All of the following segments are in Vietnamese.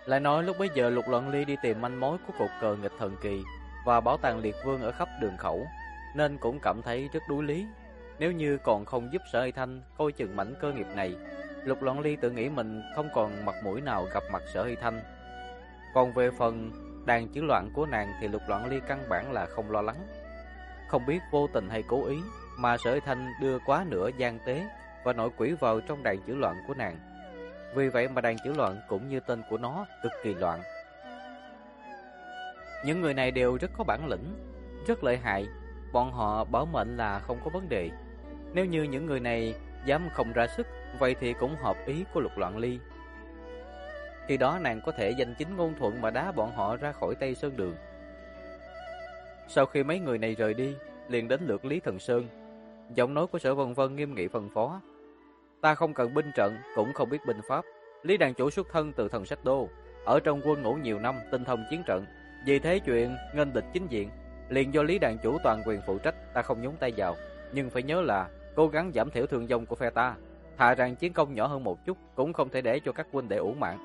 Lại nói lúc bấy giờ Lục Loạn Ly đi tìm manh mối của cột cờ nghịch thần kỳ và bảo tàng liệt vương ở khắp đường khẩu, nên cũng cảm thấy rất đuối lý. Nếu như còn không giúp Sở Hy Thanh coi chừng mảnh cơ nghiệp này, Lục Loạn Ly tự nghĩ mình không còn mặt mũi nào gặp mặt Sở Hy Thanh. Còn về phần đàn chữ loạn của nàng thì Lục Loạn Ly căn bản là không lo lắng. Không biết vô tình hay cố ý mà Sở Hy Thanh đưa quá nửa gian tế và nội quỷ vào trong đàn chữ loạn của nàng. Vì vậy mà đàn chữ loạn cũng như tên của nó, cực kỳ loạn. Những người này đều rất có bản lĩnh, rất lợi hại. Bọn họ bảo mệnh là không có vấn đề. Nếu như những người này dám không ra sức, vậy thì cũng hợp ý của Lục Loạn Ly. Khi đó nàng có thể danh chính ngôn thuận mà đá bọn họ ra khỏi Tây Sơn Đường. Sau khi mấy người này rời đi, liền đến lượt Lý Thần Sơn. Giọng nói của Sở Vân Vân nghiêm nghị phân phó: "Ta không cần binh trận, cũng không biết binh pháp. Lý đàn chủ xuất thân từ Thần Sách Đô, ở trong quân ngũ nhiều năm, tinh thông chiến trận. Vì thế chuyện nghênh địch chính diện liền do Lý đàn chủ toàn quyền phụ trách, ta không nhúng tay vào. Nhưng phải nhớ là cố gắng giảm thiểu thương vong của phe ta. Thà rằng chiến công nhỏ hơn một chút, cũng không thể để cho các huynh đệ uổng mạng."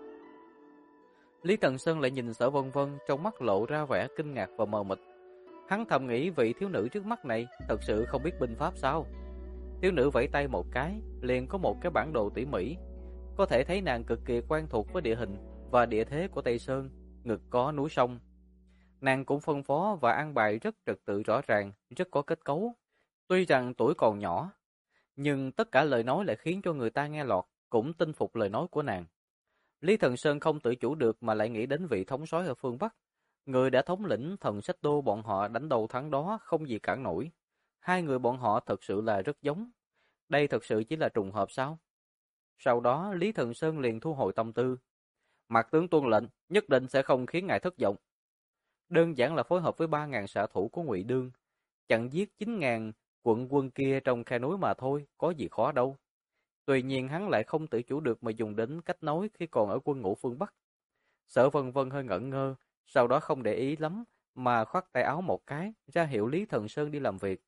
Lý Thần Sơn lại nhìn Sở Vân Vân, trong mắt lộ ra vẻ kinh ngạc và mờ mịt. Hắn thầm nghĩ vị thiếu nữ trước mắt này thật sự không biết binh pháp sao? Thiếu nữ vẫy tay một cái, liền có một cái bản đồ tỉ mỉ. Có thể thấy nàng cực kỳ quen thuộc với địa hình và địa thế của Tây Sơn, ngực có núi sông. Nàng cũng phân phó và an bài rất trật tự rõ ràng, rất có kết cấu. Tuy rằng tuổi còn nhỏ, nhưng tất cả lời nói lại khiến cho người ta nghe lọt, cũng tin phục lời nói của nàng. Lý Thần Sơn không tự chủ được mà lại nghĩ đến vị thống soái ở phương Bắc. Người đã thống lĩnh Thần Sách Đô bọn họ đánh đầu thắng đó không gì cản nổi. Hai người bọn họ thật sự là rất giống. Đây thật sự chỉ là trùng hợp sao? Sau đó Lý Thần Sơn liền thu hồi tâm tư. Mạc tướng tuân lệnh, nhất định sẽ không khiến ngài thất vọng. Đơn giản là phối hợp với 3.000 xạ thủ của Ngụy Đương, chặn giết 9.000 quận quân kia trong khe núi mà thôi, có gì khó đâu. Tuy nhiên hắn lại không tự chủ được mà dùng đến cách nói khi còn ở quân ngũ phương Bắc. Sở Vân Vân hơi ngẩn ngơ, sau đó không để ý lắm mà khoát tay áo một cái, ra hiệu Lý Thần Sơn đi làm việc.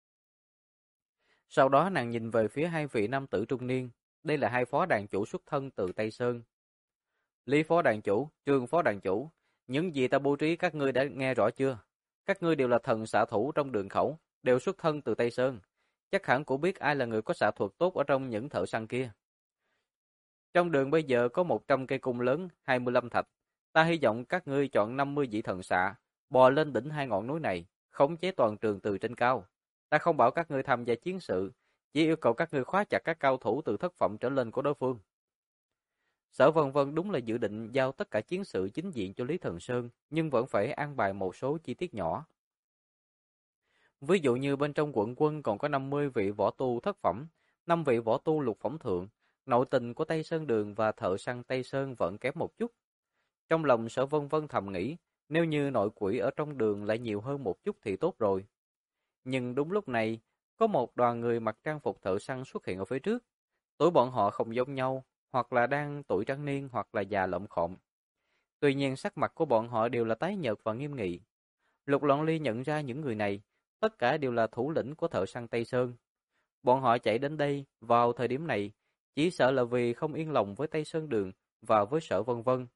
Sau đó nàng nhìn về phía hai vị nam tử trung niên, đây là hai phó đàn chủ xuất thân từ Tây Sơn. Lý phó đàn chủ, Trương phó đàn chủ, những gì ta bố trí các ngươi đã nghe rõ chưa? Các ngươi đều là thần xạ thủ trong đường khẩu, đều xuất thân từ Tây Sơn. Chắc hẳn cũng biết ai là người có xạ thuật tốt ở trong những thợ săn kia. Trong đường bây giờ có 100 cây cung lớn, 25 thạch. Ta hy vọng các ngươi chọn 50 vị thần xạ, bò lên đỉnh hai ngọn núi này, khống chế toàn trường từ trên cao. Ta không bảo các ngươi tham gia chiến sự, chỉ yêu cầu các ngươi khóa chặt các cao thủ từ thất phẩm trở lên của đối phương. Sở Vân Vân đúng là dự định giao tất cả chiến sự chính diện cho Lý Thần Sơn, nhưng vẫn phải an bài một số chi tiết nhỏ. Ví dụ như bên trong quận quân còn có 50 vị võ tu thất phẩm, 5 vị võ tu lục phẩm thượng, nội tình của Tây Sơn Đường và thợ săn Tây Sơn vẫn kém một chút. Trong lòng Sở Vân Vân thầm nghĩ, nếu như nội quỷ ở trong đường lại nhiều hơn một chút thì tốt rồi. Nhưng đúng lúc này, có một đoàn người mặc trang phục thợ săn xuất hiện ở phía trước. Tuổi bọn họ không giống nhau, hoặc là đang tuổi trắng niên hoặc là già lợm khộm. Tuy nhiên sắc mặt của bọn họ đều là tái nhợt và nghiêm nghị. Lục Loạn Ly nhận ra những người này, tất cả đều là thủ lĩnh của thợ săn Tây Sơn. Bọn họ chạy đến đây vào thời điểm này, chỉ sợ là vì không yên lòng với Tây Sơn Đường và với Sở Vân Vân.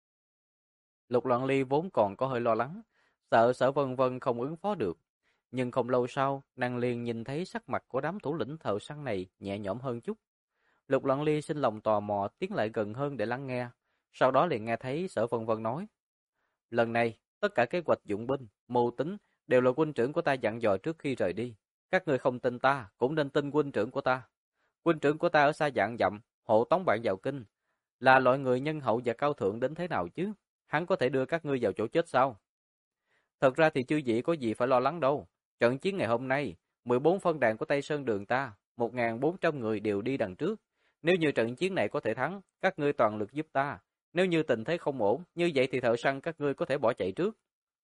Lục Loạn Ly vốn còn có hơi lo lắng, sợ Sở Vân Vân không ứng phó được. Nhưng không lâu sau, nàng liền nhìn thấy sắc mặt của đám thủ lĩnh thợ săn này nhẹ nhõm hơn chút. Lục Loạn Ly sinh lòng tò mò tiến lại gần hơn để lắng nghe. Sau đó liền nghe thấy Sở Vân Vân nói: "Lần này, tất cả kế hoạch dụng binh, mưu tính đều là huynh trưởng của ta dặn dò trước khi rời đi. Các ngươi không tin ta, cũng nên tin huynh trưởng của ta. Huynh trưởng của ta ở xa vạn dặm, hộ tống bạn vào kinh, là loại người nhân hậu và cao thượng đến thế nào chứ? Hắn có thể đưa các ngươi vào chỗ chết sao? Thật ra thì chư vị có gì phải lo lắng đâu. Trận chiến ngày hôm nay, 14 phân đàn của Tây Sơn Đường ta, 1.400 người đều đi đằng trước. Nếu như trận chiến này có thể thắng, các ngươi toàn lực giúp ta. Nếu như tình thế không ổn, như vậy thì thợ săn các ngươi có thể bỏ chạy trước.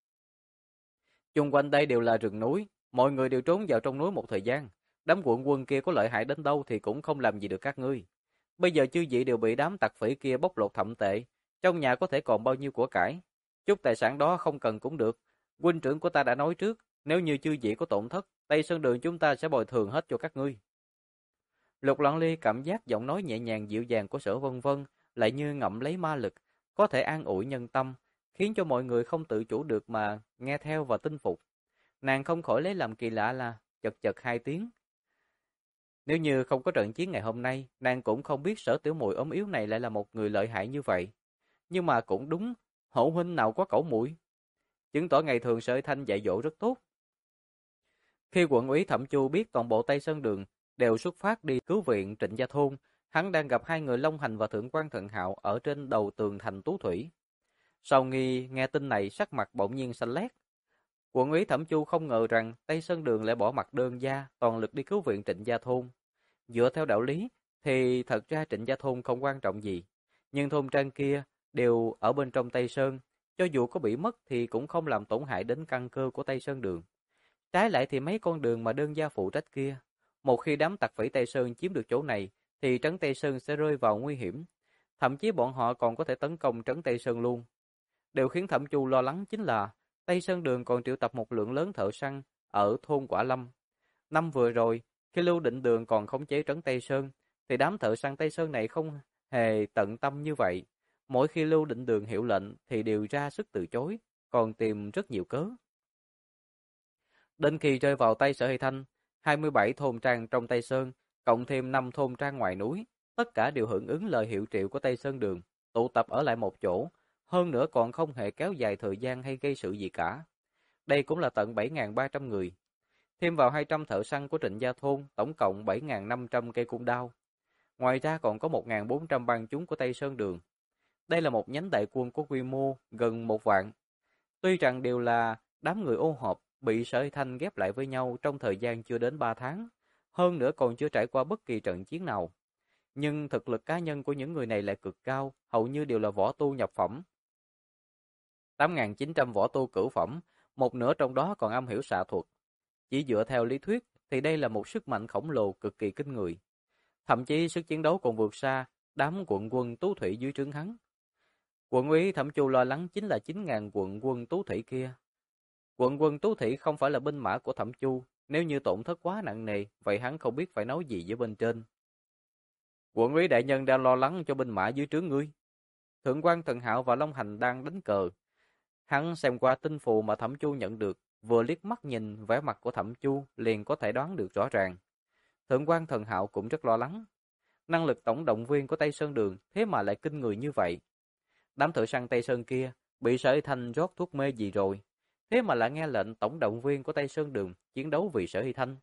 Chung quanh đây đều là rừng núi, mọi người đều trốn vào trong núi một thời gian. Đám quận quân kia có lợi hại đến đâu thì cũng không làm gì được các ngươi. Bây giờ chư vị đều bị đám tặc phỉ kia bóc lột thậm tệ, trong nhà có thể còn bao nhiêu của cải. Chút tài sản đó không cần cũng được. Huynh trưởng của ta đã nói trước, nếu như chư vị có tổn thất, Tây Sơn Đường chúng ta sẽ bồi thường hết cho các ngươi. Lục Loạn Ly cảm giác giọng nói nhẹ nhàng dịu dàng của Sở Vân Vân lại như ngậm lấy ma lực, có thể an ủi nhân tâm, khiến cho mọi người không tự chủ được mà nghe theo và tin phục. Nàng không khỏi lấy làm kỳ lạ là chật chật 2 tiếng. Nếu như không có trận chiến ngày hôm nay, nàng cũng không biết Sở Tiểu Muội ốm yếu này lại là một người lợi hại như vậy. Nhưng mà cũng đúng, hổ huynh nào có cẩu muội, chứng tỏ ngày thường Sở Thanh dạy dỗ rất tốt. Khi quận úy Thẩm Chu biết toàn bộ Tây Sơn Đường đều xuất phát đi cứu viện Trịnh Gia Thôn, hắn đang gặp hai người Long Hành và Thượng quan Thận Hạo ở trên đầu tường thành Tú Thủy. Sau nghe tin này, sắc mặt bỗng nhiên xanh lét. Quận úy Thẩm Chu không ngờ rằng Tây Sơn Đường lại bỏ mặt đơn gia, toàn lực đi cứu viện Trịnh Gia Thôn. Dựa theo đạo lý thì thật ra Trịnh Gia Thôn không quan trọng gì, nhưng thôn trang kia đều ở bên trong Tây Sơn, cho dù có bị mất thì cũng không làm tổn hại đến căn cơ của Tây Sơn Đường. Trái lại thì mấy con đường mà đơn gia phụ trách kia, một khi đám tặc phỉ Tây Sơn chiếm được chỗ này thì trấn Tây Sơn sẽ rơi vào nguy hiểm, thậm chí bọn họ còn có thể tấn công trấn Tây Sơn luôn. Điều khiến Thẩm Chu lo lắng chính là Tây Sơn Đường còn triệu tập một lượng lớn thợ săn ở thôn Quả Lâm. Năm vừa rồi, khi Lưu Định Đường còn khống chế trấn Tây Sơn, thì đám thợ săn Tây Sơn này không hề tận tâm như vậy. Mỗi khi Lưu Định Đường hiệu lệnh thì đều ra sức từ chối, còn tìm rất nhiều cớ. Đến khi rơi vào tay Sở Hy Thanh, 27 thôn trang trong Tây Sơn, cộng thêm 5 thôn trang ngoài núi, tất cả đều hưởng ứng lời hiệu triệu của Tây Sơn Đường, tụ tập ở lại một chỗ, hơn nữa còn không hề kéo dài thời gian hay gây sự gì cả. Đây cũng là tận 7.300 người. Thêm vào 200 thợ săn của Trịnh Gia Thôn, tổng cộng 7.500 cây cung đao. Ngoài ra còn có 1.400 bang chúng của Tây Sơn Đường. Đây là một nhánh đại quân có quy mô gần 1 vạn. Tuy rằng đều là đám người ô hợp, bị Sở Hy Thanh ghép lại với nhau trong thời gian chưa đến 3 tháng, hơn nữa còn chưa trải qua bất kỳ trận chiến nào. Nhưng thực lực cá nhân của những người này lại cực cao, hầu như đều là võ tu nhập phẩm. 8.900 võ tu cửu phẩm, một nửa trong đó còn am hiểu xạ thuật. Chỉ dựa theo lý thuyết thì đây là một sức mạnh khổng lồ cực kỳ kinh người. Thậm chí sức chiến đấu còn vượt xa đám quận quân Tú Thủy dưới trướng hắn. Quận úy Thẩm Chu lo lắng chính là 9.000 quận quân Tú Thủy kia. Quận quân Tú Thủy không phải là binh mã của Thẩm Chu, nếu như tổn thất quá nặng nề, vậy hắn không biết phải nói gì với bên trên. Quận úy đại nhân đang lo lắng cho binh mã dưới trướng ngươi. Thượng quan Thần Hạo và Long Hành đang đánh cờ. Hắn xem qua tinh phù mà Thẩm Chu nhận được, vừa liếc mắt nhìn vẻ mặt của Thẩm Chu liền có thể đoán được rõ ràng. Thượng quan Thần Hạo cũng rất lo lắng. Năng lực tổng động viên của Tây Sơn Đường thế mà lại kinh người như vậy. Đám thợ săn Tây Sơn kia bị Sở Hy Thanh rót thuốc mê gì rồi, thế mà lại nghe lệnh tổng động viên của Tây Sơn Đường chiến đấu vì Sở Hy Thanh.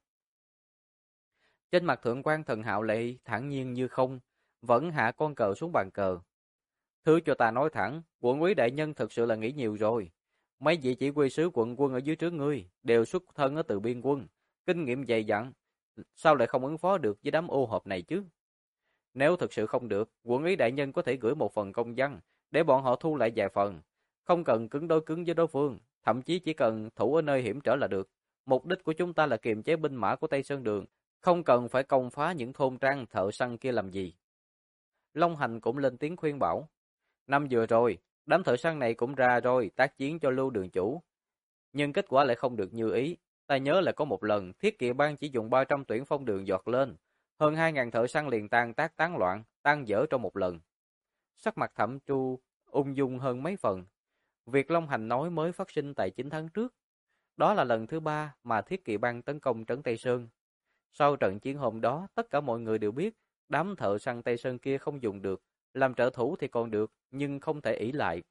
Trên mặt Thượng quan Thần Hạo lại thản nhiên như không, vẫn hạ con cờ xuống bàn cờ. Thứ cho ta nói thẳng, quận úy đại nhân thật sự là nghĩ nhiều rồi. Mấy vị chỉ huy sứ quận quân ở dưới trướng ngươi đều xuất thân ở từ biên quân, kinh nghiệm dày dặn, sao lại không ứng phó được với đám ô hợp này chứ? Nếu thực sự không được, quận úy đại nhân có thể gửi một phần công văn để bọn họ thu lại vài phần, không cần cứng đối cứng với đối phương, thậm chí chỉ cần thủ ở nơi hiểm trở là được. Mục đích của chúng ta là kiềm chế binh mã của Tây Sơn Đường, không cần phải công phá những thôn trang thợ săn kia làm gì. Long Hành cũng lên tiếng khuyên bảo. Năm vừa rồi, đám thợ săn này cũng ra rồi tác chiến cho Lưu Đường chủ, nhưng kết quả lại không được như ý. Ta nhớ là có một lần, Thiết Kỵ Bang chỉ dùng 300 tuyển phong đường giọt lên, hơn 2.000 thợ săn liền tan tác tán loạn, tan dở trong một lần. Sắc mặt Thẩm Chu ung dung hơn mấy phần. Việc Long Hành nói mới phát sinh tại 9 tháng trước. Đó là lần thứ 3 mà Thiết Kỵ Bang tấn công trấn Tây Sơn. Sau trận chiến hôm đó, tất cả mọi người đều biết đám thợ săn Tây Sơn kia không dùng được, làm trợ thủ thì còn được, nhưng không thể ỷ lại.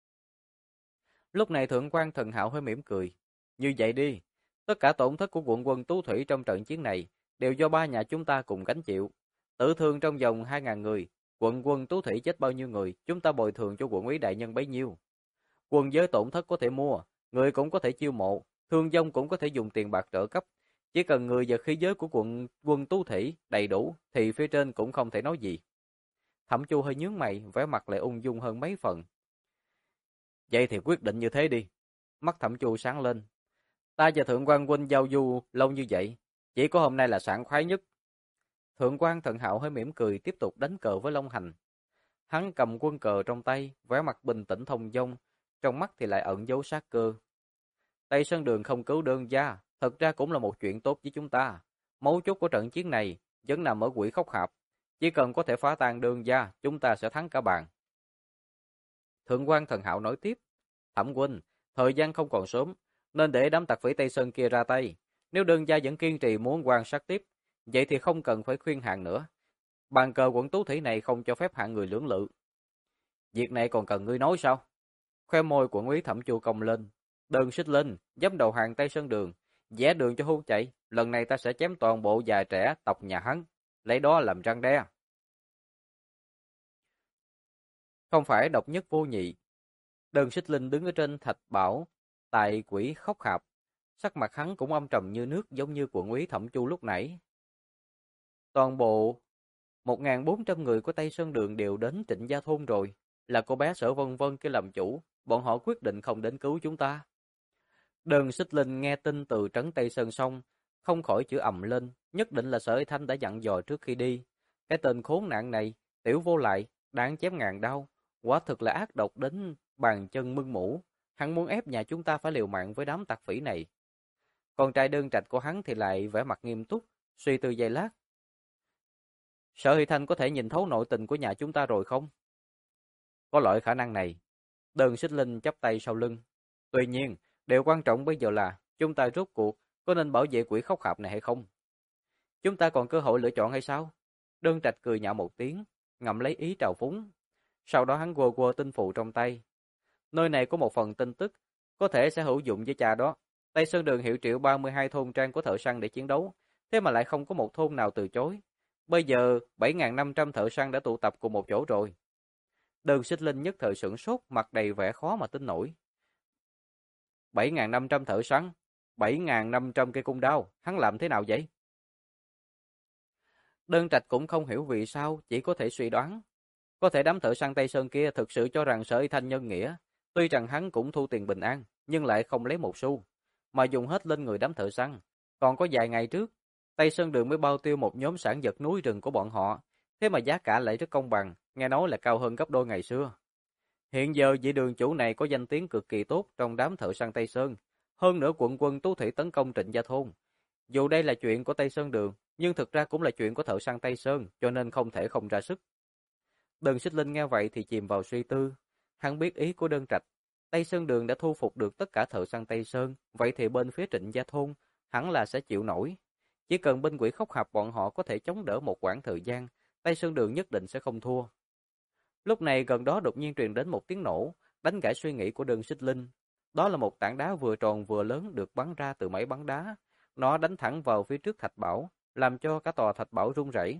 Lúc này Thượng quan Thần Hạo hơi mỉm cười. Như vậy đi, tất cả tổn thất của quận quân Tú Thủy trong trận chiến này đều do ba nhà chúng ta cùng gánh chịu. Tử thương trong vòng 2.000 người, quận quân Tú Thủy chết bao nhiêu người, chúng ta bồi thường cho quận úy đại nhân bấy nhiêu. Quân giới tổn thất có thể mua, người cũng có thể chiêu mộ, thương vong cũng có thể dùng tiền bạc trợ cấp. Chỉ cần người và khí giới của quận quân Tú Thủy đầy đủ thì phía trên cũng không thể nói gì. Thẩm Chu hơi nhướng mày, vẻ mặt lại ung dung hơn mấy phần. Vậy thì quyết định như thế đi. Mắt Thẩm Chu sáng lên. Ta và Thượng quan huynh giao du lâu như vậy, chỉ có hôm nay là sảng khoái nhất. Thượng quan Thần Hạo hơi mỉm cười tiếp tục đánh cờ với Long Hành. Hắn cầm quân cờ trong tay, vẻ mặt bình tĩnh thông dong, trong mắt thì lại ẩn dấu sát cơ. Tây Sơn Đường không cứu đơn gia, thật ra cũng là một chuyện tốt với chúng ta. Mấu chốt của trận chiến này vẫn nằm ở Quỷ Khốc Hạp, chỉ cần có thể phá tan đơn gia, chúng ta sẽ thắng cả bàn. Thượng quan Thần Hạo nói tiếp, Thẩm huynh, thời gian không còn sớm, nên để đám tặc phỉ Tây Sơn kia ra tay. Nếu đơn gia vẫn kiên trì muốn quan sát tiếp, vậy thì không cần phải khuyên hàng nữa. Bàn cờ quận tú thủy này không cho phép hạng người lưỡng lự. Việc này còn cần ngươi nói sao? Khoe môi của úy Thẩm Chu cong lên. Đơn Xích Linh, dám đầu hàng Tây Sơn Đường, vẽ đường cho hưu chạy. Lần này ta sẽ chém toàn bộ già trẻ tộc nhà hắn, lấy đó làm răng đe. Không phải độc nhất vô nhị. Đơn Xích Linh đứng ở trên thạch bảo, tại quỷ khóc hạp. Sắc mặt hắn cũng âm trầm như nước giống như quận úy Thẩm Chu lúc nãy. Toàn bộ 1.400 người của Tây Sơn Đường đều đến Trịnh Gia Thôn rồi. Là cô bé Sở Vân Vân kia làm chủ, bọn họ quyết định không đến cứu chúng ta. Đơn Xích Linh nghe tin từ trấn Tây Sơn xong, không khỏi chửi ầm lên, nhất định là Sở Y Thanh đã dặn dò trước khi đi. Cái tên khốn nạn này, tiểu vô lại, đáng chém ngàn đau, quả thực là ác độc đến bàn chân mưng mũ. Hắn muốn ép nhà chúng ta phải liều mạng với đám tặc phỉ này. Con trai Đơn Trạch của hắn thì lại vẻ mặt nghiêm túc, suy tư giây lát. Sở Hy Thanh có thể nhìn thấu nội tình của nhà chúng ta rồi không? Có loại khả năng này. Đơn Xích Linh chắp tay sau lưng. Tuy nhiên, điều quan trọng bây giờ là chúng ta rốt cuộc có nên bảo vệ quỷ khóc hạp này hay không? Chúng ta còn cơ hội lựa chọn hay sao? Đơn Trạch cười nhạo một tiếng, ngậm lấy ý trào phúng. Sau đó hắn quơ quơ tinh phù trong tay. Nơi này có một phần tin tức, có thể sẽ hữu dụng với cha đó. Tây Sơn Đường hiệu triệu 32 thôn trang của thợ săn để chiến đấu, thế mà lại không có một thôn nào từ chối. Bây giờ 7.500 thợ săn đã tụ tập cùng một chỗ rồi. Đơn Xích Linh nhất thời sửng sốt, mặt đầy vẻ khó mà tin nổi. 7.500 thợ săn, 7.500 cây cung đao, hắn làm thế nào vậy? Đơn Trạch cũng không hiểu vì sao, chỉ có thể suy đoán. Có thể đám thợ săn Tây Sơn kia thực sự cho rằng Sở Y Thanh nhân nghĩa, tuy rằng hắn cũng thu tiền bình an, nhưng lại không lấy một xu, mà dùng hết lên người đám thợ săn. Còn có vài ngày trước, Tây Sơn Đường mới bao tiêu một nhóm sản vật núi rừng của bọn họ, thế mà giá cả lại rất công bằng, nghe nói là cao hơn gấp đôi ngày xưa. Hiện giờ vị đường chủ này có danh tiếng cực kỳ tốt trong đám thợ săn Tây Sơn, hơn nữa quận quân Tú Thủy tấn công Trịnh Gia Thôn. Dù đây là chuyện của Tây Sơn Đường, nhưng thực ra cũng là chuyện của thợ săn Tây Sơn, cho nên không thể không ra sức. Đơn Xích Linh nghe vậy thì chìm vào suy tư. Hắn biết ý của Đơn Trạch. Tây Sơn Đường đã thu phục được tất cả thợ săn Tây Sơn, vậy thì bên phía Trịnh Gia Thôn, hắn là sẽ chịu nổi. Chỉ cần binh quỷ khóc hạp bọn họ có thể chống đỡ một quãng thời gian, Tây Sơn Đường nhất định sẽ không thua. Lúc này gần đó đột nhiên truyền đến một tiếng nổ, đánh gãy suy nghĩ của Đơn Xích Linh. Đó là một tảng đá vừa tròn vừa lớn được bắn ra từ máy bắn đá. Nó đánh thẳng vào phía trước thạch bảo, làm cho cả tòa thạch bảo rung rẩy.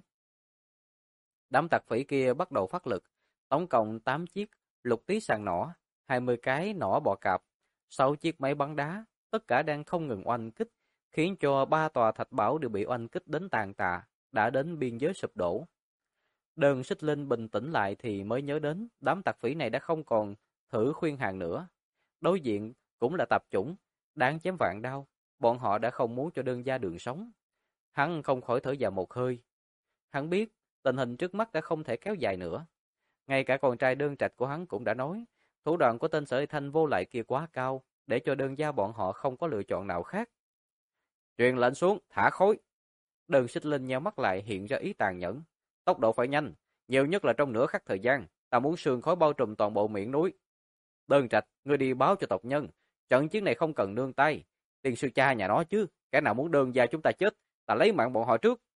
Đám tặc phỉ kia bắt đầu phát lực, tổng cộng 8 chiếc lục tí sàng nỏ, 20 cái nỏ bò cạp, 6 chiếc máy bắn đá, tất cả đang không ngừng oanh kích, khiến cho 3 tòa thạch bảo đều bị oanh kích đến tàn tạ, đã đến biên giới sụp đổ. Đơn Xích Linh bình tĩnh lại thì mới nhớ đến đám tặc phỉ này đã không còn thử khuyên hàng nữa. Đối diện cũng là tập chủng, đáng chém vạn đao, bọn họ đã không muốn cho đơn gia đường sống. Hắn không khỏi thở dài một hơi. Hắn biết tình hình trước mắt đã không thể kéo dài nữa. Ngay cả con trai Đơn Trạch của hắn cũng đã nói, thủ đoạn của tên Sở Y Thanh vô lại kia quá cao, để cho đơn gia bọn họ không có lựa chọn nào khác. Truyền lệnh xuống, thả khối. Đơn Xích Linh nheo mắt lại hiện ra ý tàn nhẫn. Tốc độ phải nhanh, nhiều nhất là trong nửa khắc thời gian, ta muốn sương khói bao trùm toàn bộ miệng núi. Đơn Trạch, ngươi đi báo cho tộc nhân, trận chiến này không cần nương tay, tiền sư cha nhà nó chứ, kẻ nào muốn đơn gia chúng ta chết, ta lấy mạng bọn họ trước.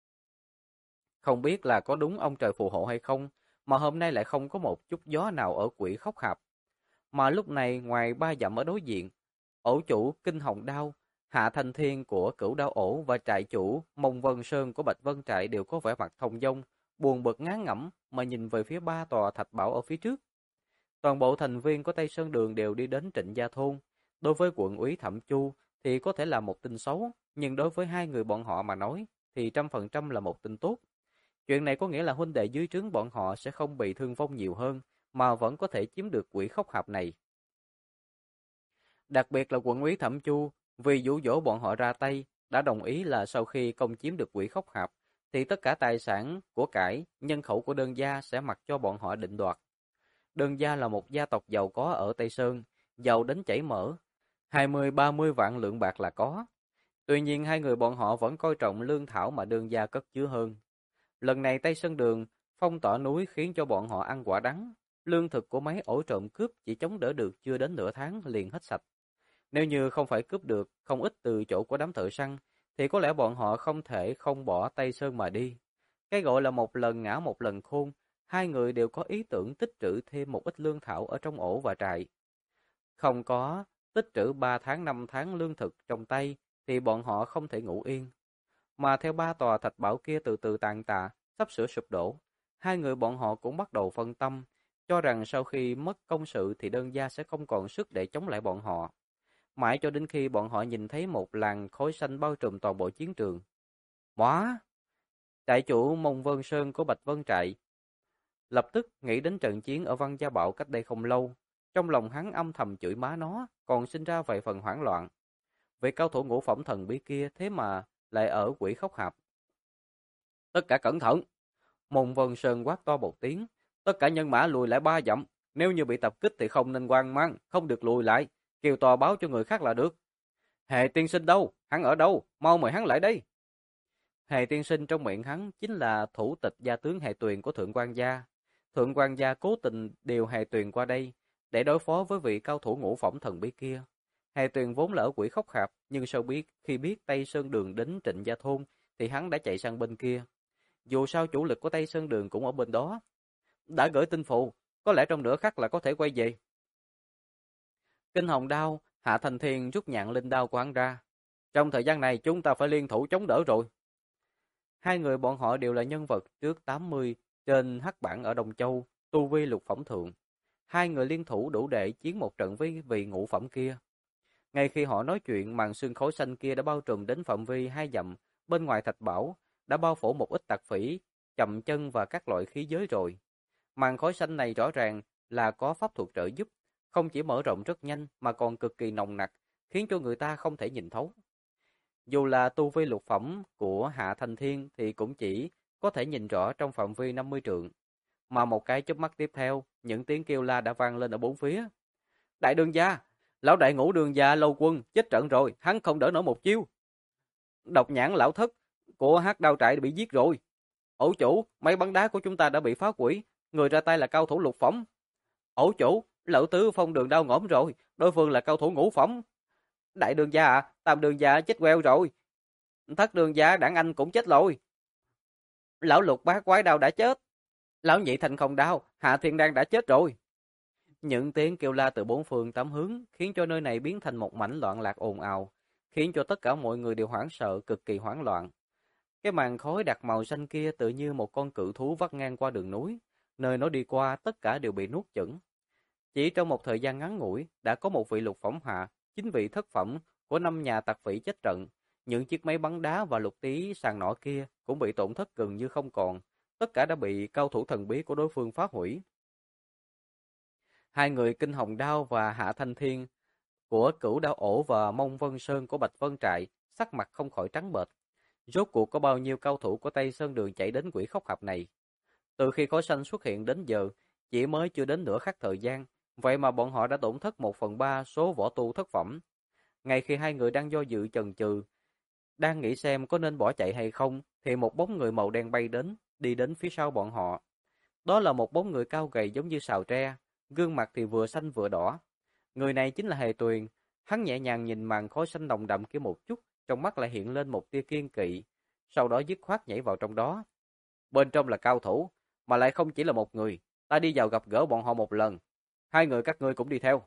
Không biết là có đúng ông trời phù hộ hay không, mà hôm nay lại không có một chút gió nào ở quỷ khóc hạp. Mà lúc này ngoài 3 dặm ở đối diện, ổ chủ Kinh Hồng Đao, Hạ Thanh Thiên của Cửu Đao Ổ và trại chủ Mông Vân Sơn của Bạch Vân Trại đều có vẻ mặt thông dong, buồn bực ngán ngẩm mà nhìn về phía 3 tòa thạch bảo ở phía trước. Toàn bộ thành viên của Tây Sơn Đường đều đi đến Trịnh Gia Thôn. Đối với quận úy Thẩm Chu thì có thể là một tin xấu, nhưng đối với hai người bọn họ mà nói thì 100% là một tin tốt. Chuyện này có nghĩa là huynh đệ dưới trướng bọn họ sẽ không bị thương vong nhiều hơn, mà vẫn có thể chiếm được quỷ khóc hạp này. Đặc biệt là quận úy Thẩm Chu, vì dụ dỗ bọn họ ra tay, đã đồng ý là sau khi công chiếm được quỷ khóc hạp, thì tất cả tài sản, của cải, nhân khẩu của đơn gia sẽ mặc cho bọn họ định đoạt. Đơn gia là một gia tộc giàu có ở Tây Sơn, giàu đến chảy mỡ, 20-30 vạn lượng bạc là có. Tuy nhiên hai người bọn họ vẫn coi trọng lương thảo mà đơn gia cất chứa hơn. Lần này Tây Sơn Đường phong tỏa núi khiến cho bọn họ ăn quả đắng. Lương thực của mấy ổ trộm cướp chỉ chống đỡ được chưa đến nửa tháng liền hết sạch. Nếu như không phải cướp được không ít từ chỗ của đám thợ săn, thì có lẽ bọn họ không thể không bỏ Tây Sơn mà đi. Cái gọi là một lần ngã một lần khôn, hai người đều có ý tưởng tích trữ thêm một ít lương thảo ở trong ổ và trại. Không có tích trữ 3 tháng 5 tháng lương thực trong tay thì bọn họ không thể ngủ yên. Mà theo ba tòa thạch bảo kia từ từ tàn tạ, sắp sửa sụp đổ, hai người bọn họ cũng bắt đầu phân tâm, cho rằng sau khi mất công sự thì đơn gia sẽ không còn sức để chống lại bọn họ. Mãi cho đến khi bọn họ nhìn thấy một làn khói xanh bao trùm toàn bộ chiến trường. Móa! Trại chủ Mông Vân Sơn của Bạch Vân Trại lập tức nghĩ đến trận chiến ở Văn Gia Bảo cách đây không lâu. Trong lòng hắn âm thầm chửi má nó, còn sinh ra vài phần hoảng loạn. Vị cao thủ ngũ phẩm thần bí kia thế mà lại ở Quỷ Khốc Hạp. Tất cả cẩn thận! Mông Vân Sơn quát to một tiếng. Tất cả nhân mã lùi lại 3 dặm. Nếu như bị tập kích thì không nên hoang mang, không được lùi lại. Kêu to báo cho người khác là được. Hề tiên sinh đâu? Hắn ở đâu? Mau mời hắn lại đây. Hề tiên sinh trong miệng hắn chính là thủ tịch gia tướng Hề Tuyền của Thượng quan gia. Thượng quan gia cố tình điều Hề Tuyền qua đây để đối phó với vị cao thủ ngũ phẩm thần bí kia. Hề Tuyền vốn là ở Quỷ Khốc Hạp, nhưng sau khi biết Tây Sơn Đường đến Trịnh Gia Thôn thì hắn đã chạy sang bên kia. Dù sao chủ lực của Tây Sơn Đường cũng ở bên đó. Đã gửi tin phụ, có lẽ trong nửa khắc là có thể quay về. Kinh hồng đao, Hạ Thành Thiên rút nhạn linh đao của hắn ra. Trong thời gian này chúng ta phải liên thủ chống đỡ rồi. Hai người bọn họ đều là nhân vật trước 80 trên hắc bảng ở Đông Châu, tu vi lục phẩm thượng. Hai người liên thủ đủ để chiến một trận với vị ngũ phẩm kia. Ngay khi họ nói chuyện, màn sương khói xanh kia đã bao trùm đến phạm vi 2 dặm, bên ngoài thạch bảo đã bao phủ một ít tặc phỉ, chậm chân và các loại khí giới rồi. Màn khói xanh này rõ ràng là có pháp thuật trợ giúp, không chỉ mở rộng rất nhanh mà còn cực kỳ nồng nặc, khiến cho người ta không thể nhìn thấu. Dù là tu vi lục phẩm của Hạ Thành Thiên thì cũng chỉ có thể nhìn rõ trong phạm vi 50 trượng. Mà một cái chớp mắt tiếp theo, những tiếng kêu la đã vang lên ở bốn phía. Đại đường gia! Lão đại ngũ đường gia Lâu Quân chết trận rồi, hắn không đỡ nổi một chiêu. Độc nhãn lão thất của Hắc Đao trại bị giết rồi. Ổ chủ, mấy bắn đá của chúng ta đã bị phá hủy, người ra tay là cao thủ lục phẩm. Ổ chủ, lão tứ phong đường đau ngõm rồi, đối phương là cao thủ ngũ phẩm. Đại đường gia à, tam đường gia chết queo rồi. Thất đường gia đảng anh cũng chết rồi. Lão lục bá quái đao đã chết. Lão nhị thành không đao, Hạ Thiên Đan đã chết rồi. Những tiếng kêu la từ bốn phương tám hướng khiến cho nơi này biến thành một mảnh loạn lạc ồn ào, khiến cho tất cả mọi người đều hoảng sợ, cực kỳ hoảng loạn. Cái màn khói đặc màu xanh kia tự như một con cự thú vắt ngang qua đường núi, nơi nó đi qua tất cả đều bị nuốt chửng. Chỉ trong một thời gian ngắn ngủi, đã có một vị lục phẩm hạ, 9 vị thất phẩm của 5 nhà tặc phỉ chết trận. Những chiếc máy bắn đá và lục tí sàn nỏ kia cũng bị tổn thất gần như không còn, tất cả đã bị cao thủ thần bí của đối phương phá hủy. Hai người Kinh Hồng Đao và Hạ Thanh Thiên của Cửu Đao Ổ và Mông Vân Sơn của Bạch Vân Trại sắc mặt không khỏi trắng bệch. Rốt cuộc có bao nhiêu cao thủ của Tây Sơn Đường chạy đến Quỷ Khốc Hạp này? Từ khi khói xanh xuất hiện đến giờ, chỉ mới chưa đến nửa khắc thời gian, vậy mà bọn họ đã tổn thất 1/3 số võ tu thất phẩm. Ngay khi hai người đang do dự chần chừ, đang nghĩ xem có nên bỏ chạy hay không, thì một bóng người màu đen bay đến, đi đến phía sau bọn họ. Đó là một bóng người cao gầy giống như sào tre, gương mặt thì vừa xanh vừa đỏ. Người này chính là Hề Tuyền. Hắn nhẹ nhàng nhìn màn khói xanh nồng đậm kia một chút, trong mắt lại hiện lên một tia kiên kỵ, sau đó dứt khoát nhảy vào trong đó. Bên trong là cao thủ, mà lại không chỉ là một người, ta đi vào gặp gỡ bọn họ một lần. Hai người các ngươi cũng đi theo.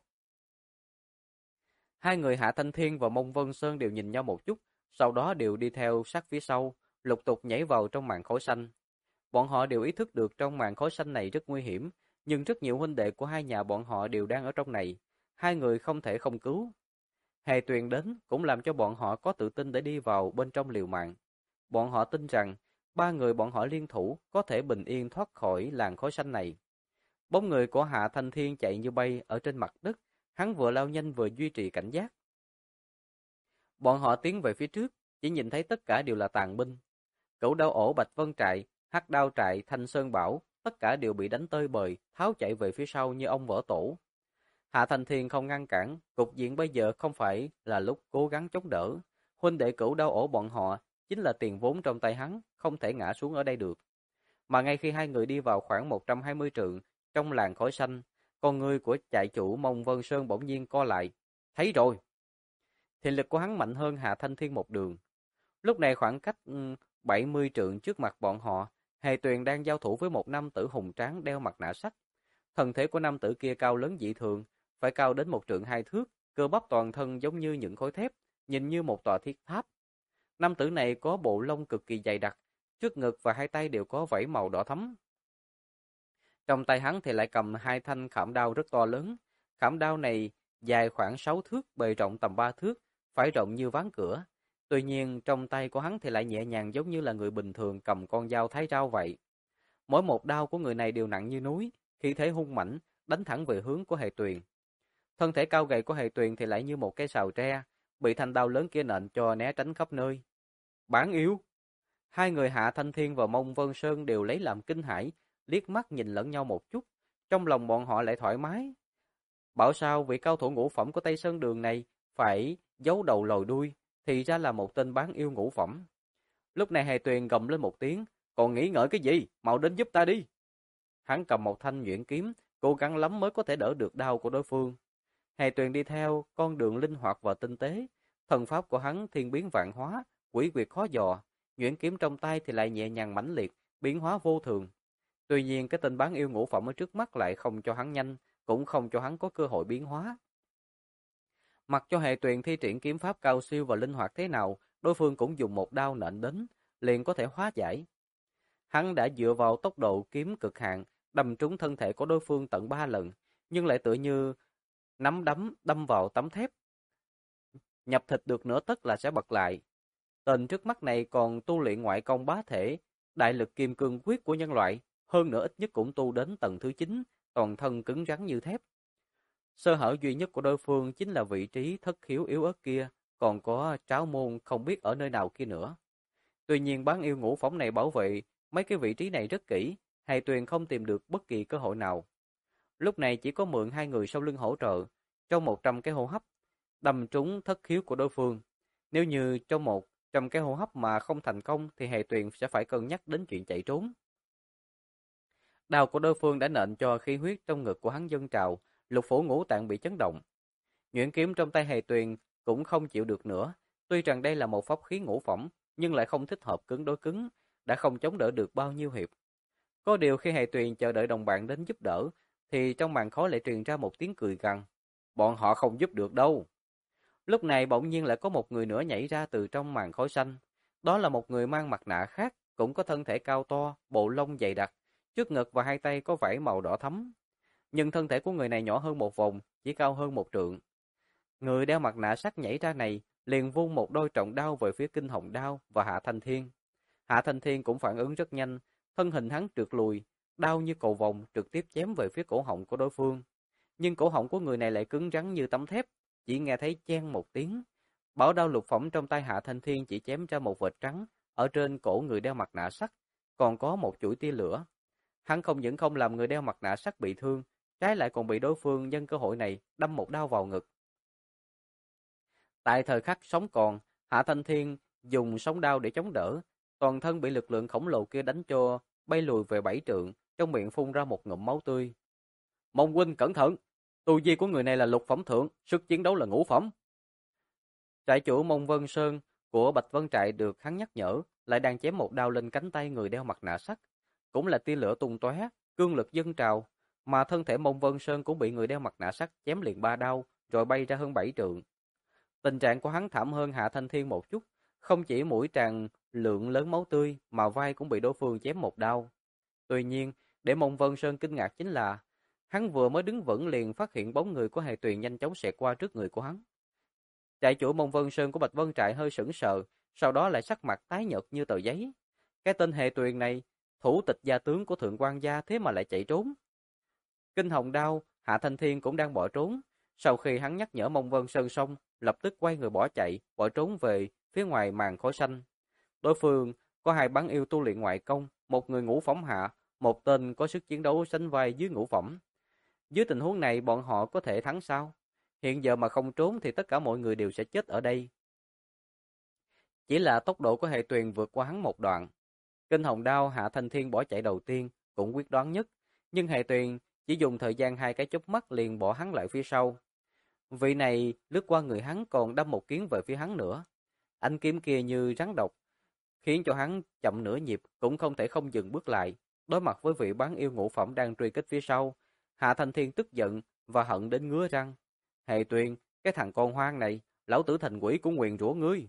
Hai người Hạ Thanh Thiên và Mông Vân Sơn đều nhìn nhau một chút, sau đó đều đi theo sát phía sau, lục tục nhảy vào trong màn khói xanh. Bọn họ đều ý thức được trong màn khói xanh này rất nguy hiểm, nhưng rất nhiều huynh đệ của hai nhà bọn họ đều đang ở trong này, hai người không thể không cứu. Hề Tuyền đến cũng làm cho bọn họ có tự tin để đi vào bên trong liều mạng. Bọn họ tin rằng ba người bọn họ liên thủ có thể bình yên thoát khỏi làn khói xanh này. Bóng người của Hạ Thanh Thiên chạy như bay ở trên mặt đất, hắn vừa lao nhanh vừa duy trì cảnh giác. Bọn họ tiến về phía trước, chỉ nhìn thấy tất cả đều là tàn binh. Cửu Đao Ổ, Bạch Vân Trại, Hắc Đao Trại, Thanh Sơn Bảo, tất cả đều bị đánh tơi bời, tháo chạy về phía sau như ông vỡ tổ. Hạ Thành Thiên không ngăn cản, cục diện bây giờ không phải là lúc cố gắng chống đỡ. Huynh đệ Cửu Đao Ổ bọn họ chính là tiền vốn trong tay hắn, không thể ngã xuống ở đây được. Mà ngay khi hai người đi vào khoảng 120 trượng, trong làn khói xanh. Con ngươi của trại chủ Mông Vân Sơn bỗng nhiên co lại. Thấy rồi. Thị lực của hắn mạnh hơn Hạ Thanh Thiên một đường. Lúc này khoảng cách 70 trượng trước mặt bọn họ, Hề Tuyền đang giao thủ với một nam tử hùng tráng đeo mặt nạ sắt. Thân thể của nam tử kia cao lớn dị thường, phải cao đến 1 trượng 2 thước, cơ bắp toàn thân giống như những khối thép, nhìn như một tòa thiết tháp. Nam tử này có bộ lông cực kỳ dày đặc, trước ngực và hai tay đều có vảy màu đỏ thẫm. Trong tay hắn thì lại cầm hai thanh khảm đao rất to lớn. Khảm đao này dài khoảng 6 thước, bề rộng tầm 3 thước, phải rộng như ván cửa. Tuy nhiên, trong tay của hắn thì lại nhẹ nhàng giống như là người bình thường cầm con dao thái rau vậy. Mỗi một đao của người này đều nặng như núi, khí thế hung mãnh, đánh thẳng về hướng của Hề Tuyền. Thân thể cao gầy của Hề Tuyền thì lại như một cái sào tre, bị thanh đao lớn kia nện cho né tránh khắp nơi. Bản yếu! Hai người Hạ Thanh Thiên và Mông Vân Sơn đều lấy làm kinh hãi, liếc mắt nhìn lẫn nhau một chút, trong lòng bọn họ lại thoải mái. Bảo sao vị cao thủ ngũ phẩm của Tây Sơn Đường này phải giấu đầu lòi đuôi, thì ra là một tên bán yêu ngũ phẩm. Lúc này Hề Tuyền gầm lên một tiếng, còn nghĩ ngợi cái gì, mau đến giúp ta đi. Hắn cầm một thanh nhuyễn kiếm, cố gắng lắm mới có thể đỡ được đao của đối phương. Hề Tuyền đi theo con đường linh hoạt và tinh tế, thần pháp của hắn thiên biến vạn hóa, quỷ quyệt khó dò, nhuyễn kiếm trong tay thì lại nhẹ nhàng mãnh liệt, biến hóa vô thường. Tuy nhiên cái tên bán yêu ngũ phẩm ở trước mắt lại không cho hắn nhanh, cũng không cho hắn có cơ hội biến hóa. Mặc cho Hề Tuyền thi triển kiếm pháp cao siêu và linh hoạt thế nào, đối phương cũng dùng một đao nện đến, liền có thể hóa giải. Hắn đã dựa vào tốc độ kiếm cực hạn, đâm trúng thân thể của đối phương tận 3 lần, nhưng lại tựa như nắm đấm đâm vào tấm thép. Nhập thịt được nửa tấc là sẽ bật lại. Tên trước mắt này còn tu luyện ngoại công bá thể, đại lực kim cương quyết của nhân loại, hơn nữa ít nhất cũng tu đến tầng thứ 9, toàn thân cứng rắn như thép. Sơ hở duy nhất của đối phương chính là vị trí thất khiếu yếu ớt kia, còn có tráo môn không biết ở nơi nào kia nữa. Tuy nhiên bán yêu ngũ phóng này bảo vệ mấy cái vị trí này rất kỹ, Hề Tuyền không tìm được bất kỳ cơ hội nào. Lúc này chỉ có mượn hai người sau lưng hỗ trợ, trong 100 cái hô hấp, đâm trúng thất khiếu của đối phương. Nếu như trong 100 cái hô hấp mà không thành công thì Hề Tuyền sẽ phải cân nhắc đến chuyện chạy trốn. Đao của đối phương đã nện cho khí huyết trong ngực của hắn dâng trào, lục phủ ngũ tạng bị chấn động. Nhuyễn kiếm trong tay Hề Tuyền cũng không chịu được nữa, tuy rằng đây là một pháp khí ngũ phẩm, nhưng lại không thích hợp cứng đối cứng, đã không chống đỡ được bao nhiêu hiệp. Có điều khi Hề Tuyền chờ đợi đồng bạn đến giúp đỡ, thì trong màn khói lại truyền ra một tiếng cười gằn. Bọn họ không giúp được đâu. Lúc này bỗng nhiên lại có một người nữa nhảy ra từ trong màn khói xanh. Đó là một người mang mặt nạ khác, cũng có thân thể cao to, bộ lông dày đặc, trước ngực và hai tay có vảy màu đỏ thẫm. Nhưng thân thể của người này nhỏ hơn một vòng, chỉ cao hơn 1 trượng. Người đeo mặt nạ sắt nhảy ra này liền vung một đôi trọng đao về phía Kinh Hồng Đao và Hạ Thanh Thiên. Hạ Thanh Thiên cũng phản ứng rất nhanh, thân hình hắn trượt lùi, đao như cầu vồng trực tiếp chém về phía cổ họng của đối phương. Nhưng cổ họng của người này lại cứng rắn như tấm thép, chỉ nghe thấy chen một tiếng. Bảo đao lục phẩm trong tay Hạ Thanh Thiên chỉ chém ra một vệt trắng ở trên cổ người đeo mặt nạ sắt, còn có một chuỗi tia lửa. Hắn không những không làm người đeo mặt nạ sắt bị thương, trái lại còn bị đối phương nhân cơ hội này đâm một đao vào ngực. Tại thời khắc sống còn, Hạ Thanh Thiên dùng sóng đao để chống đỡ, toàn thân bị lực lượng khổng lồ kia đánh cho bay lùi về 7 trượng, trong miệng phun ra một ngụm máu tươi. Mông huynh cẩn thận, tu vi của người này là lục phẩm thượng, sức chiến đấu là ngũ phẩm. Trại chủ Mông Vân Sơn của Bạch Vân Trại được hắn nhắc nhở, lại đang chém một đao lên cánh tay người đeo mặt nạ sắt, cũng là tia lửa tung tóe, cương lực dâng trào, mà thân thể Mông Vân Sơn cũng bị người đeo mặt nạ sắt chém liền 3 đao, rồi bay ra hơn 7 trượng. Tình trạng của hắn thảm hơn Hạ Thanh Thiên một chút, không chỉ mũi tràn lượng lớn máu tươi mà vai cũng bị đối phương chém một đao. Tuy nhiên, để Mông Vân Sơn kinh ngạc chính là hắn vừa mới đứng vững liền phát hiện bóng người của Hề Tuyền nhanh chóng xẹt qua trước người của hắn. Trại chủ Mông Vân Sơn của Bạch Vân Trại hơi sững sờ, sau đó lại sắc mặt tái nhợt như tờ giấy. Cái tên Hề Tuyền này, thủ tịch gia tướng của Thượng Quan gia thế mà lại chạy trốn. Kinh Hồng Đao, Hạ Thanh Thiên cũng đang bỏ trốn. Sau khi hắn nhắc nhở Mông Vân Sơn xong, lập tức quay người bỏ chạy, bỏ trốn về phía ngoài màn khói xanh. Đối phương có hai bán yêu tu luyện ngoại công, một người ngũ phẩm hạ, một tên có sức chiến đấu sánh vai dưới ngũ phẩm. Dưới tình huống này bọn họ có thể thắng sao? Hiện giờ mà không trốn thì tất cả mọi người đều sẽ chết ở đây. Chỉ là tốc độ của Hề Tuyền vượt qua hắn một đoạn. Kinh Hồng Đao Hạ Thanh Thiên bỏ chạy đầu tiên, cũng quyết đoán nhất, nhưng Hề Tuyền chỉ dùng thời gian 2 cái chớp mắt liền bỏ hắn lại phía sau. Vị này lướt qua người hắn còn đâm một kiếm về phía hắn nữa. Ánh kiếm kia như rắn độc, khiến cho hắn chậm nửa nhịp cũng không thể không dừng bước lại. Đối mặt với vị bán yêu ngũ phẩm đang truy kích phía sau, Hạ Thanh Thiên tức giận và hận đến ngứa răng. Hề Tuyền, cái thằng con hoang này, lão tử thành quỷ cũng nguyền rủa ngươi.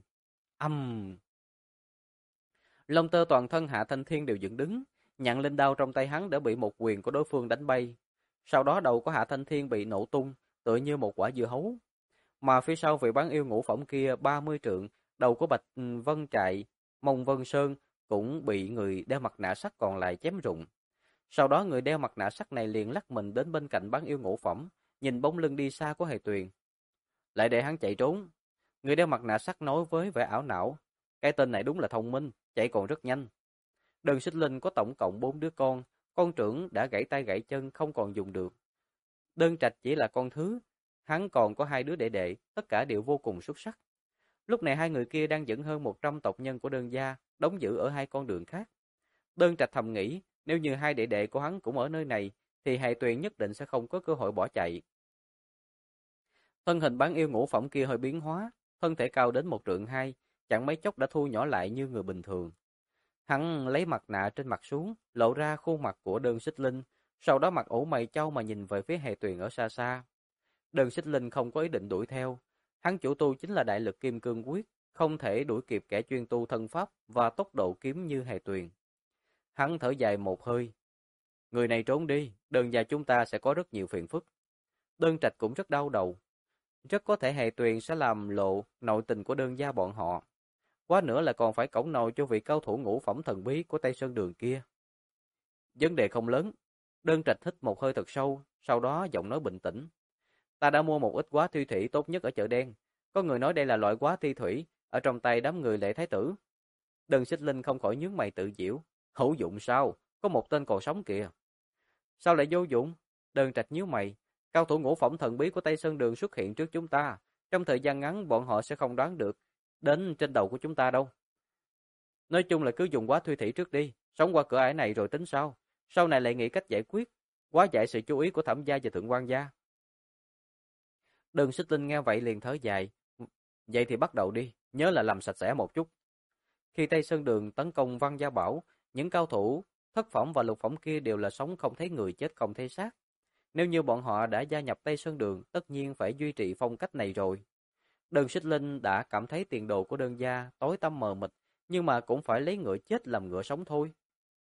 Lông tơ toàn thân Hạ Thanh Thiên đều dựng đứng, nhặn lên đao trong tay hắn đã bị một quyền của đối phương đánh bay. Sau đó đầu của Hạ Thanh Thiên bị nổ tung, tựa như một quả dưa hấu. Mà phía sau vị bán yêu ngũ phẩm kia 30 trượng, đầu của Bạch Vân Trại, Mông Vân Sơn cũng bị người đeo mặt nạ sắt còn lại chém rụng. Sau đó người đeo mặt nạ sắt này liền lắc mình đến bên cạnh bán yêu ngũ phẩm, nhìn bóng lưng đi xa của Hề Tuyền. Lại để hắn chạy trốn. Người đeo mặt nạ sắt nói với vẻ ảo não. Cái tên này đúng là thông minh, chạy còn rất nhanh. Đơn Xích Linh có tổng cộng 4 đứa con trưởng đã gãy tay gãy chân không còn dùng được. Đơn Trạch chỉ là con thứ, hắn còn có 2 đứa đệ đệ, tất cả đều vô cùng xuất sắc. Lúc này 2 người kia đang dẫn hơn 100 tộc nhân của Đơn gia đóng giữ ở 2 con đường khác. Đơn Trạch thầm nghĩ, nếu như 2 đệ đệ của hắn cũng ở nơi này, thì Hề Tuyền nhất định sẽ không có cơ hội bỏ chạy. Thân hình bán yêu ngũ phẩm kia hơi biến hóa, thân thể cao đến 1 trượng 2, chẳng mấy chốc đã thu nhỏ lại như người bình thường. Hắn lấy mặt nạ trên mặt xuống, lộ ra khuôn mặt của Đơn Xích Linh, sau đó mặt ủ mày chau mà nhìn về phía Hề Tuyền ở xa xa. Đơn Xích Linh không có ý định đuổi theo, hắn chủ tu chính là đại lực kim cương quyết, không thể đuổi kịp kẻ chuyên tu thân pháp và tốc độ kiếm như Hề Tuyền. Hắn thở dài một hơi, người này trốn đi, Đơn gia chúng ta sẽ có rất nhiều phiền phức. Đơn Trạch cũng rất đau đầu, rất có thể Hề Tuyền sẽ làm lộ nội tình của Đơn gia bọn họ. Quá nữa là còn phải cõng nồi cho vị cao thủ ngũ phẩm thần bí của Tây Sơn Đường kia. Vấn đề không lớn. Đơn Trạch hít một hơi thật sâu, sau đó giọng nói bình tĩnh. Ta đã mua một ít quá thi thủy tốt nhất ở chợ đen. Có người nói đây là loại quá thi thủy, ở trong tay đám người Lệ Thái Tử. Đơn Xích Linh không khỏi nhướng mày tự giễu. Hữu dụng sao? Có một tên còn sống kìa. Sao lại vô dụng? Đơn Trạch nhíu mày. Cao thủ ngũ phẩm thần bí của Tây Sơn Đường xuất hiện trước chúng ta. Trong thời gian ngắn bọn họ sẽ không đoán được đến trên đầu của chúng ta đâu. Nói chung là cứ dùng quá thuy thủy trước đi, sống qua cửa ải này rồi tính sau. Sau này lại nghĩ cách giải quyết, quá giải sự chú ý của Thẩm gia và Thượng quan gia. Đơn Xích Linh nghe vậy liền thở dài. Vậy thì bắt đầu đi, nhớ là làm sạch sẽ một chút. Khi Tây Sơn Đường tấn công Văn Gia Bảo, những cao thủ thất phẩm và lục phẩm kia đều là sống không thấy người chết không thấy xác. Nếu như bọn họ đã gia nhập Tây Sơn Đường, tất nhiên phải duy trì phong cách này rồi. Đơn Xích Linh đã cảm thấy tiền đồ của Đơn gia tối tăm mờ mịt, nhưng mà cũng phải lấy ngựa chết làm ngựa sống thôi.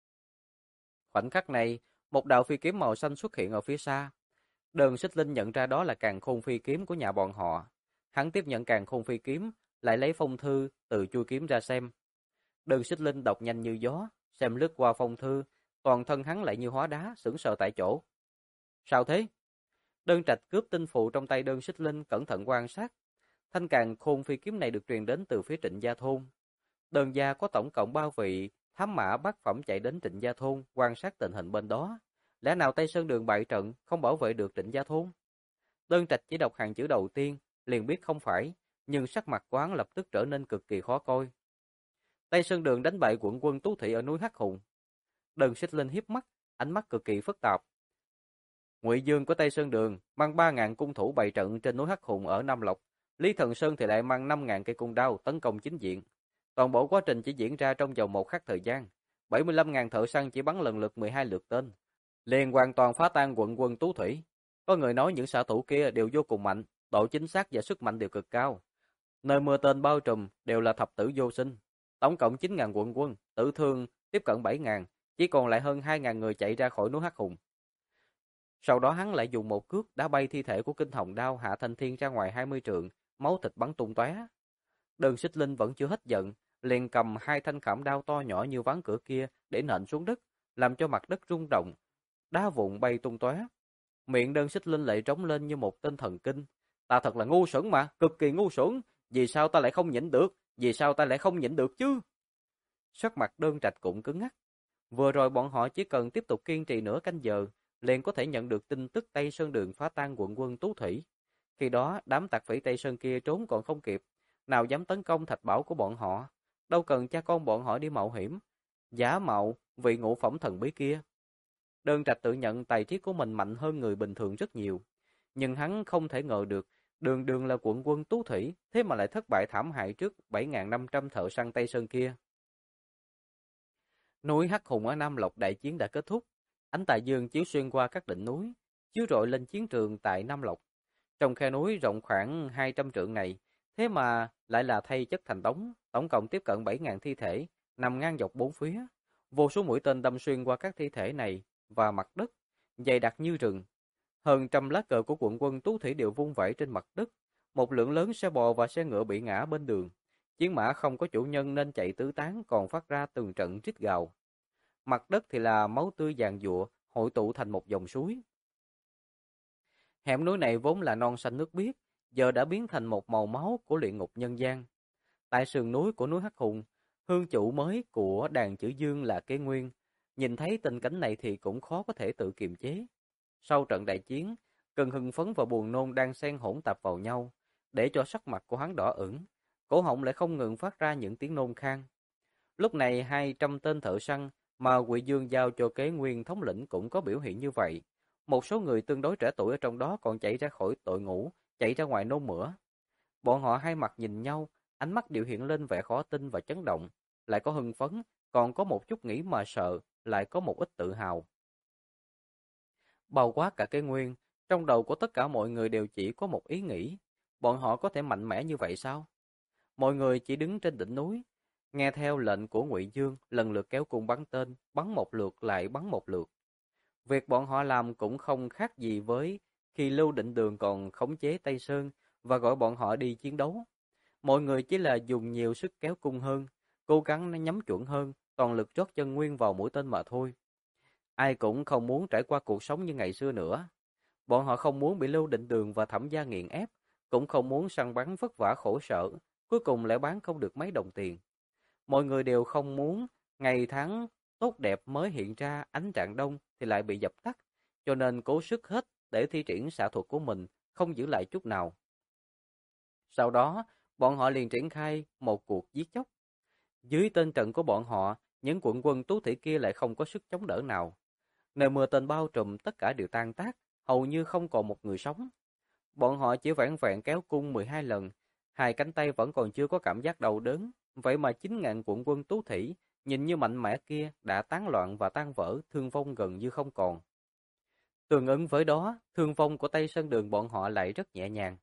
Khoảnh khắc này, một đạo phi kiếm màu xanh xuất hiện ở phía xa. Đơn Xích Linh nhận ra đó là càn khôn phi kiếm của nhà bọn họ. Hắn tiếp nhận càn khôn phi kiếm, lại lấy phong thư từ chui kiếm ra xem. Đơn Xích Linh đọc nhanh như gió, xem lướt qua phong thư, toàn thân hắn lại như hóa đá, sững sờ tại chỗ. Sao thế? Đơn Trạch cướp tinh phụ trong tay Đơn Xích Linh, cẩn thận quan sát. Thanh càn khôn phi kiếm này được truyền đến từ phía Trịnh Gia thôn. Đơn gia có tổng cộng 3 vị thám mã bát phẩm chạy đến Trịnh Gia thôn quan sát tình hình bên đó. Lẽ nào Tây Sơn Đường bại trận không bảo vệ được Trịnh Gia thôn? Đơn Trạch chỉ đọc hàng chữ đầu tiên, liền biết không phải, nhưng sắc mặt của hắn lập tức trở nên cực kỳ khó coi. Tây Sơn Đường đánh bại quận quân Tú Thị ở núi Hắc Hùng. Đơn Xích Linh hiếp mắt, ánh mắt cực kỳ phức tạp. Ngụy Dương của Tây Sơn Đường mang 3.000 cung thủ bày trận trên núi Hắc Hùng ở Nam Lộc. Lý Thần Sơn thì lại mang 5.000 cây cung đao tấn công chính diện. Toàn bộ quá trình chỉ diễn ra trong vòng một khắc thời gian. 75.000 thợ săn chỉ bắn lần lượt 12 lượt tên, liền hoàn toàn phá tan quận quân Tú Thủy. Có người nói những xạ thủ kia đều vô cùng mạnh, độ chính xác và sức mạnh đều cực cao. Nơi mưa tên bao trùm đều là thập tử vô sinh. Tổng cộng 9.000 quận quân, tử thương tiếp cận 7.000, chỉ còn lại hơn 2.000 người chạy ra khỏi núi Hắc Hùng. Sau đó hắn lại dùng một cước đá bay thi thể của Kinh Hồng Đao Hạ Thanh Thiên ra ngoài 20 trượng, máu thịt bắn tung tóe. Đơn Xích Linh vẫn chưa hết giận, liền cầm 2 thanh khảm đao to nhỏ như ván cửa kia để nện xuống đất, làm cho mặt đất rung động, đá vụn bay tung tóe. Miệng Đơn Xích Linh lại trống lên như một tên thần kinh. Ta thật là ngu xuẩn mà, cực kỳ ngu xuẩn, vì sao ta lại không nhịn được, vì sao ta lại không nhịn được chứ? Sắc mặt Đơn Trạch cũng cứng ngắc. Vừa rồi bọn họ chỉ cần tiếp tục kiên trì nửa canh giờ, liền có thể nhận được tin tức Tây Sơn Đường phá tan quận quân Tú Thủy. Khi đó đám tặc phỉ Tây Sơn kia trốn còn không kịp, nào dám tấn công thạch bảo của bọn họ, đâu cần cha con bọn họ đi mạo hiểm, giả mạo vị ngũ phẩm thần bí kia. Đơn Trạch tự nhận tài trí của mình mạnh hơn người bình thường rất nhiều, nhưng hắn không thể ngờ được, đường đường là quận quân tú thủy, thế mà lại thất bại thảm hại trước 7.500 thợ săn Tây Sơn kia. Núi Hắc Hùng ở Nam Lộc đại chiến đã kết thúc, ánh tà dương chiếu xuyên qua các đỉnh núi, chiếu rọi lên chiến trường tại Nam Lộc. Trong khe núi rộng khoảng 200 trượng này, thế mà lại là thay chất thành đống, tổng cộng tiếp cận 7.000 thi thể, nằm ngang dọc bốn phía. Vô số mũi tên đâm xuyên qua các thi thể này và mặt đất, dày đặc như rừng. Hơn trăm lá cờ của quận quân Tú Thủy đều vung vẩy trên mặt đất. Một lượng lớn xe bò và xe ngựa bị ngã bên đường. Chiến mã không có chủ nhân nên chạy tứ tán còn phát ra từng trận rít gào. Mặt đất thì là máu tươi giàn giụa, hội tụ thành một dòng suối. Hẻm núi này vốn là non xanh nước biếc, giờ đã biến thành một màu máu của luyện ngục nhân gian. Tại sườn núi của núi Hắc Hùng, hương chủ mới của đàn chữ Dương là Kế Nguyên. Nhìn thấy tình cảnh này thì cũng khó có thể tự kiềm chế. Sau trận đại chiến, cơn hưng phấn và buồn nôn đang xen hỗn tạp vào nhau, để cho sắc mặt của hắn đỏ ửng, cổ họng lại không ngừng phát ra những tiếng nôn khan. Lúc này 200 tên thợ săn mà Ngụy Dương giao cho Kế Nguyên thống lĩnh cũng có biểu hiện như vậy. Một số người tương đối trẻ tuổi ở trong đó còn chạy ra khỏi đội ngũ, chạy ra ngoài nôn mửa. Bọn họ hai mặt nhìn nhau, ánh mắt đều hiện lên vẻ khó tin và chấn động, lại có hưng phấn, còn có một chút nghĩ mà sợ, lại có một ít tự hào. Bao quát cả Kế Nguyên, trong đầu của tất cả mọi người đều chỉ có một ý nghĩ, bọn họ có thể mạnh mẽ như vậy sao? Mọi người chỉ đứng trên đỉnh núi, nghe theo lệnh của Ngụy Dương, lần lượt kéo cung bắn tên, bắn một lượt lại bắn một lượt. Việc bọn họ làm cũng không khác gì với khi Lưu Định Đường còn khống chế Tây Sơn và gọi bọn họ đi chiến đấu. Mọi người chỉ là dùng nhiều sức kéo cung hơn, cố gắng nhắm chuẩn hơn, toàn lực trót chân nguyên vào mũi tên mà thôi. Ai cũng không muốn trải qua cuộc sống như ngày xưa nữa. Bọn họ không muốn bị Lưu Định Đường và Thẩm Gia nghiền ép, cũng không muốn săn bắn vất vả khổ sở, cuối cùng lại bán không được mấy đồng tiền. Mọi người đều không muốn ngày tháng tốt đẹp mới hiện ra ánh rạng đông thì lại bị dập tắt, cho nên cố sức hết để thi triển xạ thuật của mình, không giữ lại chút nào. Sau đó, bọn họ liền triển khai một cuộc giết chóc. Dưới tên trận của bọn họ, những quận quân tú thủy kia lại không có sức chống đỡ nào. Nơi mưa tên bao trùm tất cả đều tan tác, hầu như không còn một người sống. Bọn họ chỉ vẻn vẹn kéo cung 12 lần, hai cánh tay vẫn còn chưa có cảm giác đau đớn, vậy mà 9.000 quận quân tú thủy nhìn như mạnh mẽ kia đã tán loạn và tan vỡ, thương vong gần như không còn. Tương ứng với đó, thương vong của Tây Sơn Đường bọn họ lại rất nhẹ nhàng.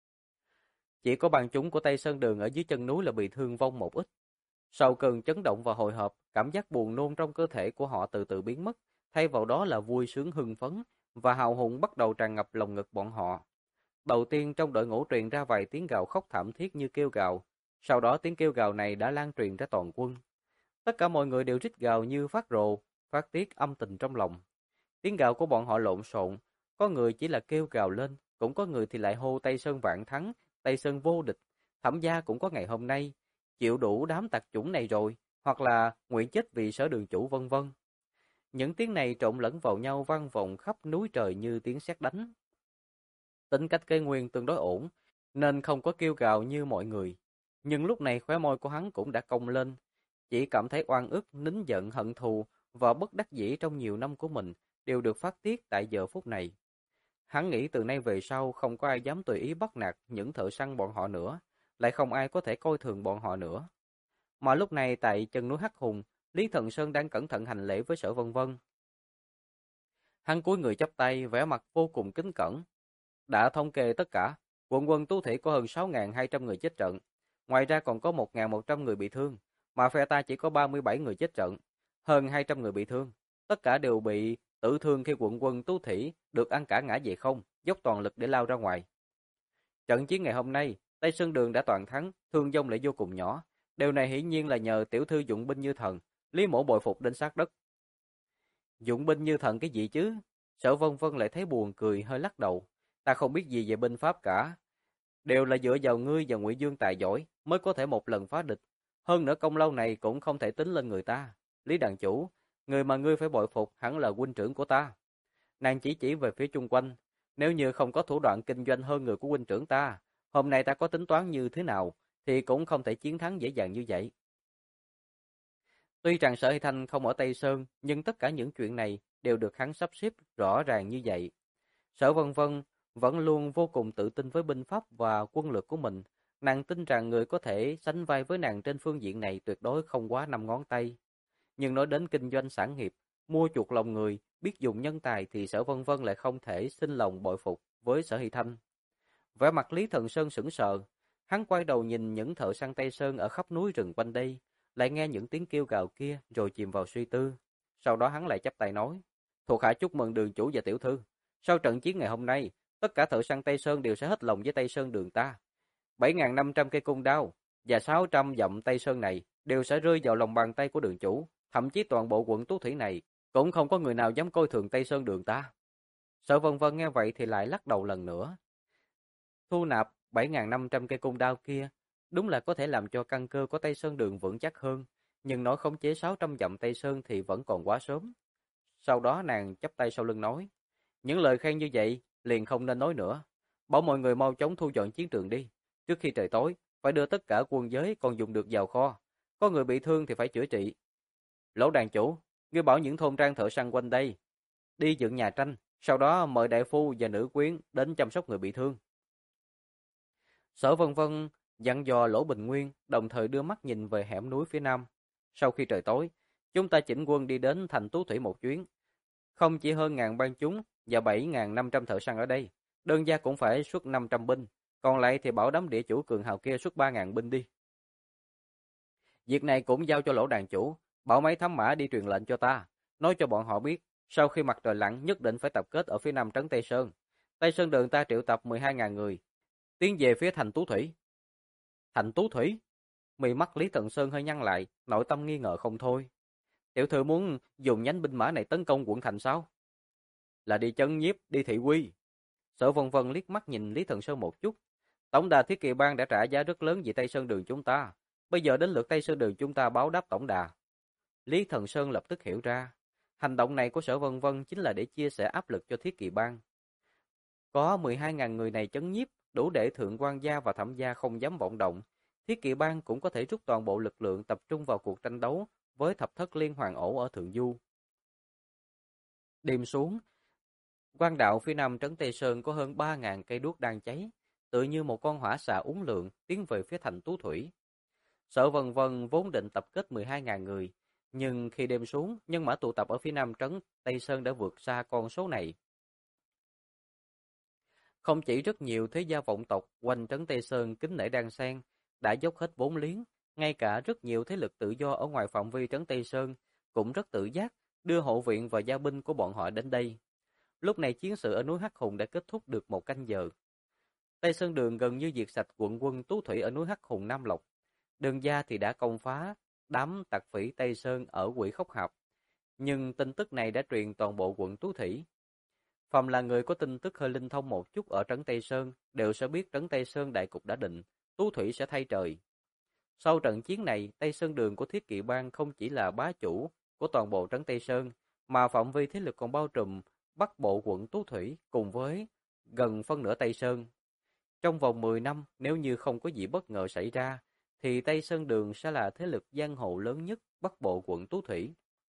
Chỉ có bang chúng của Tây Sơn Đường ở dưới chân núi là bị thương vong một ít. Sau cơn chấn động và hồi hộp, cảm giác buồn nôn trong cơ thể của họ từ từ biến mất, thay vào đó là vui sướng hưng phấn và hào hùng bắt đầu tràn ngập lòng ngực bọn họ. Đầu tiên trong đội ngũ truyền ra vài tiếng gào khóc thảm thiết như kêu gào, sau đó tiếng kêu gào này đã lan truyền ra toàn quân. Tất cả mọi người đều rít gào như phát rồ, phát tiết âm tình trong lòng. Tiếng gào của bọn họ lộn xộn, có người chỉ là kêu gào lên, cũng có người thì lại hô Tây Sơn vạn thắng, Tây Sơn vô địch, Thẩm gia cũng có ngày hôm nay, chịu đủ đám tặc chủng này rồi, hoặc là nguyện chết vì Sở Đường chủ vân vân. Những tiếng này trộn lẫn vào nhau vang vọng khắp núi trời như tiếng sét đánh. Tính cách Kế Nguyên tương đối ổn, nên không có kêu gào như mọi người. Nhưng lúc này khóe môi của hắn cũng đã cong lên, chỉ cảm thấy oan ức, nín giận, hận thù và bất đắc dĩ trong nhiều năm của mình đều được phát tiết tại giờ phút này. Hắn nghĩ từ nay về sau không có ai dám tùy ý bắt nạt những thợ săn bọn họ nữa, lại không ai có thể coi thường bọn họ nữa. Mà lúc này tại chân núi Hắc Hùng, Lý Thần Sơn đang cẩn thận hành lễ với Sở Vân Vân. Hắn cúi người chắp tay, vẻ mặt vô cùng kính cẩn. Đã thống kê tất cả, quận quân Tú Thủy có hơn 6.200 người chết trận, ngoài ra còn có 1.100 người bị thương, mà phe ta chỉ có 37 người chết trận, hơn 200 người bị thương. Tất cả đều bị tử thương khi quận quân Tú Thủy được ăn cả ngã về không, dốc toàn lực để lao ra ngoài. Trận chiến ngày hôm nay, Tây Sơn Đường đã toàn thắng, thương vong lại vô cùng nhỏ. Điều này hiển nhiên là nhờ tiểu thư dụng binh như thần, Lý Mỗ bội phục đến sát đất. Dụng binh như thần cái gì chứ? Sở Vân Vân lại thấy buồn cười hơi lắc đầu. Ta không biết gì về binh pháp cả. Đều là dựa vào ngươi và Ngụy Dương tài giỏi mới có thể một lần phá địch. Hơn nữa công lao này cũng không thể tính lên người ta. Lý đàn chủ, người mà ngươi phải bội phục hẳn là huynh trưởng của ta. Nàng chỉ về phía chung quanh. Nếu như không có thủ đoạn kinh doanh hơn người của huynh trưởng ta, hôm nay ta có tính toán như thế nào, thì cũng không thể chiến thắng dễ dàng như vậy. Tuy rằng Sở Hy Thanh không ở Tây Sơn, nhưng tất cả những chuyện này đều được hắn sắp xếp rõ ràng như vậy. Sở Vân Vân vẫn luôn vô cùng tự tin với binh pháp và quân lực của mình. Nàng tin rằng người có thể sánh vai với nàng trên phương diện này tuyệt đối không quá 5 ngón tay. Nhưng nói đến kinh doanh sản nghiệp, mua chuộc lòng người, biết dùng nhân tài thì Sở Vân Vân lại không thể sinh lòng bội phục với Sở Hy Thanh. Vẻ mặt Lý Thần Sơn sững sờ, hắn quay đầu nhìn những thợ săn Tây Sơn ở khắp núi rừng quanh đây, lại nghe những tiếng kêu gào kia rồi chìm vào suy tư. Sau đó hắn lại chắp tay nói: "Thuộc hạ chúc mừng đường chủ và tiểu thư. Sau trận chiến ngày hôm nay, tất cả thợ săn Tây Sơn đều sẽ hết lòng với Tây Sơn đường ta. 7.500 cây cung đao và 600 dặm Tây Sơn này đều sẽ rơi vào lòng bàn tay của đường chủ, thậm chí toàn bộ quận Tú Thủy này cũng không có người nào dám coi thường Tây Sơn đường ta." Sở Vân Vân nghe vậy thì lại lắc đầu lần nữa. Thu nạp 7.500 cây cung đao kia, đúng là có thể làm cho căn cơ của Tây Sơn đường vững chắc hơn, nhưng nói khống chế 600 dặm Tây Sơn thì vẫn còn quá sớm. Sau đó nàng chắp tay sau lưng nói: "Những lời khen như vậy liền không nên nói nữa. Bảo mọi người mau chóng thu dọn chiến trường đi. Trước khi trời tối, phải đưa tất cả quân giới còn dùng được vào kho. Có người bị thương thì phải chữa trị. Lỗ đàn chủ, ngươi bảo những thôn trang thợ săn quanh đây đi dựng nhà tranh, sau đó mời đại phu và nữ quyến đến chăm sóc người bị thương." Sở Vân Vân dặn dò Lỗ Bình Nguyên, đồng thời đưa mắt nhìn về hẻm núi phía nam. Sau khi trời tối, chúng ta chỉnh quân đi đến thành Tú Thủy một chuyến. Không chỉ hơn ngàn bang chúng và 7.500 thợ săn ở đây, đơn gia cũng phải xuất 500 binh, còn lại thì bảo đám địa chủ cường hào kia xuất 3.000 binh đi. Việc này cũng giao cho Lỗ đàn chủ, bảo mấy thám mã đi truyền lệnh cho ta, nói cho bọn họ biết, sau khi mặt trời lặn nhất định phải tập kết ở phía nam trấn Tây Sơn. Tây Sơn đường ta triệu tập 12.000 người, tiến về phía thành Tú Thủy. Thành Tú Thủy? Mí mắt Lý Tận Sơn hơi nhăn lại, nội tâm nghi ngờ không thôi. Tiểu thư muốn dùng nhánh binh mã này tấn công quận thành sao? Là đi chấn nhiếp, đi thị uy. Sở Vân Vân liếc mắt nhìn Lý Tận Sơn một chút. Tổng đà Thiết Kỵ Bang đã trả giá rất lớn vì Tây Sơn đường chúng ta. Bây giờ đến lượt Tây Sơn đường chúng ta báo đáp tổng đà. Lý Thần Sơn lập tức hiểu ra. Hành động này của Sở Vân Vân chính là để chia sẻ áp lực cho Thiết Kỵ Bang. Có 12.000 người này chấn nhiếp, đủ để Thượng quan gia và Thẩm gia không dám vọng động. Thiết Kỵ Bang cũng có thể rút toàn bộ lực lượng tập trung vào cuộc tranh đấu với thập thất liên hoàng ổ ở Thượng Du. Đêm xuống, quan đạo phía nam trấn Tây Sơn có hơn 3.000 cây đuốc đang cháy, tựa như một con hỏa xà uốn lượn tiến về phía thành Tú Thủy. Sở Vân Vân vốn định tập kết 12.000 người, nhưng khi đêm xuống, nhân mã tụ tập ở phía nam trấn Tây Sơn đã vượt xa con số này. Không chỉ rất nhiều thế gia vọng tộc quanh trấn Tây Sơn kính nể đan sen đã dốc hết vốn liếng, ngay cả rất nhiều thế lực tự do ở ngoài phạm vi trấn Tây Sơn cũng rất tự giác đưa hộ viện và gia binh của bọn họ đến đây. Lúc này chiến sự ở núi Hắc Hùng đã kết thúc được 1 canh giờ. Tây Sơn Đường gần như diệt sạch quận quân Tú Thủy ở núi Hắc Hùng Nam Lộc. Đường gia thì đã công phá đám tặc phỉ Tây Sơn ở Quỷ Khốc Hạp, nhưng tin tức này đã truyền toàn bộ quận Tú Thủy. Phàm là người có tin tức hơi linh thông một chút ở trấn Tây Sơn đều sẽ biết trấn Tây Sơn đại cục đã định, Tú Thủy sẽ thay trời. Sau trận chiến này, Tây Sơn Đường của Thiết Kỵ Bang không chỉ là bá chủ của toàn bộ trấn Tây Sơn, mà phạm vi thế lực còn bao trùm Bắc bộ quận Tú Thủy cùng với gần phân nửa Tây Sơn. Trong vòng 10 năm, nếu như không có gì bất ngờ xảy ra, thì Tây Sơn Đường sẽ là thế lực giang hồ lớn nhất Bắc bộ quận Tú Thủy.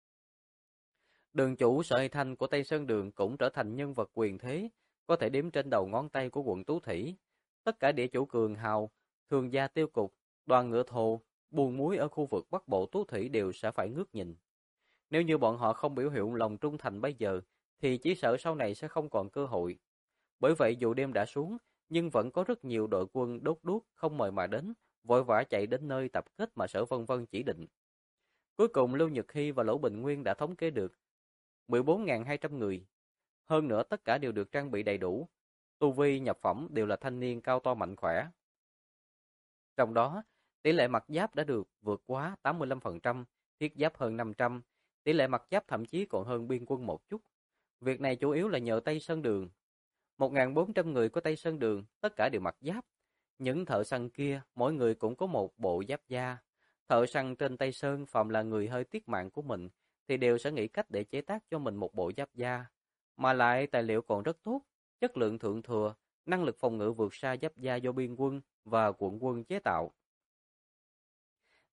Đường chủ Sở Hy Thanh của Tây Sơn Đường cũng trở thành nhân vật quyền thế, có thể đếm trên đầu ngón tay của quận Tú Thủy. Tất cả địa chủ cường hào, thường gia tiêu cục, đoàn ngựa thồ, buôn muối ở khu vực Bắc Bộ Tú Thủy đều sẽ phải ngước nhìn. Nếu như bọn họ không biểu hiện lòng trung thành bây giờ, thì chỉ sợ sau này sẽ không còn cơ hội. Bởi vậy dù đêm đã xuống, nhưng vẫn có rất nhiều đội quân đốt đuốc không mời mà đến, vội vã chạy đến nơi tập kết mà Sở Vân Vân chỉ định. Cuối cùng Lưu Nhật Hy và Lỗ Bình Nguyên đã thống kê được 14.200 người. Hơn nữa tất cả đều được trang bị đầy đủ. Tu vi nhập phẩm đều là thanh niên cao to mạnh khỏe. Trong đó, tỷ lệ mặc giáp đã được vượt quá 85%, thiết giáp hơn 500, tỷ lệ mặc giáp thậm chí còn hơn biên quân một chút. Việc này chủ yếu là nhờ Tây Sơn Đường. 1.400 người của Tây Sơn Đường, tất cả đều mặc giáp. Những thợ săn kia, mỗi người cũng có một bộ giáp da. Thợ săn trên Tây Sơn phàm là người hơi tiếc mạng của mình, thì đều sẽ nghĩ cách để chế tác cho mình một bộ giáp da. Mà lại tài liệu còn rất tốt, chất lượng thượng thừa, năng lực phòng ngự vượt xa giáp da do biên quân và quận quân chế tạo.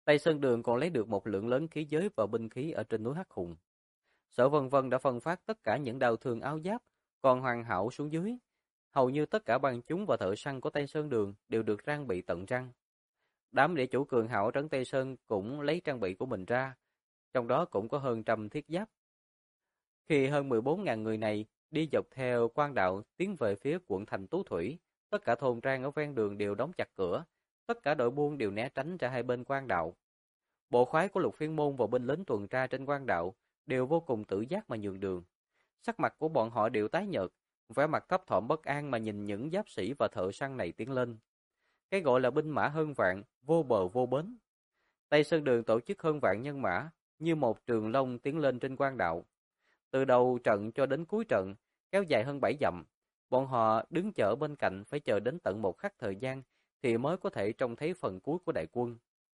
Tây Sơn Đường còn lấy được một lượng lớn khí giới và binh khí ở trên núi Hắc Hùng. Sở Vân Vân đã phân phát tất cả những đao thương áo giáp còn hoàn hảo xuống dưới. Hầu như tất cả bang chúng và thợ săn của Tây Sơn Đường đều được trang bị tận răng. Đám địa chủ cường hào ở trấn Tây Sơn cũng lấy trang bị của mình ra, trong đó cũng có hơn trăm thiết giáp. Khi hơn 14.000 người này đi dọc theo quan đạo tiến về phía quận thành Tú Thủy, tất cả thôn trang ở ven đường đều đóng chặt cửa, tất cả đội buôn đều né tránh ra hai bên quan đạo. Bộ khoái của Lục Phiên Môn và binh lính tuần tra trên quan đạo đều vô cùng tự giác mà nhường đường. Sắc mặt của bọn họ đều tái nhợt, vẻ mặt thấp thỏm bất an mà nhìn những giáp sĩ và thợ săn này tiến lên. Cái gọi là binh mã hơn vạn, vô bờ vô bến. Tây Sơn Đường tổ chức hơn vạn nhân mã, như một trường long tiến lên trên quan đạo. Từ đầu trận cho đến cuối trận, kéo dài hơn 7 dặm. Bọn họ đứng chở bên cạnh phải chờ đến tận một khắc thời gian thì mới có thể trông thấy phần cuối của đại quân.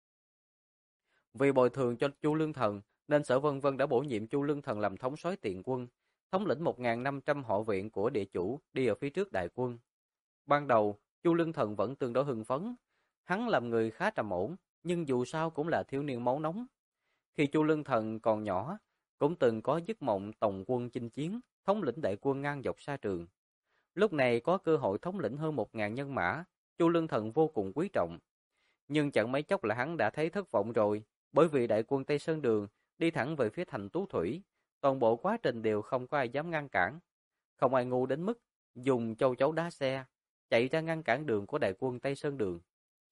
Vì bồi thường cho Chu Lương Thần nên Sở Vân Vân đã bổ nhiệm Chu Lương Thần làm thống soái tiền quân, thống lĩnh 1.500 họ viện của địa chủ đi ở phía trước đại quân. Ban đầu, Chu Lương Thần vẫn tương đối hưng phấn. Hắn làm người khá trầm ổn, nhưng dù sao cũng là thiếu niên máu nóng. Khi Chu Lương Thần còn nhỏ, cũng từng có giấc mộng tổng quân chinh chiến, thống lĩnh đại quân ngang dọc xa trường. Lúc này có cơ hội thống lĩnh hơn 1.000 nhân mã, Chu Lương Thần vô cùng quý trọng. Nhưng chẳng mấy chốc là hắn đã thấy thất vọng rồi, bởi vì đại quân Tây Sơn Đường đi thẳng về phía thành Tú Thủy, toàn bộ quá trình đều không có ai dám ngăn cản. Không ai ngu đến mức dùng châu chấu đá xe, chạy ra ngăn cản đường của đại quân Tây Sơn Đường.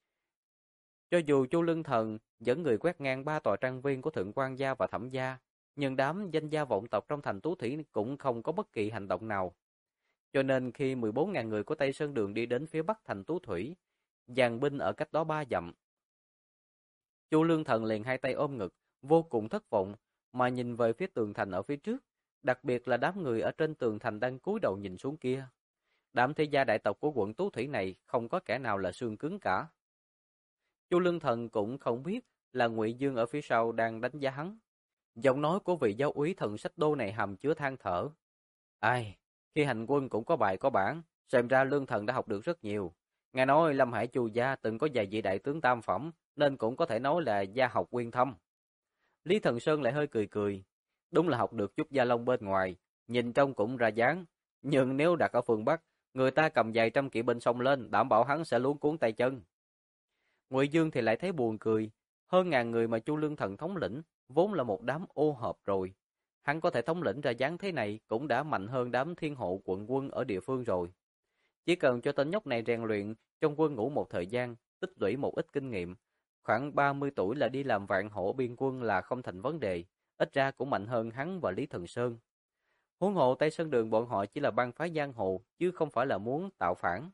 Cho dù Chu Lương Thần dẫn người quét ngang 3 tòa trang viên của Thượng Quan gia và Thẩm gia, nhưng đám danh gia vọng tộc trong thành Tú Thủy cũng không có bất kỳ hành động nào. Cho nên khi 14.000 người của Tây Sơn Đường đi đến phía bắc thành Tú Thủy, dàn binh ở cách đó 3 dặm. Chu Lương Thần liền hai tay ôm ngực, vô cùng thất vọng, mà nhìn về phía tường thành ở phía trước, đặc biệt là đám người ở trên tường thành đang cúi đầu nhìn xuống kia. Đám thế gia đại tộc của quận Tú Thủy này không có kẻ nào là xương cứng cả. Chu Lương Thần cũng không biết là Ngụy Dương ở phía sau đang đánh giá hắn. Giọng nói của vị giáo úy Thần Sách Đô này hàm chứa than thở. Ai, khi hành quân cũng có bài có bản, xem ra Lương Thần đã học được rất nhiều. Nghe nói Lâm Hải Chu gia từng có vài vị đại tướng tam phẩm, nên cũng có thể nói là gia học uyên thâm. Lý Thần Sơn lại hơi cười cười. Đúng là học được chút gia long bên ngoài, nhìn trông cũng ra dáng. Nhưng nếu đặt ở phương Bắc, người ta cầm vài trăm kỵ binh xông lên, đảm bảo hắn sẽ luống cuống tay chân. Ngụy Dương thì lại thấy buồn cười. Hơn ngàn người mà Chu Lương Thần thống lĩnh, vốn là một đám ô hợp rồi. Hắn có thể thống lĩnh ra dáng thế này cũng đã mạnh hơn đám thiên hộ quận quân ở địa phương rồi. Chỉ cần cho tên nhóc này rèn luyện trong quân ngũ một thời gian, tích lũy một ít kinh nghiệm, khoảng 30 tuổi là đi làm vạn hộ biên quân là không thành vấn đề, ít ra cũng mạnh hơn hắn và Lý Thần Sơn. Huống hộ Tây Sơn Đường bọn họ chỉ là bang phái giang hồ, chứ không phải là muốn tạo phản.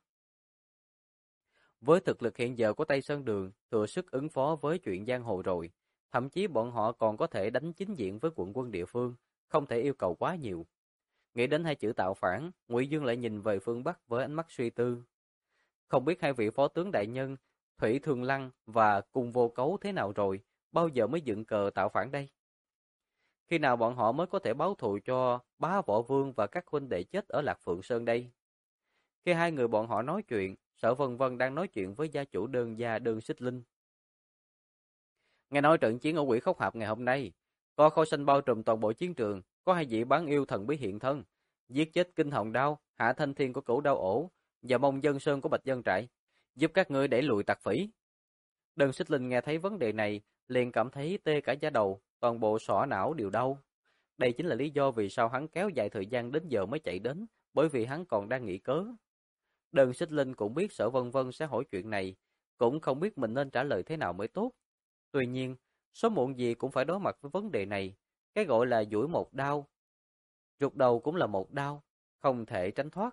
Với thực lực hiện giờ của Tây Sơn Đường, thừa sức ứng phó với chuyện giang hồ rồi, thậm chí bọn họ còn có thể đánh chính diện với quận quân địa phương, không thể yêu cầu quá nhiều. Nghĩ đến hai chữ tạo phản, Ngụy Dương lại nhìn về phương Bắc với ánh mắt suy tư. Không biết hai vị phó tướng đại nhân, Thủy Thường Lăng và Cung Vô Cấu thế nào rồi, bao giờ mới dựng cờ tạo phản đây? Khi nào bọn họ mới có thể báo thù cho Bá Võ Vương và các huynh đệ chết ở Lạc Phượng Sơn đây? Khi hai người bọn họ nói chuyện, Sở Vân Vân đang nói chuyện với gia chủ Đơn gia Đơn Xích Linh. Nghe nói trận chiến ở Quỷ Khốc Hạp ngày hôm nay, có khói xanh bao trùm toàn bộ chiến trường, có hai vị bán yêu thần bí hiện thân, giết chết Kinh Hồng Đao, Hạ Thanh Thiên của Cửu Đao Ổ và Mông Dân Sơn của Bạch Dân Trại, giúp các ngươi đẩy lùi tặc phỉ. Đơn Xích Linh nghe thấy vấn đề này, liền cảm thấy tê cả da đầu, toàn bộ sọ não đều đau. Đây chính là lý do vì sao hắn kéo dài thời gian đến giờ mới chạy đến, bởi vì hắn còn đang nghỉ cớ. Đơn Xích Linh cũng biết Sở Vân Vân sẽ hỏi chuyện này, cũng không biết mình nên trả lời thế nào mới tốt. Tuy nhiên, sớm muộn gì cũng phải đối mặt với vấn đề này. Cái gọi là duỗi một đao, rụt đầu cũng là một đao, không thể tránh thoát.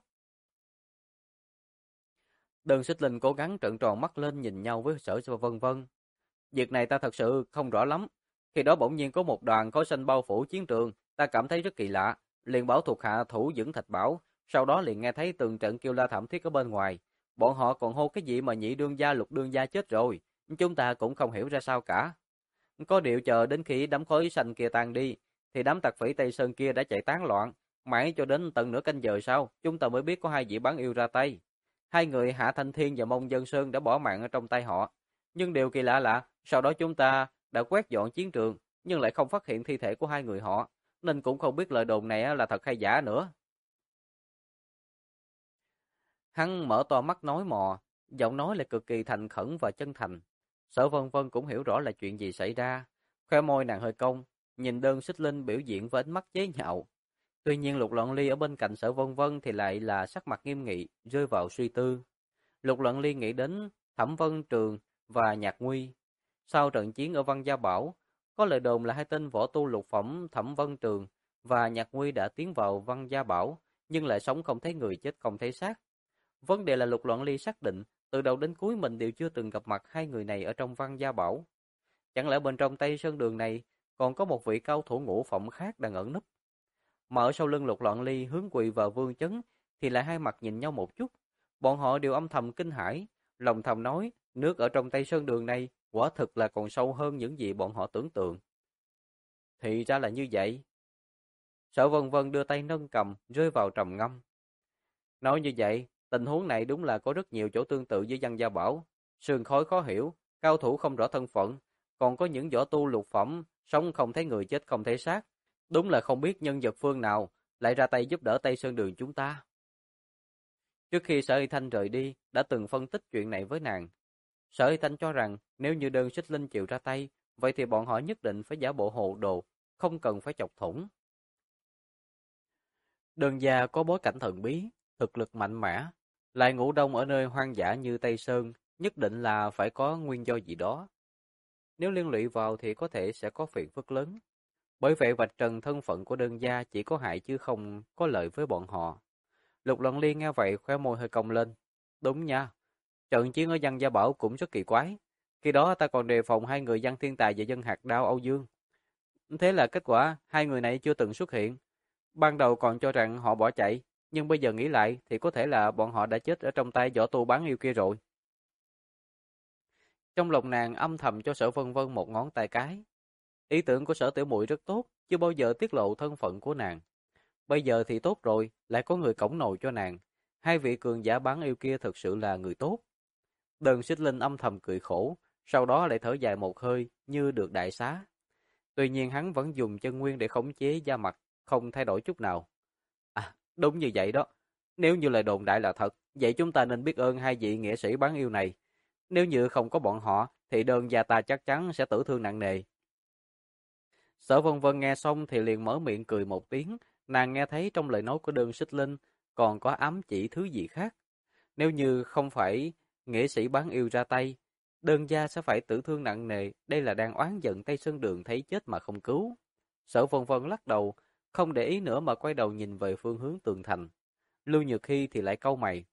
Đơn Xích Linh cố gắng trợn tròn mắt lên nhìn nhau với Sở Vân Vân. Việc này ta thật sự không rõ lắm. Khi đó bỗng nhiên có một đoàn khói xanh bao phủ chiến trường, ta cảm thấy rất kỳ lạ, liền bảo thuộc hạ thủ vững Thạch Bảo, sau đó liền nghe thấy từng trận kêu la thảm thiết ở bên ngoài. Bọn họ còn hô cái gì mà Nhị đương gia Lục đương gia chết rồi, chúng ta cũng không hiểu ra sao cả. Có điều chờ đến khi đám khói xanh kia tan đi, thì đám tặc phỉ Tây Sơn kia đã chạy tán loạn, mãi cho đến tận nửa canh giờ sau, chúng ta mới biết có hai vị bán yêu ra tay. Hai người Hạ Thanh Thiên và Mông Dân Sơn đã bỏ mạng ở trong tay họ. Nhưng điều kỳ lạ là, sau đó chúng ta đã quét dọn chiến trường, nhưng lại không phát hiện thi thể của hai người họ, nên cũng không biết lời đồn này là thật hay giả nữa. Hắn mở to mắt nói mò, giọng nói lại cực kỳ thành khẩn và chân thành. Sở Vân Vân cũng hiểu rõ là chuyện gì xảy ra. Khoe môi nàng hơi cong, nhìn Đơn Xích Linh biểu diễn với ánh mắt chế nhạo. Tuy nhiên Lục Loạn Ly ở bên cạnh Sở Vân Vân thì lại là sắc mặt nghiêm nghị, rơi vào suy tư. Lục Loạn Ly nghĩ đến Thẩm Vân Trường và Nhạc Nguy. Sau trận chiến ở Văn Gia Bảo, có lời đồn là hai tên võ tu lục phẩm Thẩm Vân Trường và Nhạc Nguy đã tiến vào Văn Gia Bảo, nhưng lại sống không thấy người chết không thấy xác. Vấn đề là Lục Loạn Ly xác định, từ đầu đến cuối mình đều chưa từng gặp mặt hai người này ở trong Văn Gia Bảo. Chẳng lẽ bên trong Tây Sơn Đường này còn có một vị cao thủ ngũ phẩm khác đang ẩn núp? Mà ở sau lưng Lục Loạn Ly, Hướng Quỳ và Vương Chấn thì lại hai mặt nhìn nhau một chút. Bọn họ đều âm thầm kinh hãi, lòng thầm nói, nước ở trong Tây Sơn Đường này quả thực là còn sâu hơn những gì bọn họ tưởng tượng. Thì ra là như vậy. Sở Vân Vân đưa tay nâng cầm, rơi vào trầm ngâm. Nói như vậy, tình huống này đúng là có rất nhiều chỗ tương tự với Văn Gia Bảo. Sương khói khó hiểu, cao thủ không rõ thân phận, còn có những võ tu lục phẩm, sống không thấy người chết không thấy xác. Đúng là không biết nhân vật phương nào lại ra tay giúp đỡ Tây Sơn Đường chúng ta. Trước khi Sở Y Thanh rời đi, đã từng phân tích chuyện này với nàng. Sở Y Thanh cho rằng nếu như Đơn Xích Linh chịu ra tay, vậy thì bọn họ nhất định phải giả bộ hồ đồ, không cần phải chọc thủng. Đơn gia có bối cảnh thần bí, thực lực mạnh mẽ, lại ngủ đông ở nơi hoang dã như Tây Sơn, nhất định là phải có nguyên do gì đó. Nếu liên lụy vào thì có thể sẽ có phiền phức lớn. Bởi vậy vạch trần thân phận của đơn gia chỉ có hại chứ không có lợi với bọn họ. Lục Luận Liên nghe vậy khóe môi hơi cong lên. Đúng nha, trận chiến ở Văn Gia Bảo cũng rất kỳ quái. Khi đó ta còn đề phòng hai người Văn Thiên Tài và Dân Hạt Đao Âu Dương. Thế là kết quả hai người này chưa từng xuất hiện. Ban đầu còn cho rằng họ bỏ chạy, nhưng bây giờ nghĩ lại thì có thể là bọn họ đã chết ở trong tay võ tu bán yêu kia rồi. Trong lòng nàng âm thầm cho Sở Vân Vân một ngón tay cái. Ý tưởng của Sở Tiểu Muội rất tốt, chưa bao giờ tiết lộ thân phận của nàng. Bây giờ thì tốt rồi, lại có người cõng nồi cho nàng. Hai vị cường giả bán yêu kia thực sự là người tốt. Đơn Xích Linh âm thầm cười khổ, sau đó lại thở dài một hơi như được đại xá. Tuy nhiên hắn vẫn dùng chân nguyên để khống chế da mặt, không thay đổi chút nào. À, đúng như vậy đó. Nếu như lời đồn đại là thật, vậy chúng ta nên biết ơn hai vị nghĩa sĩ bán yêu này. Nếu như không có bọn họ, thì đơn gia ta chắc chắn sẽ tử thương nặng nề. Sở Vân Vân nghe xong thì liền mở miệng cười một tiếng, nàng nghe thấy trong lời nói của Đơn Xích Linh còn có ám chỉ thứ gì khác. Nếu như không phải nghĩa sĩ bán yêu ra tay, đơn gia sẽ phải tử thương nặng nề, đây là đang oán giận Tây Sơn Đường thấy chết mà không cứu. Sở Vân Vân lắc đầu, không để ý nữa mà quay đầu nhìn về phương hướng tường thành. Lưu Nhược Hy thì lại cau mày.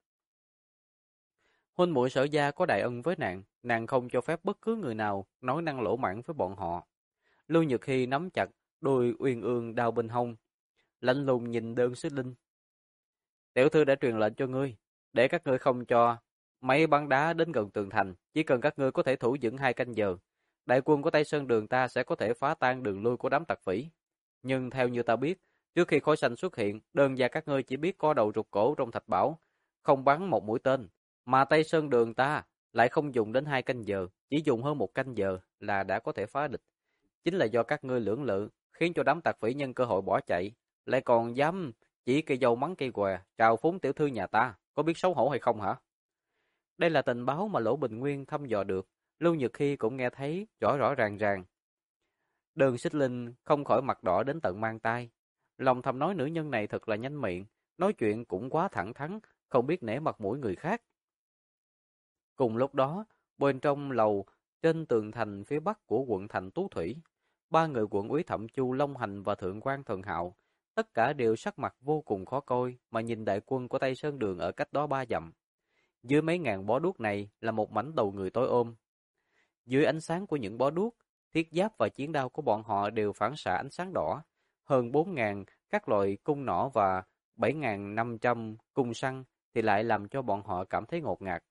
Huynh muội Sở gia có đại ân với nàng, nàng không cho phép bất cứ người nào nói năng lỗ mãng với bọn họ. Lưu Nhược Hy nắm chặt đôi uyên ương đao bên hông, lạnh lùng nhìn Đơn Xích Linh. Tiểu thư đã truyền lệnh cho ngươi, để các ngươi không cho mấy bắn đá đến gần tường thành, chỉ cần các ngươi có thể thủ vững 2 canh giờ, đại quân của Tây Sơn Đường ta sẽ có thể phá tan đường lui của đám tặc phỉ. Nhưng theo như ta biết, trước khi khói xanh xuất hiện, đơn gia các ngươi chỉ biết có đầu rụt cổ trong thạch bảo, không bắn một mũi tên, mà Tây Sơn Đường ta lại không dùng đến 2 canh giờ, chỉ dùng hơn 1 canh giờ là đã có thể phá địch. Chính là do các ngươi lưỡng lự, khiến cho đám tặc phỉ nhân cơ hội bỏ chạy, lại còn dám chỉ cây dâu mắng cây què, trào phúng tiểu thư nhà ta, có biết xấu hổ hay không hả? Đây là tình báo mà Lỗ Bình Nguyên thăm dò được, Lưu Nhược Hy cũng nghe thấy rõ rõ ràng ràng. Đơn Xích Linh không khỏi mặt đỏ đến tận mang tai. Lòng thầm nói nữ nhân này thật là nhanh miệng, nói chuyện cũng quá thẳng thắn, không biết nể mặt mũi người khác. Cùng lúc đó, bên trong lầu, trên tường thành phía bắc của quận thành Tú Thủy, ba người quận úy Thẩm Chu, Long Hành và Thượng quan Thần Hạo, tất cả đều sắc mặt vô cùng khó coi mà nhìn đại quân của Tây Sơn Đường ở cách đó 3 dặm. Dưới mấy ngàn bó đuốc này là một mảnh đầu người tối ôm. Dưới ánh sáng của những bó đuốc, thiết giáp và chiến đao của bọn họ đều phản xạ ánh sáng đỏ. Hơn 4.000 các loại cung nỏ và 7.500 cung săn thì lại làm cho bọn họ cảm thấy ngột ngạt.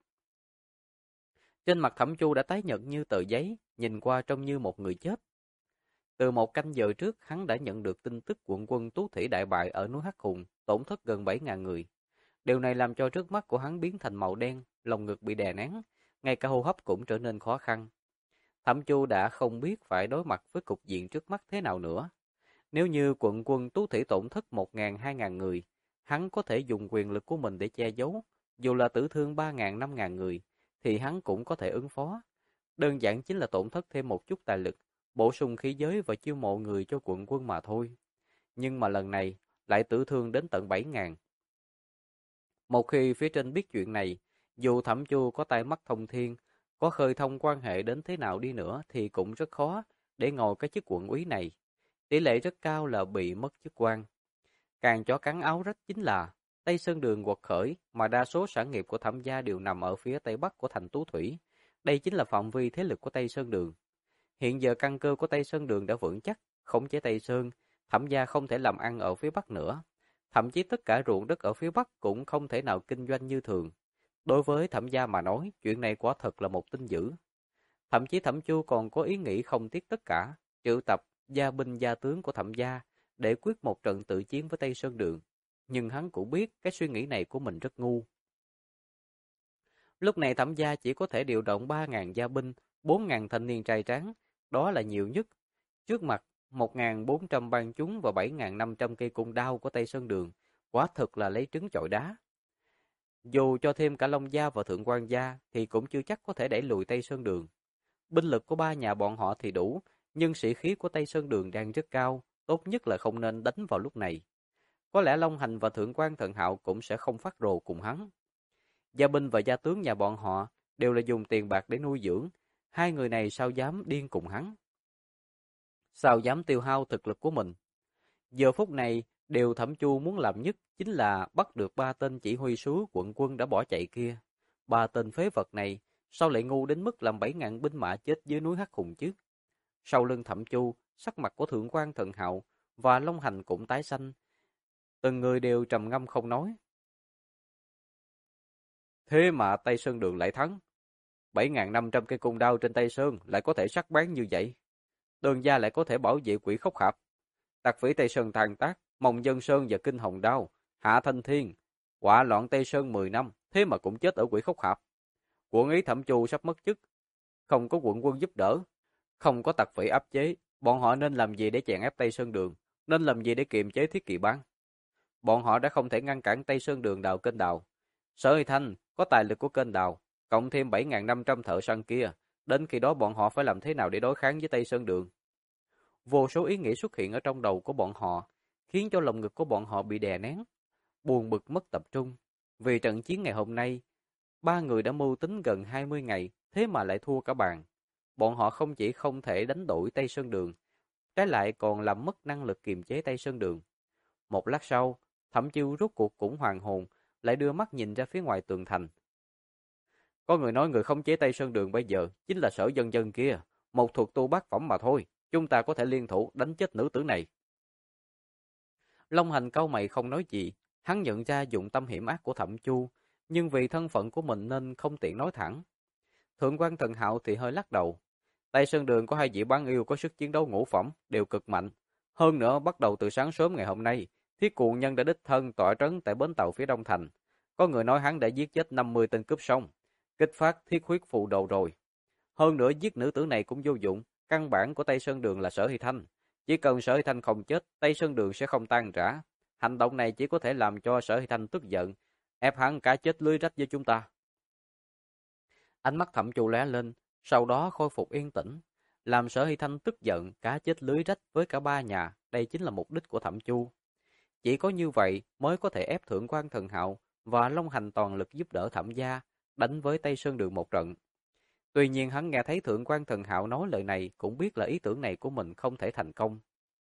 Trên mặt Thẩm Chu đã tái nhợt như tờ giấy, nhìn qua trông như một người chết. Từ 1 canh giờ trước, hắn đã nhận được tin tức quận quân Tú Thủy đại bại ở núi Hắc Hùng, tổn thất gần 7.000 người. Điều này làm cho trước mắt của hắn biến thành màu đen, lồng ngực bị đè nén, ngay cả hô hấp cũng trở nên khó khăn. Thẩm Chu đã không biết phải đối mặt với cục diện trước mắt thế nào nữa. Nếu như quận quân Tú Thủy tổn thất 1.000-2.000 người, hắn có thể dùng quyền lực của mình để che giấu, dù là tử thương 3.000-5.000 người, thì hắn cũng có thể ứng phó. Đơn giản chính là tổn thất thêm một chút tài lực, bổ sung khí giới và chiêu mộ người cho quận quân mà thôi. Nhưng mà lần này, lại tử thương đến tận 7.000. Một khi phía trên biết chuyện này, dù Thẩm Chu có tai mắt thông thiên, có khơi thông quan hệ đến thế nào đi nữa thì cũng rất khó để ngồi cái chức quận úy này. Tỷ lệ rất cao là bị mất chức quan. Càng chó cắn áo rách chính là Tây Sơn Đường quật khởi mà đa số sản nghiệp của Thẩm gia đều nằm ở phía tây bắc của thành Tú Thủy. Đây chính là phạm vi thế lực của Tây Sơn Đường. Hiện giờ căn cơ của Tây Sơn Đường đã vững chắc, khống chế Tây Sơn, Thẩm gia không thể làm ăn ở phía bắc nữa. Thậm chí tất cả ruộng đất ở phía bắc cũng không thể nào kinh doanh như thường. Đối với Thẩm gia mà nói, chuyện này quả thật là một tin dữ. Thậm chí Thẩm Chu còn có ý nghĩ không tiếc tất cả, triệu tập gia binh gia tướng của Thẩm gia để quyết một trận tự chiến với Tây Sơn Đường. Nhưng hắn cũng biết cái suy nghĩ này của mình rất ngu. Lúc này Thẩm gia chỉ có thể điều động 3.000 gia binh, 4.000 thanh niên trai tráng, đó là nhiều nhất. Trước mặt 1.400 bang chúng và 7.500 cây cung đao của Tây Sơn Đường, quả thực là lấy trứng chọi đá. Dù cho thêm cả Long gia và Thượng Quan gia thì cũng chưa chắc có thể đẩy lùi Tây Sơn Đường. Binh lực của ba nhà bọn họ thì đủ, nhưng sĩ khí của Tây Sơn Đường đang rất cao, tốt nhất là không nên đánh vào lúc này. Có lẽ Long Hành và Thượng Quan Thận Hạo cũng sẽ không phát rồ cùng hắn. Gia binh và gia tướng nhà bọn họ đều là dùng tiền bạc để nuôi dưỡng, hai người này sao dám điên cùng hắn? Sao dám tiêu hao thực lực của mình? Giờ phút này, điều Thẩm Chu muốn làm nhất chính là bắt được ba tên chỉ huy sứ quận quân đã bỏ chạy kia. Ba tên phế vật này, sao lại ngu đến mức làm 7.000 binh mã chết dưới núi Hắc Hùng chứ? Sau lưng Thẩm Chu, sắc mặt của Thượng quan Thận Hạo và Long Hành cũng tái xanh. Từng người đều trầm ngâm không nói. Thế mà Tây Sơn Đường lại thắng. 7.500 cây cung đao trên Tây Sơn lại có thể sắc bén như vậy. Đường gia lại có thể bảo vệ Quỷ Khốc Hạp. Tặc phỉ Tây Sơn tàn tác, Mộng Dân Sơn và Kinh Hồng Đao, Hạ Thanh Thiên, họa loạn Tây Sơn 10 năm, thế mà cũng chết ở Quỷ Khốc Hạp. Quận ý Thẩm Chu sắp mất chức, không có quận quân giúp đỡ, không có tặc phỉ áp chế, bọn họ nên làm gì để chèn ép Tây Sơn Đường, nên làm gì để kiềm chế Thiết Kỵ Bang? Bọn họ đã không thể ngăn cản Tây Sơn Đường đào kênh đào. Sở Hy Thanh có tài lực của kênh đào, cộng thêm 7.500 thợ săn kia, đến khi đó bọn họ phải làm thế nào để đối kháng với Tây Sơn Đường? Vô số ý nghĩ xuất hiện ở trong đầu của bọn họ, khiến cho lồng ngực của bọn họ bị đè nén, buồn bực mất tập trung. Vì trận chiến ngày hôm nay, ba người đã mưu tính gần 20 ngày, thế mà lại thua cả bàn. Bọn họ không chỉ không thể đánh đổi Tây Sơn Đường, trái lại còn làm mất năng lực kiềm chế Tây Sơn Đường. Một lát sau, Thẩm Chiêu rốt cuộc cũng hoàn hồn, lại đưa mắt nhìn ra phía ngoài tường thành. Có người nói người khống chế Tây Sơn Đường bây giờ chính là Sở Dân Dân kia, một thuật tu bát phẩm mà thôi, chúng ta có thể liên thủ đánh chết nữ tử này. Long Hành cau mày không nói gì, hắn nhận ra dụng tâm hiểm ác của Thẩm Chu, nhưng vì thân phận của mình nên không tiện nói thẳng. Thượng quan Thần Hạo thì hơi lắc đầu. Tây Sơn Đường có hai vị bán yêu có sức chiến đấu ngũ phẩm, đều cực mạnh. Hơn nữa, bắt đầu từ sáng sớm ngày hôm nay, Thiết Cuồng Nhân đã đích thân tọa trấn tại bến tàu phía Đông Thành. Có người nói hắn đã giết chết 50 tên cướp sông, kích phát thiết huyết phù đồ rồi. Hơn nữa giết nữ tử này cũng vô dụng, căn bản của Tây Sơn Đường là Sở Hy Thanh. Chỉ cần Sở Hy Thanh không chết, Tây Sơn Đường sẽ không tan rã. Hành động này chỉ có thể làm cho Sở Hy Thanh tức giận, ép hắn cá chết lưới rách với chúng ta. Ánh mắt Thẩm Chu lóe lên, sau đó khôi phục yên tĩnh. Làm Sở Hy Thanh tức giận, cá chết lưới rách với cả ba nhà, đây chính là mục đích của Thẩm Chu. Chỉ có như vậy mới có thể ép Thượng quan Thần Hạo và Long Hành toàn lực giúp đỡ Thẩm gia, đánh với Tây Sơn Đường một trận. Tuy nhiên hắn nghe thấy Thượng quan Thần Hạo nói lời này cũng biết là ý tưởng này của mình không thể thành công.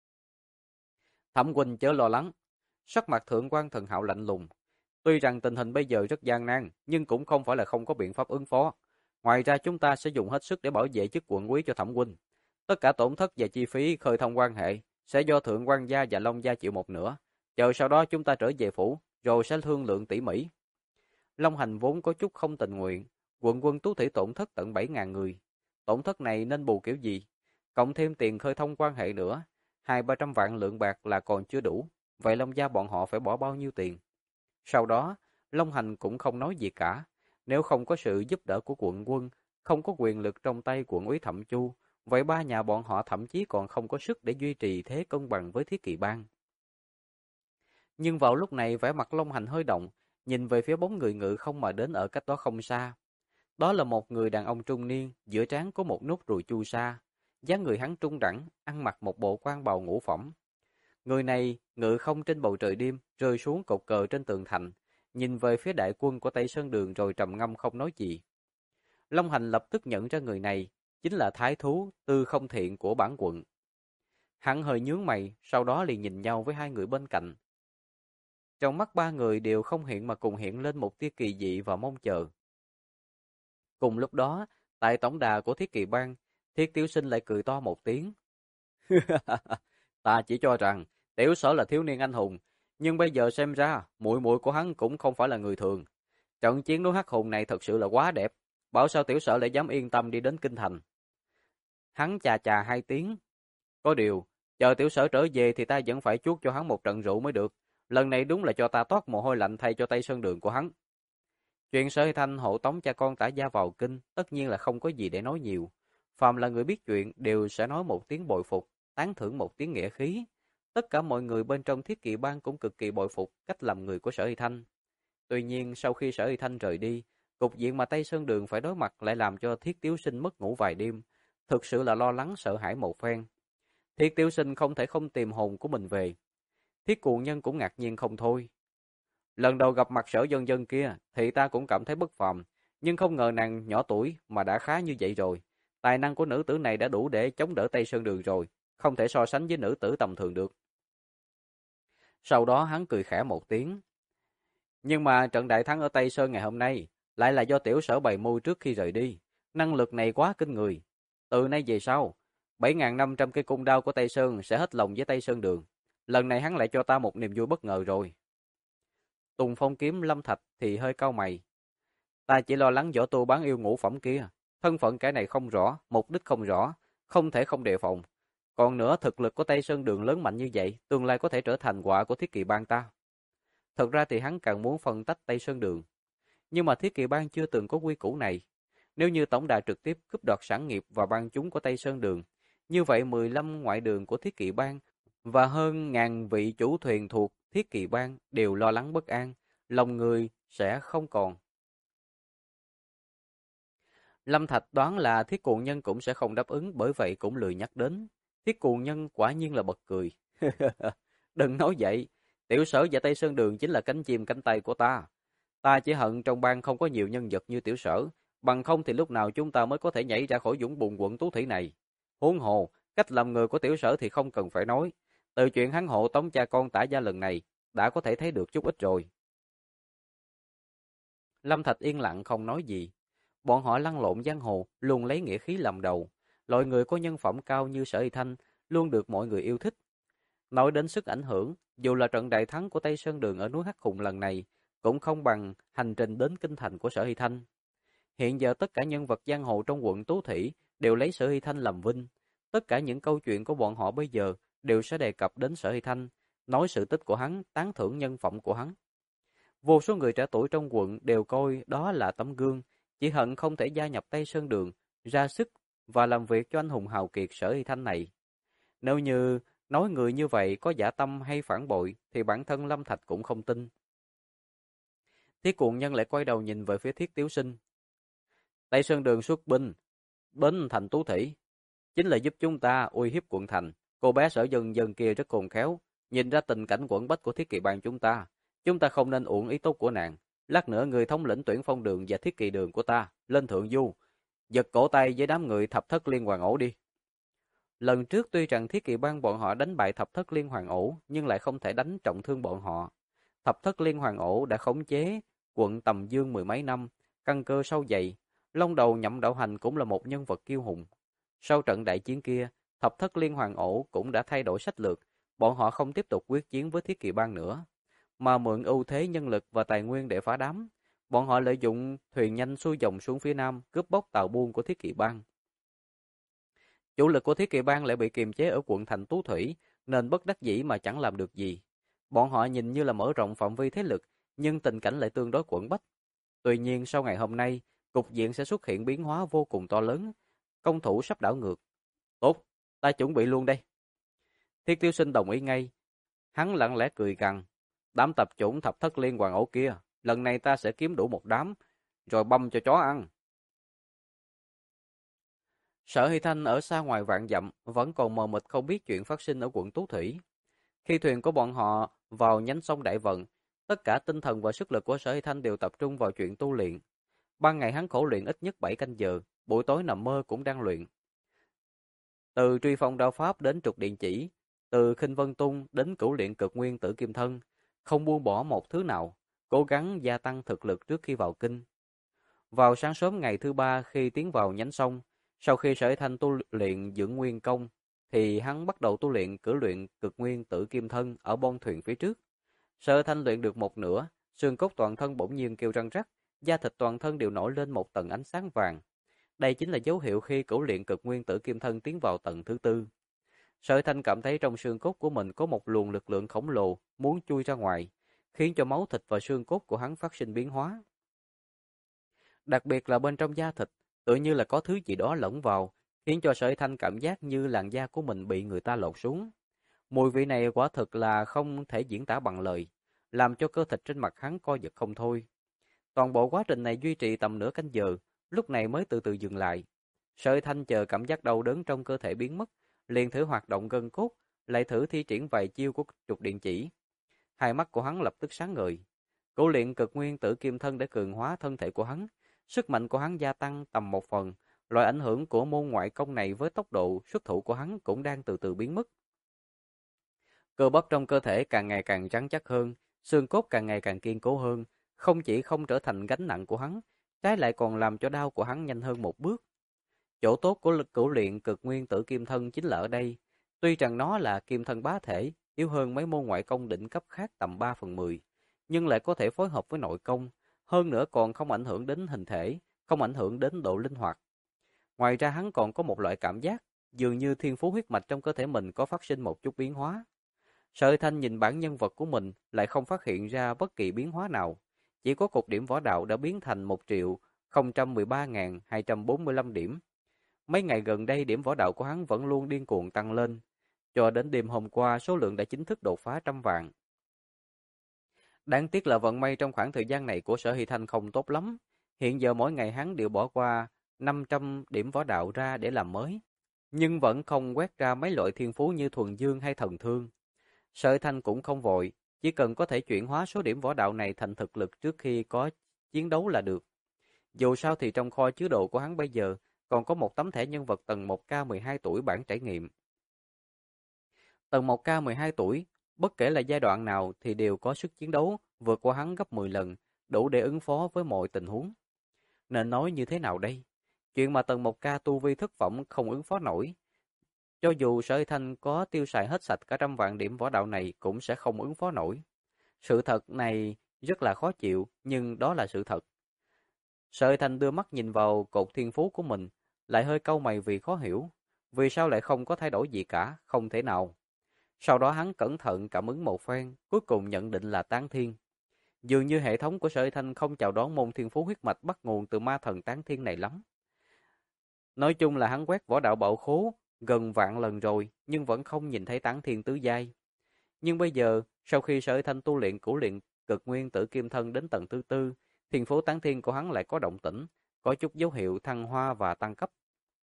Thẩm huynh chớ lo lắng. Sắc mặt Thượng quan Thần Hạo lạnh lùng. Tuy rằng tình hình bây giờ rất gian nan, nhưng cũng không phải là không có biện pháp ứng phó. Ngoài ra chúng ta sẽ dùng hết sức để bảo vệ chức quận quý cho Thẩm huynh. Tất cả tổn thất và chi phí khơi thông quan hệ sẽ do Thượng quan gia và Long gia chịu một nửa. Chờ sau đó chúng ta trở về phủ, rồi sẽ thương lượng tỉ mỉ. Long Hành vốn có chút không tình nguyện, quận quân Tú Thủy tổn thất tận 7.000 người. Tổn thất này nên bù kiểu gì? Cộng thêm tiền khơi thông quan hệ nữa, 200-300 vạn lượng bạc là còn chưa đủ. Vậy Long gia bọn họ phải bỏ bao nhiêu tiền? Sau đó, Long Hành cũng không nói gì cả. Nếu không có sự giúp đỡ của quận quân, không có quyền lực trong tay quận úy Thẩm Chu, vậy ba nhà bọn họ thậm chí còn không có sức để duy trì thế công bằng với Thiết Kỵ Bang. Nhưng vào lúc này vẻ mặt Long Hành hơi động, nhìn về phía bóng người ngự không mà đến ở cách đó không xa. Đó là một người đàn ông trung niên, giữa trán có một nốt ruồi chu sa, dáng người hắn trung đẳng, ăn mặc một bộ quan bào ngũ phẩm. Người này ngự không trên bầu trời đêm, rơi xuống cột cờ trên tường thành, nhìn về phía đại quân của Tây Sơn Đường rồi trầm ngâm không nói gì. Long Hành lập tức nhận ra người này chính là thái thú Tư Không Thiện của bản quận. Hắn hơi nhướng mày, sau đó liền nhìn nhau với hai người bên cạnh. Trong mắt ba người đều không hiện mà cùng hiện lên một tia kỳ dị và mong chờ. Cùng lúc đó, tại tổng đà của Thiết Kỵ Bang, Thiết Tiểu Sinh lại cười to một tiếng. Ta chỉ cho rằng Tiểu Sở là thiếu niên anh hùng, nhưng bây giờ xem ra muội muội của hắn cũng không phải là người thường. Trận chiến núi Hắc Hùng này thật sự là quá đẹp, bảo sao Tiểu Sở lại dám yên tâm đi đến kinh thành. Hắn chà chà hai tiếng. Có điều, chờ Tiểu Sở trở về thì ta vẫn phải chuốc cho hắn một trận rượu mới được. Lần này đúng là cho ta toát mồ hôi lạnh thay cho Tây Sơn Đường của hắn. Chuyện Sở Hy Thanh hộ tống cha con Tả Gia vào kinh, tất nhiên là không có gì để nói nhiều. Phàm là người biết chuyện đều sẽ nói một tiếng bội phục, tán thưởng một tiếng nghĩa khí. Tất cả mọi người bên trong Thiết Kỵ Bang cũng cực kỳ bội phục cách làm người của Sở Hy Thanh. Tuy nhiên, sau khi Sở Hy Thanh rời đi, cục diện mà Tây Sơn Đường phải đối mặt lại làm cho Thiết Tiếu Sinh mất ngủ vài đêm, thực sự là lo lắng sợ hãi một phen. Thiết Tiếu Sinh không thể không tìm hồn của mình về. Thiết Cuồng Nhân cũng ngạc nhiên không thôi. Lần đầu gặp mặt Sở Dân Dân kia thì ta cũng cảm thấy bất phàm, nhưng không ngờ nàng nhỏ tuổi mà đã khá như vậy rồi. Tài năng của nữ tử này đã đủ để chống đỡ Tây Sơn Đường rồi, không thể so sánh với nữ tử tầm thường được. Sau đó hắn cười khẽ một tiếng. Nhưng mà trận đại thắng ở Tây Sơn ngày hôm nay lại là do Tiểu Sở bày mưu trước khi rời đi. Năng lực này quá kinh người. Từ nay về sau, 7.500 cây cung đao của Tây Sơn sẽ hết lòng với Tây Sơn Đường. Lần này hắn lại cho ta một niềm vui bất ngờ rồi. Tùng Phong Kiếm Lâm Thạch thì hơi cau mày. Ta chỉ lo lắng võ tu bán yêu ngũ phẩm kia. Thân phận kẻ này không rõ, mục đích không rõ, không thể không đề phòng. Còn nữa, thực lực của Tây Sơn Đường lớn mạnh như vậy, tương lai có thể trở thành quả của Thiết Kỵ Bang ta. Thật ra thì hắn càng muốn phân tách Tây Sơn Đường. Nhưng mà Thiết Kỵ Bang chưa từng có quy củ này. Nếu như tổng đà trực tiếp cướp đoạt sản nghiệp và bang chúng của Tây Sơn Đường, như vậy 15 ngoại đường của Thiết Kỵ Bang và hơn ngàn vị chủ thuyền thuộc Thiết Kỵ Bang đều lo lắng bất an, lòng người sẽ không còn. Lâm Thạch đoán là Thiết Cuồng Nhân cũng sẽ không đáp ứng, bởi vậy cũng lười nhắc đến. Thiết Cuồng Nhân quả nhiên là bật cười. Đừng nói vậy, Tiểu Sở và Tây Sơn Đường chính là cánh chim cánh tay của ta. Ta chỉ hận trong bang không có nhiều nhân vật như Tiểu Sở, bằng không thì lúc nào chúng ta mới có thể nhảy ra khỏi dũng bùn quận tú thủy này. Huống hồ, cách làm người của Tiểu Sở thì không cần phải nói. Từ chuyện hắn hộ tống cha con Tả Gia lần này, đã có thể thấy được chút ít rồi. Lâm Thạch yên lặng không nói gì. Bọn họ lăn lộn giang hồ, luôn lấy nghĩa khí làm đầu. Loại người có nhân phẩm cao như Sở Y Thanh, luôn được mọi người yêu thích. Nói đến sức ảnh hưởng, dù là trận đại thắng của Tây Sơn Đường ở núi Hắc Hùng lần này, cũng không bằng hành trình đến kinh thành của Sở Hy Thanh. Hiện giờ tất cả nhân vật giang hồ trong quận Tú Thủy đều lấy Sở Hy Thanh làm vinh. Tất cả những câu chuyện của bọn họ bây giờ đều sẽ đề cập đến Sở Hy Thanh, nói sự tích của hắn, tán thưởng nhân phẩm của hắn. Vô số người trẻ tuổi trong quận đều coi đó là tấm gương, chỉ hận không thể gia nhập Tây Sơn Đường, ra sức và làm việc cho anh hùng hào kiệt Sở Hy Thanh này. Nếu như nói người như vậy có dã tâm hay phản bội thì bản thân Lâm Thạch cũng không tin. Thiết Cuồng Nhân lại quay đầu nhìn về phía Thiết Tiếu Sinh. Tây Sơn Đường xuất binh, bến thành Tú Thủy, chính là giúp chúng ta uy hiếp quận thành. Cô bé Sở Dân Dân kia rất khôn khéo, nhìn ra tình cảnh quẩn bách của Thiết Kỵ Bang chúng ta. Chúng ta không nên uổng ý tốt của nàng. Lát nữa người thống lĩnh Tuyển Phong Đường và Thiết Kỵ Đường của ta lên thượng du, giật cổ tay với đám người Thập Thất Liên Hoàn Ổ đi. Lần trước tuy rằng Thiết Kỵ Bang bọn họ đánh bại Thập Thất Liên Hoàn Ổ, nhưng lại không thể đánh trọng thương bọn họ. Thập Thất Liên Hoàn Ổ đã khống chế quận Tầm Dương mười mấy năm, căn cơ sâu dày. Long Đầu Nhậm Đạo Hành cũng là một nhân vật kiêu hùng. Sau trận đại chiến kia, Thập Thất Liên Hoàn Ổ cũng đã thay đổi sách lược, bọn họ không tiếp tục quyết chiến với Thiết Kỵ Bang nữa, mà mượn ưu thế nhân lực và tài nguyên để phá đám. Bọn họ lợi dụng thuyền nhanh xuôi dòng xuống phía nam, cướp bóc tàu buôn của Thiết Kỵ Bang. Chủ lực của Thiết Kỵ Bang lại bị kiềm chế ở quận thành Tú Thủy, nên bất đắc dĩ mà chẳng làm được gì. Bọn họ nhìn như là mở rộng phạm vi thế lực, nhưng tình cảnh lại tương đối quẩn bách. Tuy nhiên sau ngày hôm nay, cục diện sẽ xuất hiện biến hóa vô cùng to lớn, công thủ sắp đảo ngược. Tốt, ta chuẩn bị luôn đây. Thiết Tiêu Sinh đồng ý ngay. Hắn lặng lẽ cười gằn, đám tập chủng thập thất liên hoàn ổ kia, lần này ta sẽ kiếm đủ một đám, rồi băm cho chó ăn. Sở Hy Thanh ở xa ngoài vạn dặm, vẫn còn mờ mịt không biết chuyện phát sinh ở quận Tú Thủy. Khi thuyền của bọn họ vào nhánh sông Đại Vận, tất cả tinh thần và sức lực của Sở Hy Thanh đều tập trung vào chuyện tu luyện. Ban ngày hắn khổ luyện ít nhất 7 canh giờ, buổi tối nằm mơ cũng đang luyện. Từ truy phong đao pháp đến trục điện chỉ, từ khinh vân tung đến cửu luyện cực nguyên tử kim thân, không buông bỏ một thứ nào, cố gắng gia tăng thực lực trước khi vào kinh. Vào sáng sớm ngày thứ ba khi tiến vào nhánh sông, sau khi Sở Hy Thanh tu luyện dưỡng nguyên công, thì hắn bắt đầu tu luyện cửu luyện cực nguyên tử kim thân ở bong thuyền phía trước. Sở Hy Thanh luyện được một nửa, xương cốt toàn thân bỗng nhiên kêu răng rắc, da thịt toàn thân đều nổi lên một tầng ánh sáng vàng. Đây chính là dấu hiệu khi cửu luyện cực nguyên tử kim thân tiến vào tầng thứ tư. Sở Hy Thanh cảm thấy trong xương cốt của mình có một luồng lực lượng khổng lồ muốn chui ra ngoài, khiến cho máu thịt và xương cốt của hắn phát sinh biến hóa. Đặc biệt là bên trong da thịt, tự như là có thứ gì đó lẫn vào, khiến cho Sở Hy Thanh cảm giác như làn da của mình bị người ta lột xuống. Mùi vị này quả thực là không thể diễn tả bằng lời, làm cho cơ thịt trên mặt hắn co giật không thôi. Toàn bộ quá trình này duy trì tầm nửa canh giờ, lúc này mới từ từ dừng lại. Sở Hy Thanh chờ cảm giác đau đớn trong cơ thể biến mất, liền thử hoạt động gân cốt, lại thử thi triển vài chiêu của trục điện chỉ. Hai mắt của hắn lập tức sáng ngời. Cửu luyện cực nguyên tử kim thân để cường hóa thân thể của hắn, sức mạnh của hắn gia tăng tầm một phần. Loại ảnh hưởng của môn ngoại công này với tốc độ xuất thủ của hắn cũng đang từ từ biến mất. Cơ bắp trong cơ thể càng ngày càng rắn chắc hơn, xương cốt càng ngày càng kiên cố hơn, không chỉ không trở thành gánh nặng của hắn, trái lại còn làm cho đau của hắn nhanh hơn một bước. Chỗ tốt của lực cửu luyện cực nguyên tử kim thân chính là ở đây. Tuy rằng nó là kim thân bá thể, yếu hơn mấy môn ngoại công đỉnh cấp khác tầm 3/10, nhưng lại có thể phối hợp với nội công, hơn nữa còn không ảnh hưởng đến hình thể, không ảnh hưởng đến độ linh hoạt. Ngoài ra hắn còn có một loại cảm giác, dường như thiên phú huyết mạch trong cơ thể mình có phát sinh một chút biến hóa. Sở Hy Thanh nhìn bản nhân vật của mình lại không phát hiện ra bất kỳ biến hóa nào, chỉ có cột điểm võ đạo đã biến thành 1.013.245 điểm. Mấy ngày gần đây điểm võ đạo của hắn vẫn luôn điên cuồng tăng lên, cho đến đêm hôm qua số lượng đã chính thức đột phá 100 vạn. Đáng tiếc là vận may trong khoảng thời gian này của Sở Hy Thanh không tốt lắm, hiện giờ mỗi ngày hắn đều bỏ qua 500 điểm võ đạo ra để làm mới, nhưng vẫn không quét ra mấy loại thiên phú như thuần dương hay thần thương. Sở Hy Thanh cũng không vội, chỉ cần có thể chuyển hóa số điểm võ đạo này thành thực lực trước khi có chiến đấu là được. Dù sao thì trong kho chứa đồ của hắn bây giờ còn có một tấm thẻ nhân vật tầng 1K 12 tuổi bản trải nghiệm. Tầng 1K 12 tuổi, bất kể là giai đoạn nào thì đều có sức chiến đấu vượt qua hắn gấp 10 lần, đủ để ứng phó với mọi tình huống. Nên nói như thế nào đây? Chuyện mà tầng 1K tu vi thất vọng không ứng phó nổi. Cho dù Sở Hy Thanh có tiêu xài hết sạch cả 100 vạn điểm võ đạo này cũng sẽ không ứng phó nổi. Sự thật này rất là khó chịu, nhưng đó là sự thật. Sở Hy Thanh đưa mắt nhìn vào cột thiên phú của mình, lại hơi cau mày vì khó hiểu. Vì sao lại không có thay đổi gì cả, không thể nào. Sau đó hắn cẩn thận cảm ứng một phen, cuối cùng nhận định là tán thiên. Dường như hệ thống của Sở Hy Thanh không chào đón môn thiên phú huyết mạch bắt nguồn từ ma thần tán thiên này lắm. Nói chung là hắn quét võ đạo bảo khố gần vạn lần rồi, nhưng vẫn không nhìn thấy tán thiên tứ giai. Nhưng bây giờ, sau khi Sở Hy Thanh tu luyện cửu luyện cực nguyên tử kim thân đến tầng thứ tư, thiên phú tán thiên của hắn lại có động tĩnh, có chút dấu hiệu thăng hoa và tăng cấp.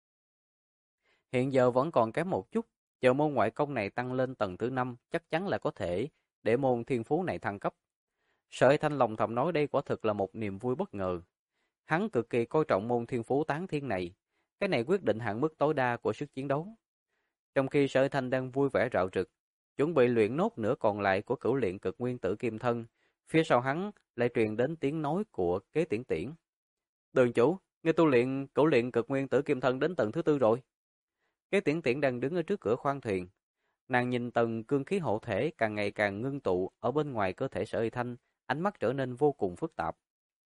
Hiện giờ vẫn còn kém một chút, chờ môn ngoại công này tăng lên tầng thứ 5 chắc chắn là có thể để môn thiên phú này thăng cấp. Sở Hy Thanh lòng thầm nói đây quả thực là một niềm vui bất ngờ. Hắn cực kỳ coi trọng môn thiên phú tán thiên này, cái này quyết định hạn mức tối đa của sức chiến đấu. Trong khi Sở Hy Thanh đang vui vẻ rạo rực, chuẩn bị luyện nốt nửa còn lại của cửu luyện cực nguyên tử kim thân, phía sau hắn lại truyền đến tiếng nói của Kế Tiễn Tiễn. Đường chủ, ngươi tu luyện cửu luyện cực nguyên tử kim thân đến tầng thứ tư rồi. Kế Tiễn Tiễn đang đứng ở trước cửa khoang thuyền. Nàng nhìn tầng cương khí hộ thể càng ngày càng ngưng tụ ở bên ngoài cơ thể Sở Hy Thanh, ánh mắt trở nên vô cùng phức tạp.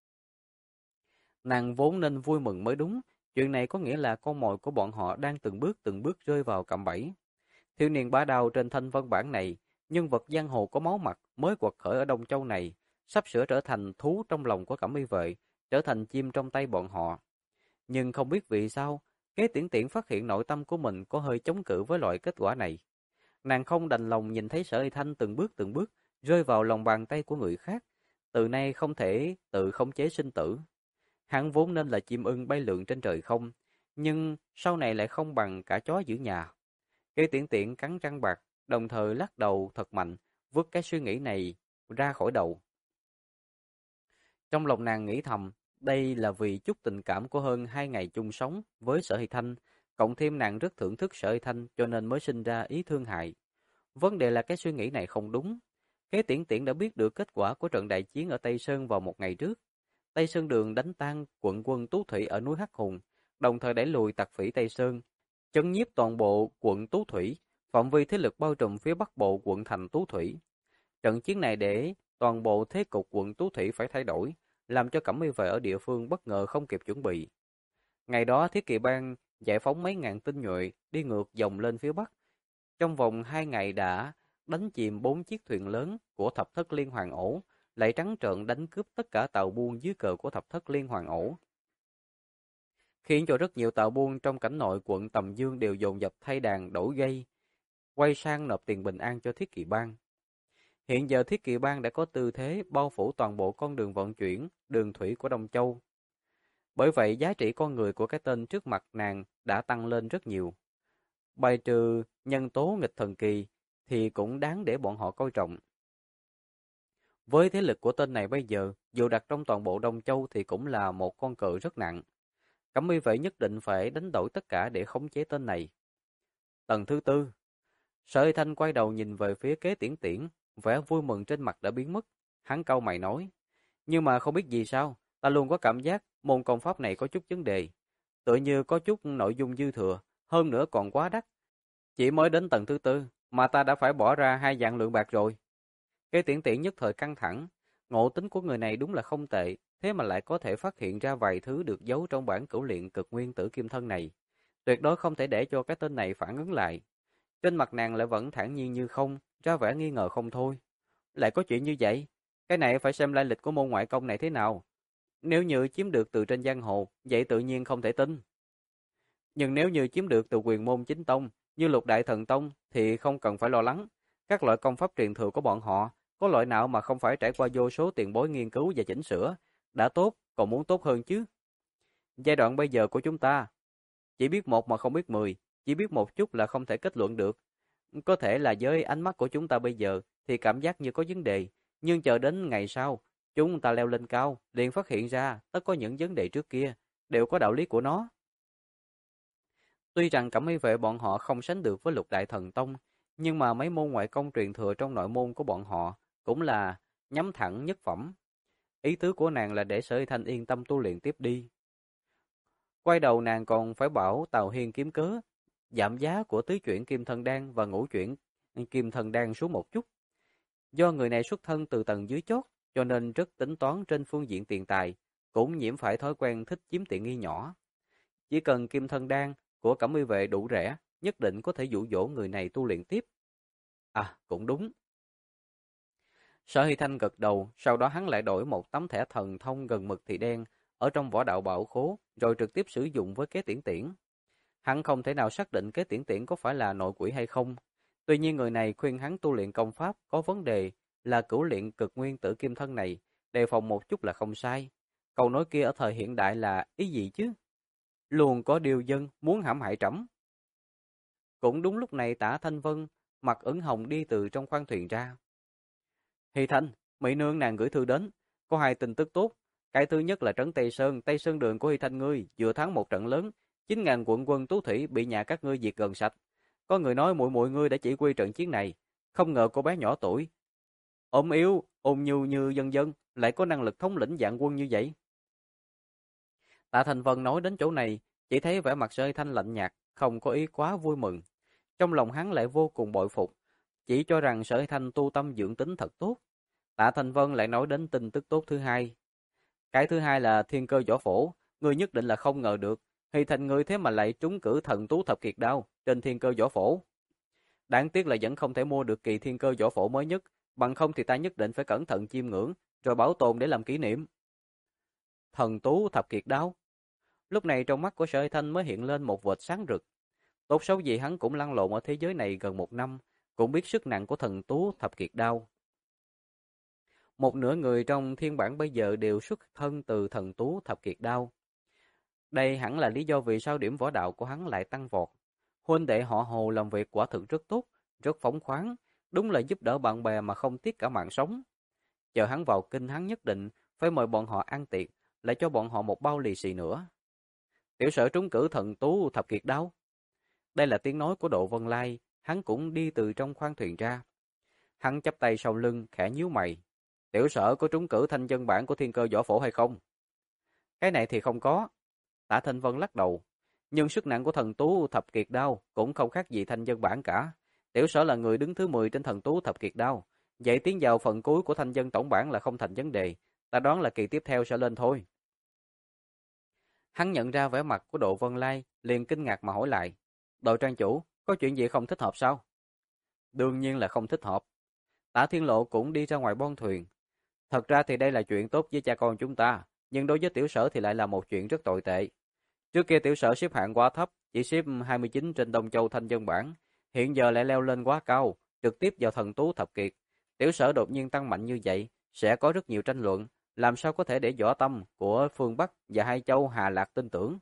Nàng vốn nên vui mừng mới đúng, chuyện này có nghĩa là con mồi của bọn họ đang từng bước rơi vào cạm bẫy. Thiếu niên bá đao trên thanh vân bản này, nhân vật giang hồ có máu mặt mới quật khởi ở Đông Châu này, sắp sửa trở thành thú trong lòng của Cẩm Y vệ, trở thành chim trong tay bọn họ. Nhưng không biết vì sao, Kế Tiễn Tiễn phát hiện nội tâm của mình có hơi chống cự với loại kết quả này. Nàng không đành lòng nhìn thấy Sở Hy Thanh từng bước rơi vào lòng bàn tay của người khác, từ nay không thể tự khống chế sinh tử. Hắn vốn nên là chim ưng bay lượn trên trời không, nhưng sau này lại không bằng cả chó giữ nhà. Kế Tiễn Tiễn cắn răng bạc, đồng thời lắc đầu thật mạnh, vứt cái suy nghĩ này ra khỏi đầu. Trong lòng nàng nghĩ thầm, đây là vì chút tình cảm của hơn 2 ngày chung sống với Sở Hy Thanh, cộng thêm nàng rất thưởng thức Sở Hy Thanh cho nên mới sinh ra ý thương hại. Vấn đề là cái suy nghĩ này không đúng. Kế Tiễn Tiễn đã biết được kết quả của trận đại chiến ở Tây Sơn vào một ngày trước. Tây Sơn Đường đánh tan quận quân Tú Thủy ở núi Hắc Hùng, đồng thời đẩy lùi tặc phỉ Tây Sơn, chấn nhiếp toàn bộ quận Tú Thủy, phạm vi thế lực bao trùm phía bắc bộ quận thành Tú Thủy. Trận chiến này để toàn bộ thế cục quận Tú Thủy phải thay đổi, làm cho Cẩm Y vệ ở địa phương bất ngờ không kịp chuẩn bị. Ngày đó Thiết Kỵ Bang giải phóng mấy ngàn tinh nhuệ đi ngược dòng lên phía bắc. Trong vòng 2 ngày đã đánh chìm 4 chiếc thuyền lớn của Thập Thất Liên Hoàn Ổ, lại trắng trợn đánh cướp tất cả tàu buôn dưới cờ của Thập Thất Liên Hoàn Ổ, khiến cho rất nhiều tàu buôn trong cảnh nội quận Tầm Dương đều dồn dập thay đàn đổi gây, quay sang nộp tiền bình an cho Thiết Kỵ Bang. Hiện giờ Thiết Kỵ Bang đã có tư thế bao phủ toàn bộ con đường vận chuyển, đường thủy của Đông Châu. Bởi vậy giá trị con người của cái tên trước mặt nàng đã tăng lên rất nhiều. Bài trừ nhân tố nghịch thần kỳ thì cũng đáng để bọn họ coi trọng. Với thế lực của tên này bây giờ, dù đặt trong toàn bộ Đông Châu thì cũng là một con cờ rất nặng. Cẩm Y vệ nhất định phải đánh đổi tất cả để khống chế tên này. Tầng thứ tư, Sở Hy Thanh quay đầu nhìn về phía Kế Tiễn Tiễn, vẻ vui mừng trên mặt đã biến mất. Hắn cau mày nói, nhưng mà không biết gì sao, ta luôn có cảm giác môn công pháp này có chút vấn đề. Tựa như có chút nội dung dư thừa, hơn nữa còn quá đắt. Chỉ mới đến tầng thứ tư mà ta đã phải bỏ ra 2 vạn lượng bạc rồi. Kế Tiễn Tiễn nhất thời căng thẳng, ngộ tính của người này đúng là không tệ, thế mà lại có thể phát hiện ra vài thứ được giấu trong bản cửu luyện cực nguyên tử kim thân này. Tuyệt đối không thể để cho cái tên này phản ứng lại. Trên mặt nàng lại vẫn thản nhiên như không, ra vẻ nghi ngờ không thôi. Lại có chuyện như vậy, cái này phải xem lai lịch của môn ngoại công này thế nào. Nếu như chiếm được từ trên giang hồ, vậy tự nhiên không thể tin. Nhưng nếu như chiếm được từ quyền môn chính tông, như Lục Đại Thần Tông thì không cần phải lo lắng. Các loại công pháp truyền thừa của bọn họ, có loại nào mà không phải trải qua vô số tiền bối nghiên cứu và chỉnh sửa, đã tốt, còn muốn tốt hơn chứ. Giai đoạn bây giờ của chúng ta, chỉ biết một mà không biết 10, chỉ biết một chút là không thể kết luận được. Có thể là với ánh mắt của chúng ta bây giờ thì cảm giác như có vấn đề, nhưng chờ đến ngày sau, chúng ta leo lên cao, liền phát hiện ra tất có những vấn đề trước kia, đều có đạo lý của nó. Tuy rằng Cẩm Y vệ bọn họ không sánh được với Lục Đại Thần Tông, nhưng mà mấy môn ngoại công truyền thừa trong nội môn của bọn họ cũng là nhắm thẳng nhất phẩm. Ý tứ của nàng là để Sở Hy Thanh yên tâm tu luyện tiếp đi. Quay đầu nàng còn phải bảo Tào Hiên kiếm cớ giảm giá của tứ chuyển Kim Thân Đan và ngũ chuyển Kim Thân Đan xuống một chút. Do người này xuất thân từ tầng dưới chót, cho nên rất tính toán trên phương diện tiền tài, cũng nhiễm phải thói quen thích chiếm tiện nghi nhỏ. Chỉ cần Kim Thân Đan của Cẩm Y vệ đủ rẻ, nhất định có thể dụ dỗ người này tu luyện tiếp. À, cũng đúng. Sở Hy Thanh gật đầu, sau đó hắn lại đổi một tấm thẻ thần thông gần mực thị đen ở trong võ đạo bảo khố, rồi trực tiếp sử dụng với Kế Tiễn Tiễn. Hắn không thể nào xác định Kế Tiễn Tiễn có phải là nội quỷ hay không. Tuy nhiên người này khuyên hắn tu luyện công pháp có vấn đề là cửu luyện cực nguyên tử kim thân này, đề phòng một chút là không sai. Câu nói kia ở thời hiện đại là ý gì chứ? Luôn có điều dân muốn hãm hại trẫm. Cũng đúng lúc này Tả Thanh Vân mặt ửng hồng đi từ trong khoang thuyền ra. Hy Thanh, mỹ nương nàng gửi thư đến, có 2 tin tức tốt. Cái thứ nhất là trấn Tây Sơn đường của Hy Thanh ngươi vừa thắng một trận lớn, 9.000 quận quân Tú Thủy bị nhà các ngươi diệt gần sạch. Có người nói muội muội ngươi đã chỉ huy trận chiến này, không ngờ cô bé nhỏ tuổi, ốm yếu, ôn nhu như dân dân, lại có năng lực thống lĩnh vạn quân như vậy. Tạ Thành Vân nói đến chỗ này, chỉ thấy vẻ mặt Sở Hy Thanh lạnh nhạt, không có ý quá vui mừng. Trong lòng hắn lại vô cùng bội phục, chỉ cho rằng Sở Hy Thanh tu tâm dưỡng tính thật tốt. Tạ Thành Vân lại nói đến tin tức tốt thứ hai. Cái thứ hai là thiên cơ võ phổ, ngươi nhất định là không ngờ được, Hy Thanh ngươi thế mà lại trúng cử thần tú thập kiệt đao trên thiên cơ võ phổ. Đáng tiếc là vẫn không thể mua được kỳ thiên cơ võ phổ mới nhất, bằng không thì ta nhất định phải cẩn thận chiêm ngưỡng, rồi bảo tồn để làm kỷ niệm. Thần tú thập kiệt đao. Lúc này trong mắt của Sở Hy Thanh mới hiện lên một vệt sáng rực. Tốt xấu gì hắn cũng lăn lộn ở thế giới này gần 1 năm, cũng biết sức nặng của thần tú thập kiệt đao. Một nửa người trong thiên bản bây giờ đều xuất thân từ thần tú thập kiệt đao. Đây hẳn là lý do vì sao điểm võ đạo của hắn lại tăng vọt. Huynh đệ họ Hồ làm việc quả thực rất tốt, rất phóng khoáng, đúng là giúp đỡ bạn bè mà không tiếc cả mạng sống. Chờ hắn vào kinh hắn nhất định phải mời bọn họ ăn tiệc, lại cho bọn họ một bao lì xì nữa. Tiểu Sở trúng cử thần tú thập kiệt đao. Đây là tiếng nói của Độ Vân Lai, hắn cũng đi từ trong khoang thuyền ra. Hắn chắp tay sau lưng, khẽ nhíu mày. Tiểu Sở có trúng cử thanh dân bản của Thiên Cơ Võ Phổ hay không? Cái này thì không có. Tạ Thanh Vân lắc đầu. Nhưng sức nặng của thần tú thập kiệt đao cũng không khác gì thanh dân bản cả. Tiểu Sở là người đứng thứ 10 trên thần tú thập kiệt đao. Vậy tiến vào phần cuối của thanh dân tổng bản là không thành vấn đề. Ta đoán là kỳ tiếp theo sẽ lên thôi. Hắn nhận ra vẻ mặt của Độ Vân Lai, liền kinh ngạc mà hỏi lại. Đội trang chủ, có chuyện gì không thích hợp sao? Đương nhiên là không thích hợp. Tả Thiên Lộ cũng đi ra ngoài bon thuyền. Thật ra thì đây là chuyện tốt với cha con chúng ta, nhưng đối với Tiểu Sở thì lại là một chuyện rất tồi tệ. Trước kia Tiểu Sở xếp hạng quá thấp, chỉ xếp 29 trên Đông Châu thanh dân bản, hiện giờ lại leo lên quá cao, trực tiếp vào thần tú thập kiệt. Tiểu Sở đột nhiên tăng mạnh như vậy, sẽ có rất nhiều tranh luận, làm sao có thể để võ tâm của phương Bắc và Hai Châu Hà Lạc tin tưởng.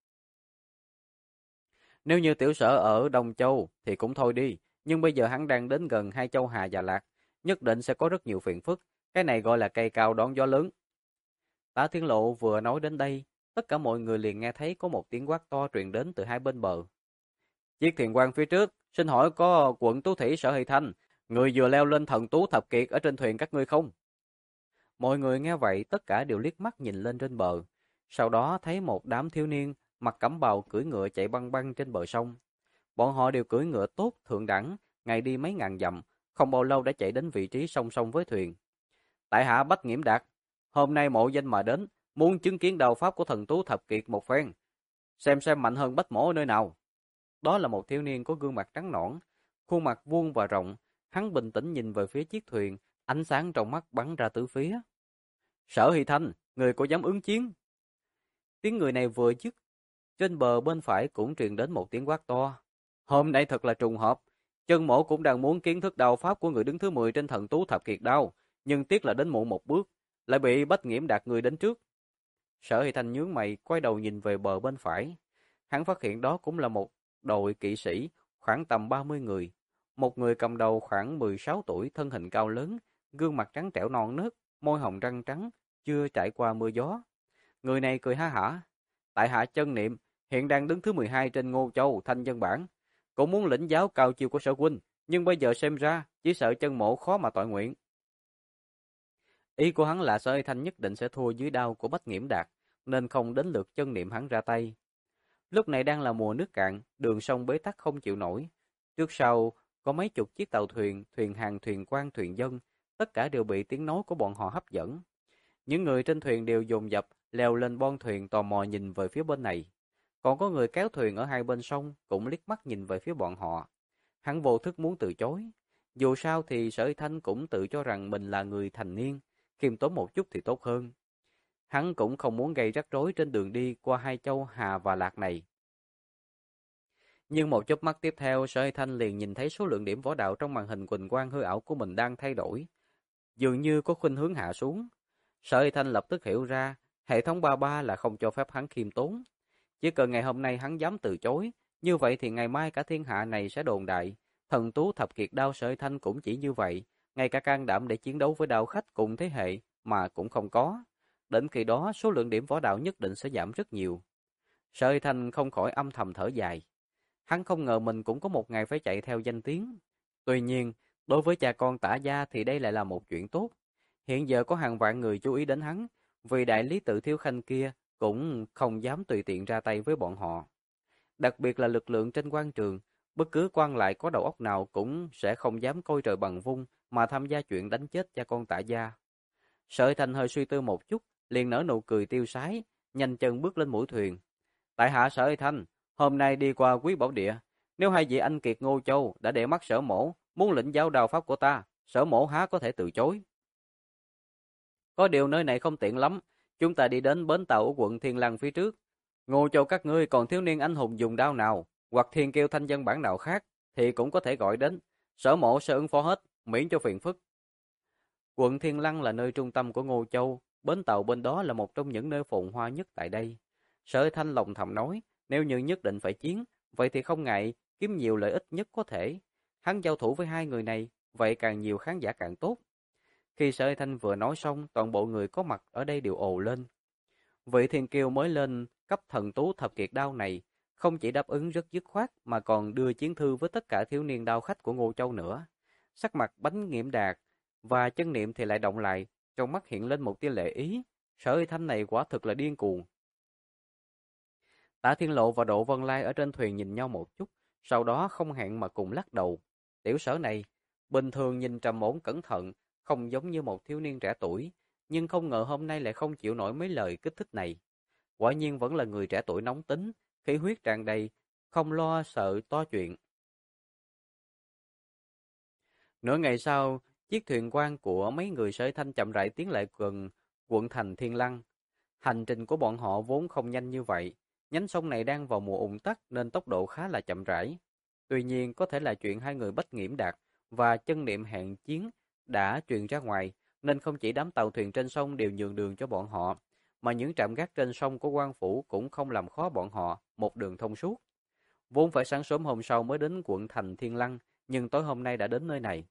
Nếu như Tiểu Sở ở Đông Châu thì cũng thôi đi, nhưng bây giờ hắn đang đến gần Hai Châu Hà và Lạc, nhất định sẽ có rất nhiều phiền phức, cái này gọi là cây cao đón gió lớn. Tả Thiên Lộ vừa nói đến đây, tất cả mọi người liền nghe thấy có một tiếng quát to truyền đến từ hai bên bờ. Chiếc thuyền quan phía trước, xin hỏi có quận Tú Thủy Sở Hy Thanh, người vừa leo lên thần tú thập kiệt ở trên thuyền các ngươi không? Mọi người nghe vậy tất cả đều liếc mắt nhìn lên trên bờ, sau đó thấy một đám thiếu niên mặc cẩm bào cưỡi ngựa chạy băng băng trên bờ sông. Bọn họ đều cưỡi ngựa tốt thượng đẳng, ngày đi mấy ngàn dặm, không bao lâu đã chạy đến vị trí song song với thuyền. Tại hạ Bách Nghiễm Đạt, hôm nay mộ danh mà đến, muốn chứng kiến đạo pháp của thần tú thập kiệt một phen, xem mạnh hơn Bách Mỗ ở nơi nào. Đó là một thiếu niên có gương mặt trắng nõn, khuôn mặt vuông và rộng, hắn bình tĩnh nhìn về phía chiếc thuyền, ánh sáng trong mắt bắn ra tứ phía. Sở Hy Thanh, người có dám ứng chiến? Tiếng người này vừa dứt, trên bờ bên phải cũng truyền đến một tiếng quát to. Hôm nay thật là trùng hợp, chân mổ cũng đang muốn kiến thức đạo pháp của người đứng thứ 10 trên thần tú thập kiệt đao, nhưng tiếc là đến muộn một bước, lại bị Bách Nghiễm Đạt người đến trước. Sở Hy Thanh nhướng mày, quay đầu nhìn về bờ bên phải. Hắn phát hiện đó cũng là một đội kỵ sĩ, khoảng tầm 30 người. Một người cầm đầu khoảng 16 tuổi, thân hình cao lớn, gương mặt trắng trẻo non nớt, môi hồng răng trắng, chưa trải qua mưa gió. Người này cười ha hả. Tại hạ Chân Niệm, hiện đang đứng thứ 12 trên Ngô Châu, thanh dân bản. Cũng muốn lĩnh giáo cao chiêu của Sở huynh, nhưng bây giờ xem ra, chỉ sợ chân mộ khó mà tọa nguyện. Ý của hắn là Sở Hy Thanh nhất định sẽ thua dưới đao của Bách Nghiễm Đạt, nên không đến lượt Chân Niệm hắn ra tay. Lúc này đang là mùa nước cạn, đường sông bế tắc không chịu nổi. Trước sau, có mấy chục chiếc tàu thuyền, thuyền hàng, thuyền quan, thuyền dân, tất cả đều bị tiếng nói của bọn họ hấp dẫn. Những người trên thuyền đều dồn dập, leo lên bon thuyền tò mò nhìn về phía bên này. Còn có người kéo thuyền ở hai bên sông cũng liếc mắt nhìn về phía bọn họ. Hắn vô thức muốn từ chối. Dù sao thì Sở Hy Thanh cũng tự cho rằng mình là người thành niên, khiêm tốn một chút thì tốt hơn. Hắn cũng không muốn gây rắc rối trên đường đi qua Hai Châu Hà và Lạc này. Nhưng một chớp mắt tiếp theo, Sở Hy Thanh liền nhìn thấy số lượng điểm võ đạo trong màn hình quỳnh quang hư ảo của mình đang thay đổi, dường như có khuynh hướng hạ xuống. Sở Hy Thanh lập tức hiểu ra, hệ thống 33 là không cho phép hắn khiêm tốn. Chỉ cần ngày hôm nay hắn dám từ chối, như vậy thì ngày mai cả thiên hạ này sẽ đồn đại. Thần tú thập kiệt đao Sở Hy Thanh cũng chỉ như vậy, ngay cả can đảm để chiến đấu với đạo khách cùng thế hệ mà cũng không có. Đến khi đó, số lượng điểm võ đạo nhất định sẽ giảm rất nhiều. Sở Hy Thanh không khỏi âm thầm thở dài. Hắn không ngờ mình cũng có một ngày phải chạy theo danh tiếng. Tuy nhiên, đối với cha con Tả gia thì đây lại là một chuyện tốt. Hiện giờ có hàng vạn người chú ý đến hắn, vì đại lý tự Thiếu Khanh kia cũng không dám tùy tiện ra tay với bọn họ. Đặc biệt là lực lượng trên quan trường, bất cứ quan lại có đầu óc nào cũng sẽ không dám coi trời bằng vung mà tham gia chuyện đánh chết cha con Tạ gia. Sở Thành hơi suy tư một chút, liền nở nụ cười tiêu sái, nhanh chân bước lên mũi thuyền. Tại hạ Sở Thanh, hôm nay đi qua Quý Bảo Địa, nếu hai vị anh kiệt Ngô Châu đã để mắt Sở mỗ, muốn lĩnh giáo đao pháp của ta, Sở mỗ há có thể từ chối. Có điều nơi này không tiện lắm, Chúng ta đi đến bến tàu ở quận Thiên Lăng phía trước. Ngô Châu các ngươi còn thiếu niên anh hùng dùng đao nào, hoặc thiên kiêu thanh dân bản nào khác, thì cũng có thể gọi đến. Sở mộ sẽ ứng phó hết, miễn cho phiền phức. Quận Thiên Lăng là nơi trung tâm của Ngô Châu, bến tàu bên đó là một trong những nơi phồn hoa nhất tại đây. Sở Thanh lòng thầm nói, nếu như nhất định phải chiến, vậy thì không ngại kiếm nhiều lợi ích nhất có thể. Hắn giao thủ với hai người này, vậy càng nhiều khán giả càng tốt. Khi Sở Thanh vừa nói xong, toàn bộ người có mặt ở đây đều ồ lên. Vị thiên kiêu mới lên cấp thần tú thập kiệt đao này, không chỉ đáp ứng rất dứt khoát mà còn đưa chiến thư với tất cả thiếu niên đao khách của Ngô Châu nữa. Sắc mặt Bánh Nghiễm Đạt và Chân Niệm thì lại động lại, trong mắt hiện lên một tia lệ ý. Sở Thanh này quả thực là điên cuồng. Tả Thiên Lộ và Độ Vân Lai ở trên thuyền nhìn nhau một chút, sau đó không hẹn mà cùng lắc đầu. Tiểu Sở này, bình thường nhìn trầm ổn cẩn thận, không giống như một thiếu niên trẻ tuổi, nhưng không ngờ hôm nay lại không chịu nổi mấy lời kích thích này. Quả nhiên vẫn là người trẻ tuổi nóng tính, khí huyết tràn đầy, không lo sợ to chuyện. Nửa ngày sau, chiếc thuyền quan của mấy người Sở Thanh chậm rãi tiến lại gần quận thành Thiên Lăng. Hành trình của bọn họ vốn không nhanh như vậy, nhánh sông này đang vào mùa ùn tắc nên tốc độ khá là chậm rãi. Tuy nhiên có thể là chuyện hai người Bách Nghiễm Đạt và Chân Niệm hẹn chiến đã truyền ra ngoài, nên không chỉ đám tàu thuyền trên sông đều nhường đường cho bọn họ, mà những trạm gác trên sông của quan phủ cũng không làm khó bọn họ, một đường thông suốt. Vốn phải sáng sớm hôm sau mới đến quận thành Thiên Lăng, nhưng tối hôm nay đã đến nơi này.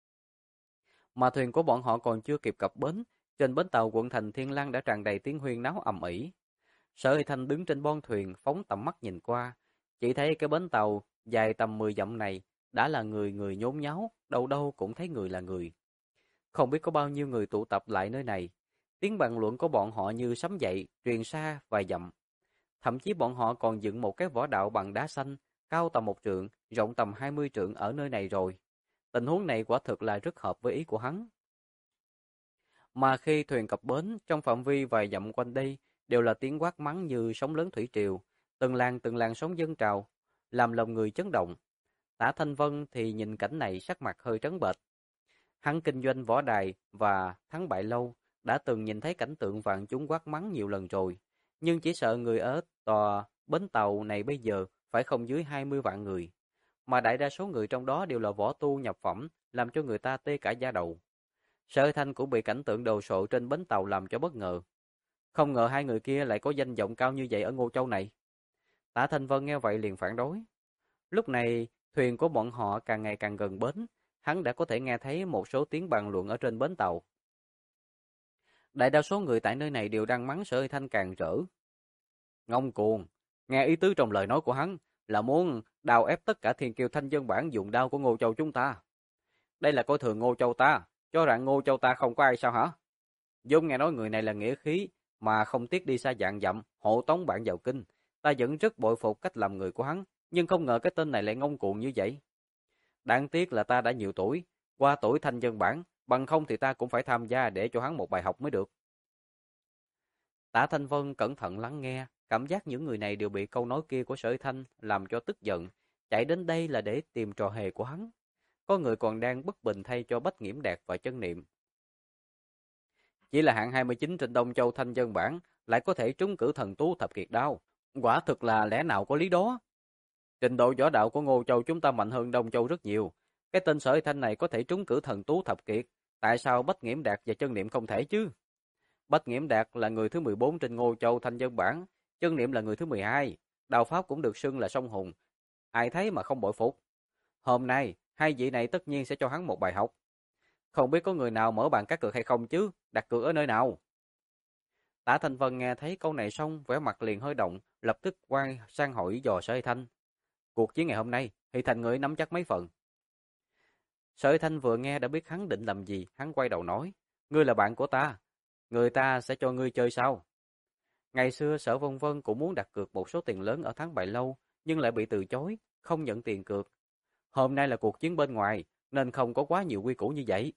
Mà thuyền của bọn họ còn chưa kịp cập bến, trên bến tàu quận thành Thiên Lăng đã tràn đầy tiếng huyên náo ầm ĩ. Sở Huy Thanh đứng trên bon thuyền, phóng tầm mắt nhìn qua, chỉ thấy cái bến tàu dài tầm 10 dặm này đã là người người nhốn nháo, đâu đâu cũng thấy người là người. Không biết có bao nhiêu người tụ tập lại nơi này. Tiếng bàn luận của bọn họ như sấm dậy, truyền xa vài dặm. Thậm chí bọn họ còn dựng một cái võ đạo bằng đá xanh, cao tầm 1 trượng, rộng tầm 20 trượng ở nơi này rồi. Tình huống này quả thực là rất hợp với ý của hắn. Mà khi thuyền cập bến, trong phạm vi vài dặm quanh đây, đều là tiếng quát mắng như sóng lớn thủy triều, từng làn sóng dâng trào, làm lòng người chấn động. Tả Thanh Vân thì nhìn cảnh này sắc mặt hơi trắng bệch. Hắn kinh doanh võ đài và thắng bại lâu, đã từng nhìn thấy cảnh tượng vạn chúng quát mắng nhiều lần rồi, nhưng chỉ sợ người ở tòa bến tàu này bây giờ phải không dưới 20 vạn người, mà đại đa số người trong đó đều là võ tu nhập phẩm, làm cho người ta tê cả da đầu. Sở Thanh cũng bị cảnh tượng đồ sộ trên bến tàu làm cho bất ngờ. Không ngờ hai người kia lại có danh vọng cao như vậy ở Ngô Châu này. Tả Thanh Vân nghe vậy liền phản đối. Lúc này, thuyền của bọn họ càng ngày càng gần bến, hắn đã có thể nghe thấy một số tiếng bàn luận ở trên bến tàu. Đại đa số người tại nơi này đều đang mắng Sở Thanh càng rỡ. Ngông cuồng, nghe ý tứ trong lời nói của hắn là muốn đào ép tất cả thiên kiêu thanh dân bản dùng đao của Ngô Châu chúng ta. Đây là coi thường Ngô Châu ta, cho rằng Ngô Châu ta không có ai sao hả? Vốn nghe nói người này là nghĩa khí, mà không tiếc đi xa vạn dặm, hộ tống bạn vào kinh. Ta vẫn rất bội phục cách làm người của hắn, nhưng không ngờ cái tên này lại ngông cuồng như vậy. Đáng tiếc là ta đã nhiều tuổi, qua tuổi thanh dân bản, bằng không thì ta cũng phải tham gia để cho hắn một bài học mới được. Tả Thanh Vân cẩn thận lắng nghe, cảm giác những người này đều bị câu nói kia của Sở Thanh làm cho tức giận, chạy đến đây là để tìm trò hề của hắn. Có người còn đang bất bình thay cho Bách Nghiễm Đạt và Chân Niệm. Chỉ là hạng 29 trên Đông Châu Thanh dân bản lại có thể trúng cử thần tú thập kiệt đao. Quả thực là lẽ nào có lý đó. Trình độ võ đạo của Ngô Châu chúng ta mạnh hơn Đông Châu rất nhiều. Cái tên Sở Thanh này có thể trúng cử thần tú thập kiệt. Tại sao Bách Nghiễm Đạt và Chân Niệm không thể chứ? Bách Nghiễm Đạt là người thứ 14 trên Ngô Châu Thanh dân bản. Chân Niệm là người thứ 12. Đao pháp cũng được xưng là song hùng. Ai thấy mà không bội phục. Hôm nay, hai vị này tất nhiên sẽ cho hắn một bài học. Không biết có người nào mở bàn cá cược hay không chứ? Đặt cược ở nơi nào? Tả Thanh Vân nghe thấy câu này xong, vẻ mặt liền hơi động, lập tức quay sang hỏi dò Sở Thanh. Cuộc chiến ngày hôm nay, thì thành người nắm chắc mấy phần? Sở Thanh vừa nghe đã biết hắn định làm gì, hắn quay đầu nói, ngươi là bạn của ta, người ta sẽ cho ngươi chơi sao? Ngày xưa Sở Vân Vân cũng muốn đặt cược một số tiền lớn ở tháng bại lâu, nhưng lại bị từ chối, không nhận tiền cược. Hôm nay là cuộc chiến bên ngoài, nên không có quá nhiều quy củ như vậy.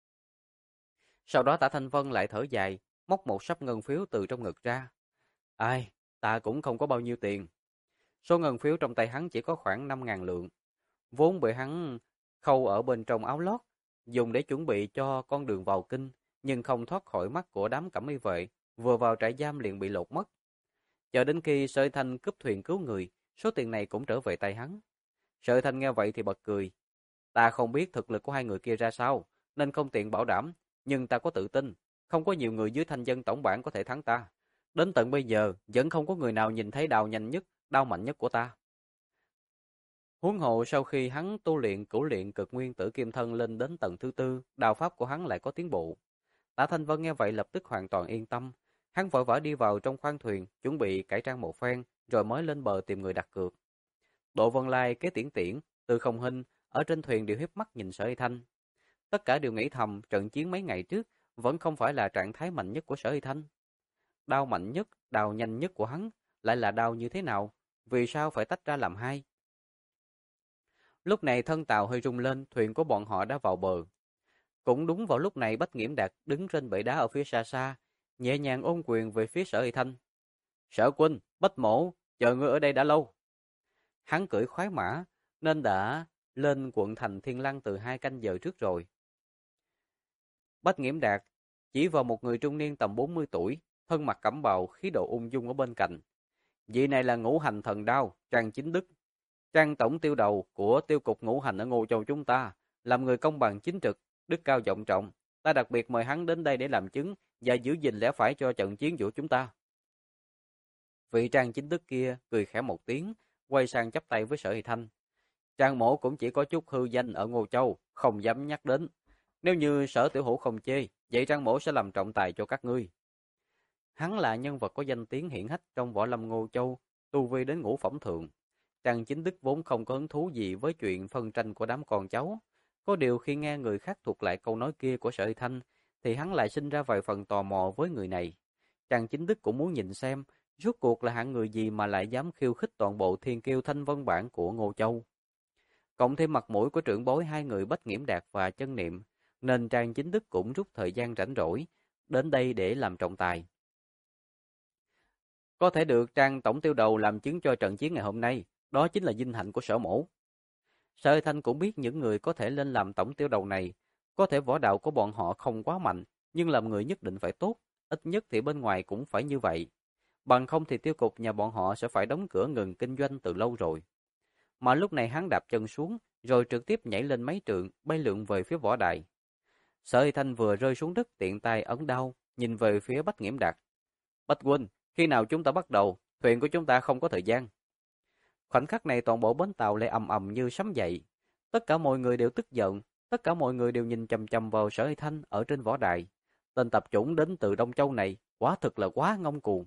Sau đó Tả Thanh Vân lại thở dài, móc một sấp ngân phiếu từ trong ngực ra. Ai, ta cũng không có bao nhiêu tiền. Số ngân phiếu trong tay hắn chỉ có khoảng 5.000 lượng. Vốn bị hắn khâu ở bên trong áo lót, dùng để chuẩn bị cho con đường vào kinh, nhưng không thoát khỏi mắt của đám cẩm y vệ, vừa vào trại giam liền bị lột mất. Chờ đến khi Sở Thanh cướp thuyền cứu người, số tiền này cũng trở về tay hắn. Sở Thanh nghe vậy thì bật cười. Ta không biết thực lực của hai người kia ra sao, nên không tiện bảo đảm, nhưng ta có tự tin, không có nhiều người dưới thanh dân tổng bảng có thể thắng ta. Đến tận bây giờ, vẫn không có người nào nhìn thấy đao nhanh nhất, đao mạnh nhất của ta. Huống hộ sau khi hắn tu luyện cửu luyện cực nguyên tử kim thân lên đến tầng thứ tư, đao pháp của hắn lại có tiến bộ. Tả Thanh Vân nghe vậy lập tức hoàn toàn yên tâm. Hắn vội vã đi vào trong khoang thuyền, chuẩn bị cải trang một phen, rồi mới lên bờ tìm người đặt cược. Độ Vân Lai, Kế Tiễn Tiễn, Từ Không Hinh ở trên thuyền đều hiếp mắt nhìn Sở Y Thanh. Tất cả đều nghĩ thầm trận chiến mấy ngày trước vẫn không phải là trạng thái mạnh nhất của Sở Y Thanh. Đao mạnh nhất, đao nhanh nhất của hắn lại là đao như thế nào? Vì sao phải tách ra làm hai? Lúc này thân tàu hơi rung lên, thuyền của bọn họ đã vào bờ. Cũng đúng vào lúc này Bách Nghiễm Đạt đứng trên bệ đá ở phía xa xa, nhẹ nhàng ôm quyền về phía Sở Y Thanh. Sở huynh, Bách mỗ, chờ ngươi ở đây đã lâu. Hắn cưỡi khoái mã, nên đã lên quận thành Thiên Lăng từ 2 canh giờ trước rồi. Bách Nghiễm Đạt chỉ vào một người trung niên tầm 40 tuổi, thân mặc cẩm bào, khí độ ung dung ở bên cạnh. Vị này là Ngũ Hành Thần Đao, Trang Chính Đức, Trang tổng tiêu đầu của tiêu cục Ngũ Hành ở Ngô Châu chúng ta, làm người công bằng chính trực, đức cao vọng trọng. Ta đặc biệt mời hắn đến đây để làm chứng và giữ gìn lẽ phải cho trận chiến giữa chúng ta. Vị Trang Chính Đức kia cười khẽ một tiếng, quay sang chắp tay với Sở Y Thanh. Trang mổ cũng chỉ có chút hư danh ở Ngô Châu, không dám nhắc đến. Nếu như Sở tiểu hữu không chê, vậy Trang mổ sẽ làm trọng tài cho các ngươi. Hắn là nhân vật có danh tiếng hiển hách trong võ lâm Ngô Châu, tu vi đến ngũ phẩm thượng. Trang Chính Đức vốn không có hứng thú gì với chuyện phân tranh của đám con cháu. Có điều khi nghe người khác thuật lại câu nói kia của Sở Y Thanh, thì hắn lại sinh ra vài phần tò mò với người này. Trang Chính Đức cũng muốn nhìn xem, rốt cuộc là hạng người gì mà lại dám khiêu khích toàn bộ thiên kiêu thanh vân bản của Ngô Châu. Cộng thêm mặt mũi của trưởng bối hai người Bách Nghiễm Đạt và Chân Niệm, nên Trang Chính Đức cũng rút thời gian rảnh rỗi, đến đây để làm trọng tài. Có thể được Trang tổng tiêu đầu làm chứng cho trận chiến ngày hôm nay, đó chính là vinh hạnh của Sở mổ. Sở Thanh cũng biết những người có thể lên làm tổng tiêu đầu này, có thể võ đạo của bọn họ không quá mạnh, nhưng làm người nhất định phải tốt, ít nhất thì bên ngoài cũng phải như vậy. Bằng không thì tiêu cục nhà bọn họ sẽ phải đóng cửa ngừng kinh doanh từ lâu rồi. Mà lúc này hắn đạp chân xuống, rồi trực tiếp nhảy lên mấy trượng, bay lượn về phía võ đài. Sở Thanh vừa rơi xuống đất tiện tay ấn đao, nhìn về phía Bách Nghiễm Đạt. Bách huynh, khi nào chúng ta bắt đầu? Thuyền của chúng ta không có thời gian. Khoảnh khắc này toàn bộ bến tàu lại ầm ầm như sấm dậy. Tất cả mọi người đều tức giận, tất cả mọi người đều nhìn chằm chằm vào Sở Thanh ở trên võ đài. Tên tập chủng đến từ Đông Châu này, quả thực là quá ngông cuồng.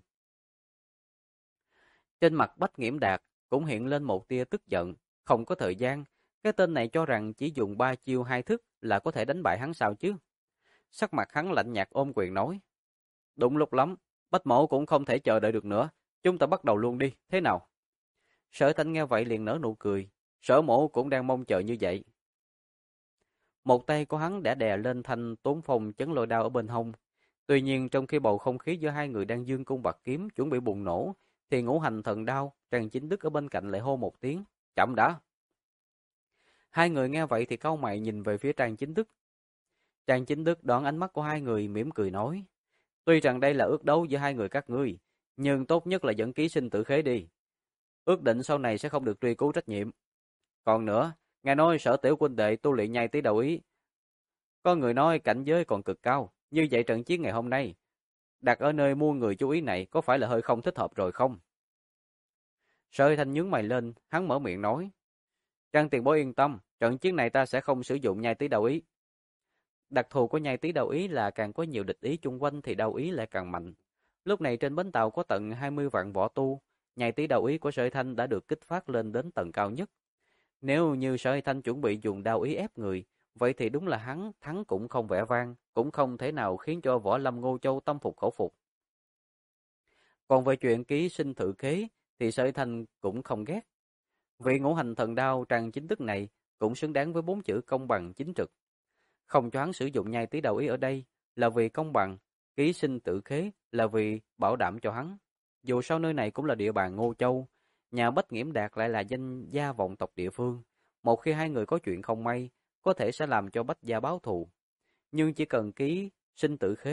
Trên mặt Bách Nghiễm Đạt cũng hiện lên một tia tức giận, không có thời gian, cái tên này cho rằng chỉ dùng 3 chiêu 2 thức là có thể đánh bại hắn sao chứ? Sắc mặt hắn lạnh nhạt ôm quyền nói, đúng lúc lắm, Bách mổ cũng không thể chờ đợi được nữa, chúng ta bắt đầu luôn đi, thế nào? Sở Thanh nghe vậy liền nở nụ cười, Sở mổ cũng đang mong chờ như vậy. Một tay của hắn đã đè lên thanh tốn phong chấn lôi đao ở bên hông. Tuy nhiên trong khi bầu không khí giữa hai người đang dương cung bạc kiếm chuẩn bị bùng nổ, thì Ngũ Hành Thần Đao, Trang Chính Đức ở bên cạnh lại hô một tiếng, chậm đã. Hai người nghe vậy thì cau mày nhìn về phía Trang Chính Đức. Trang Chính Đức đón ánh mắt của hai người mỉm cười nói, tuy rằng đây là ước đấu giữa hai người các ngươi, nhưng tốt nhất là dẫn ký sinh tử khế đi. Ước định sau này sẽ không được truy cứu trách nhiệm. Còn nữa, nghe nói Sở tiểu huynh đệ tu luyện nhai tí đầu ý. Có người nói cảnh giới còn cực cao, như vậy trận chiến ngày hôm nay, đặt ở nơi muôn người chú ý này có phải là hơi không thích hợp rồi không? Sở Thanh nhướng mày lên, hắn mở miệng nói, Trang tiền bối yên tâm, trận chiến này ta sẽ không sử dụng nhai tí đầu ý. Đặc thù của nhai tí đầu ý là càng có nhiều địch ý chung quanh thì đầu ý lại càng mạnh. Lúc này trên bến tàu có tận 20 vạn võ tu, nhai tí đầu ý của Sở Thanh đã được kích phát lên đến tầng cao nhất. Nếu như Sở Thanh chuẩn bị dùng đao ý ép người, vậy thì đúng là hắn thắng cũng không vẻ vang, cũng không thể nào khiến cho võ lâm Ngô Châu tâm phục khẩu phục. Còn về chuyện ký sinh thử kế thì Sở Thanh cũng không ghét. Vị Ngũ Hành Thần Đao Trang Chính Đức này cũng xứng đáng với 4 chữ công bằng chính trực. Không cho hắn sử dụng nhai tí đầu ý ở đây là vì công bằng, ký sinh tự khế là vì bảo đảm cho hắn. Dù sao nơi này cũng là địa bàn Ngô Châu, nhà Bách Nghiễm Đạt lại là danh gia vọng tộc địa phương. Một khi hai người có chuyện không may, có thể sẽ làm cho Bách gia báo thù. Nhưng chỉ cần ký sinh tự khế,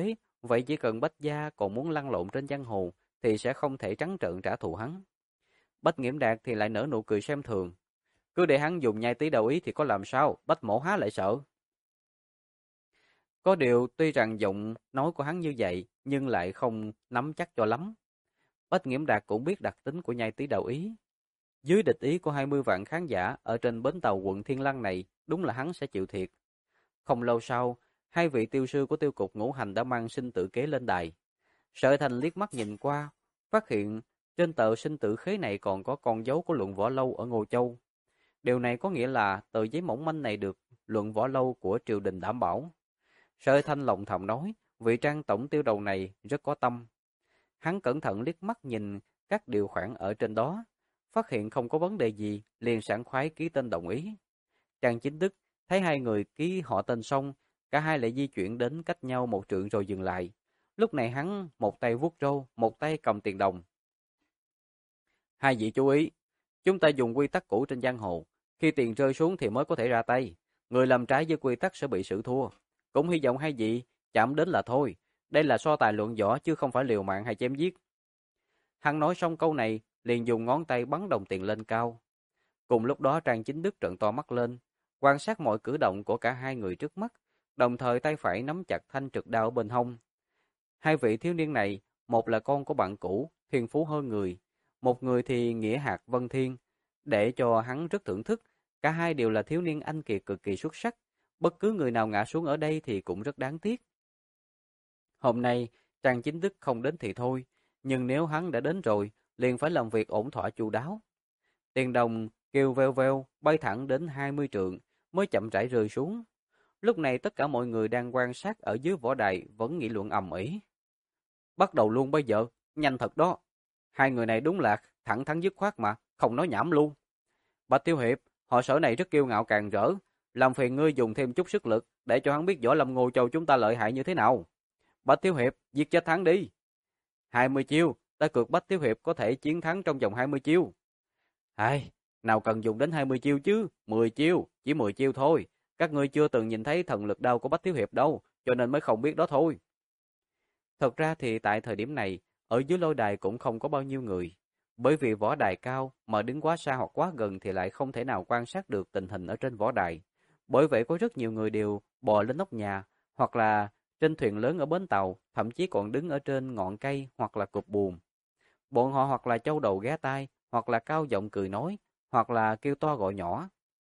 Vậy chỉ cần Bách Gia còn muốn lăn lộn trên giang hồ thì sẽ không thể trắng trợn trả thù hắn. Bách Nghiễm Đạt thì lại nở nụ cười xem thường. Cứ để hắn dùng nhai tí đầu ý thì có làm sao, Bách Mỗ há lại sợ. Có điều tuy rằng giọng nói của hắn như vậy, nhưng lại không nắm chắc cho lắm. Bách Nghiễm Đạt cũng biết đặc tính của nhai tí đầu ý. Dưới địch ý của 20 vạn khán giả ở trên bến tàu quận Thiên Lăng này, đúng là hắn sẽ chịu thiệt. Không lâu sau, hai vị tiêu sư của tiêu cục ngũ hành đã mang sinh tử kế lên đài. Sở Thành liếc mắt nhìn qua, phát hiện trên tờ sinh tử khế này còn có con dấu của Luận Võ Lâu ở Ngô Châu. Điều này có nghĩa là tờ giấy mỏng manh này được Luận Võ Lâu của triều đình đảm bảo. Sở Thanh lòng thầm nói, vị Trang tổng tiêu đầu này rất có tâm. Hắn cẩn thận liếc mắt nhìn các điều khoản ở trên đó, phát hiện không có vấn đề gì, liền sảng khoái ký tên đồng ý. Trang Chính Đức thấy hai người ký họ tên xong, cả hai lại di chuyển đến cách nhau một trượng rồi dừng lại. Lúc này hắn một tay vuốt râu, một tay cầm tiền đồng. Hai vị chú ý, chúng ta dùng quy tắc cũ trên giang hồ, khi tiền rơi xuống thì mới có thể ra tay. Người làm trái với quy tắc sẽ bị xử thua. Cũng hy vọng hai vị chạm đến là thôi. Đây là so tài luận võ chứ không phải liều mạng hay chém giết. Hắn nói xong câu này, liền dùng ngón tay bắn đồng tiền lên cao. Cùng lúc đó Trang Chính Đức trợn to mắt lên, quan sát mọi cử động của cả hai người trước mắt, đồng thời tay phải nắm chặt thanh trực đao ở bên hông. Hai vị thiếu niên này, một là con của bạn cũ, thiên phú hơn người, một người thì nghĩa hạt Vân Thiên, để cho hắn rất thưởng thức, cả hai đều là thiếu niên anh kiệt cực kỳ xuất sắc, bất cứ người nào ngã xuống ở đây thì cũng rất đáng tiếc. Hôm nay, Trang Chính Đức không đến thì thôi, nhưng nếu hắn đã đến rồi, liền phải làm việc ổn thỏa chu đáo. Tiền đồng kêu veo veo, bay thẳng đến 20 trượng, mới chậm rãi rơi xuống. Lúc này tất cả mọi người đang quan sát ở dưới võ đài vẫn nghị luận ầm ĩ. Bắt đầu luôn bây giờ, nhanh thật đó. Hai người này đúng là thẳng thắn dứt khoát mà, không nói nhảm luôn. Bạch Tiêu Hiệp, họ Sở này rất kiêu ngạo càng rỡ, làm phiền ngươi dùng thêm chút sức lực để cho hắn biết võ lâm Ngô Châu chúng ta lợi hại như thế nào. Bạch Tiêu Hiệp, giết chết hắn đi. 20 chiêu, ta cược Bạch Tiêu Hiệp có thể chiến thắng trong vòng 20 chiêu. Ai, nào cần dùng đến 20 chiêu chứ, 10 chiêu, chỉ 10 chiêu thôi. Các ngươi chưa từng nhìn thấy thần lực đao của Bách Thiếu Hiệp đâu, cho nên mới không biết đó thôi. Thật ra thì tại thời điểm này, ở dưới lôi đài cũng không có bao nhiêu người. Bởi vì võ đài cao mà đứng quá xa hoặc quá gần thì lại không thể nào quan sát được tình hình ở trên võ đài. Bởi vậy có rất nhiều người đều bò lên nóc nhà, hoặc là trên thuyền lớn ở bến tàu, thậm chí còn đứng ở trên ngọn cây hoặc là cột buồm. Bọn họ hoặc là châu đầu ghé tai, hoặc là cao giọng cười nói, hoặc là kêu to gọi nhỏ.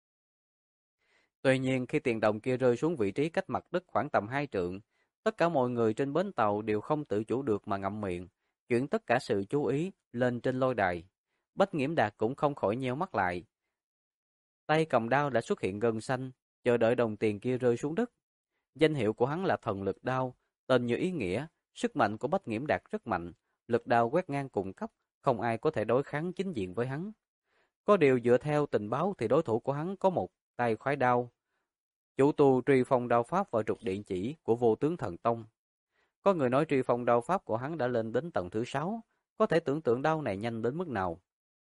Tuy nhiên khi tiền đồng kia rơi xuống vị trí cách mặt đất khoảng tầm 2 trượng, tất cả mọi người trên bến tàu đều không tự chủ được mà ngậm miệng, chuyển tất cả sự chú ý lên trên lôi đài. Bách Nghiễm Đạt cũng không khỏi nheo mắt lại. Tay cầm đao đã xuất hiện gần xanh, chờ đợi đồng tiền kia rơi xuống đất. Danh hiệu của hắn là thần lực đao, tên như ý nghĩa, sức mạnh của Bách Nghiễm Đạt rất mạnh, lực đao quét ngang cùng cấp, không ai có thể đối kháng chính diện với hắn. Có điều dựa theo tình báo thì đối thủ của hắn có một tay khoái đao, chủ tu truy phong đao pháp và trục điện chỉ của vô tướng thần tông. Có người nói truy phong đao pháp của hắn đã lên đến tầng thứ 6, có thể tưởng tượng đao này nhanh đến mức nào.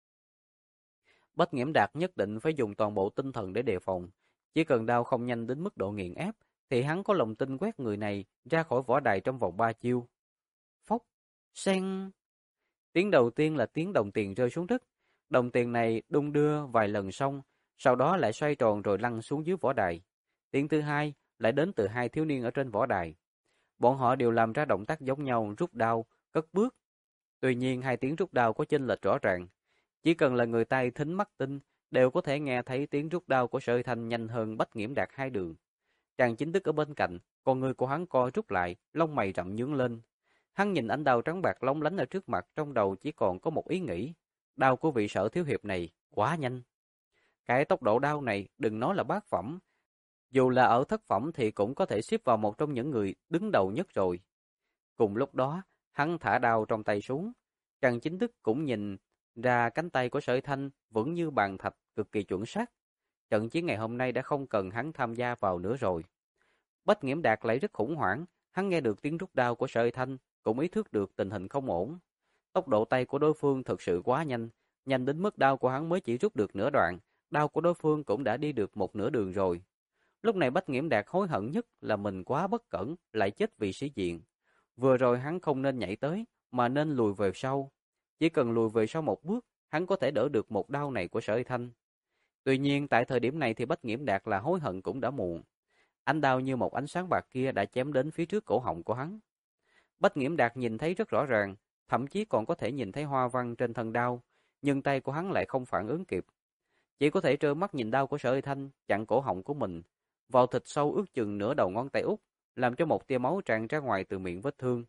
Bách Nghiễm Đạt nhất định phải dùng toàn bộ tinh thần để đề phòng, chỉ cần đao không nhanh đến mức độ nghiền ép, thì hắn có lòng tin quét người này ra khỏi võ đài trong vòng 3 chiêu. Phốc, sen. Tiếng đầu tiên là tiếng đồng tiền rơi xuống đất. Đồng tiền này đung đưa vài lần xong, sau đó lại xoay tròn rồi lăn xuống dưới võ đài. Tiếng thứ hai lại đến từ hai thiếu niên ở trên võ đài. Bọn họ đều làm ra động tác giống nhau, rút đao, cất bước. Tuy nhiên hai tiếng rút đao có chênh lệch rõ ràng. Chỉ cần là người tay thính mắt tinh, đều có thể nghe thấy tiếng rút đao của Sở Thanh nhanh hơn Bách Nghiễm Đạt 2 đường. Chàng Chính Đức ở bên cạnh, con người của hắn co rút lại, lông mày rậm nhướng lên. Hắn nhìn ánh đao trắng bạc lóng lánh ở trước mặt, trong đầu chỉ còn có một ý nghĩ. Đao của vị Sở thiếu hiệp này quá nhanh. Cái tốc độ đao này đừng nói là bát phẩm, dù là ở thất phẩm thì cũng có thể xếp vào một trong những người đứng đầu nhất rồi. Cùng lúc đó, hắn thả đao trong tay xuống. Trần Chính Đức cũng nhìn ra cánh tay của Sở Thanh vững như bàn thạch, cực kỳ chuẩn xác. Trận chiến ngày hôm nay đã không cần hắn tham gia vào nữa rồi. Bách Nghiễm Đạt lại rất khủng hoảng, hắn nghe được tiếng rút đao của Sở Thanh, cũng ý thức được tình hình không ổn. Tốc độ tay của đối phương thực sự quá nhanh, nhanh đến mức đao của hắn mới chỉ rút được nửa đoạn, đao của đối phương cũng đã đi được một nửa đường rồi. Lúc này Bách Nghiễm Đạt hối hận nhất là mình quá bất cẩn, lại chết vì sĩ diện. Vừa rồi hắn không nên nhảy tới, mà nên lùi về sau. Chỉ cần lùi về sau một bước, hắn có thể đỡ được một đao này của Sở Y Thanh. Tuy nhiên, tại thời điểm này thì Bách Nghiễm Đạt là hối hận cũng đã muộn. Ánh đao như một ánh sáng bạc kia đã chém đến phía trước cổ họng của hắn. Bách Nghiễm Đạt nhìn thấy rất rõ ràng, thậm chí còn có thể nhìn thấy hoa văn trên thân đao, nhưng tay của hắn lại không phản ứng kịp. Chỉ có thể trơ mắt nhìn đao của Sở Y Thanh chặn cổ họng của mình, vào thịt sâu ước chừng nửa đầu ngón tay út, làm cho một tia máu tràn ra ngoài từ miệng vết thương.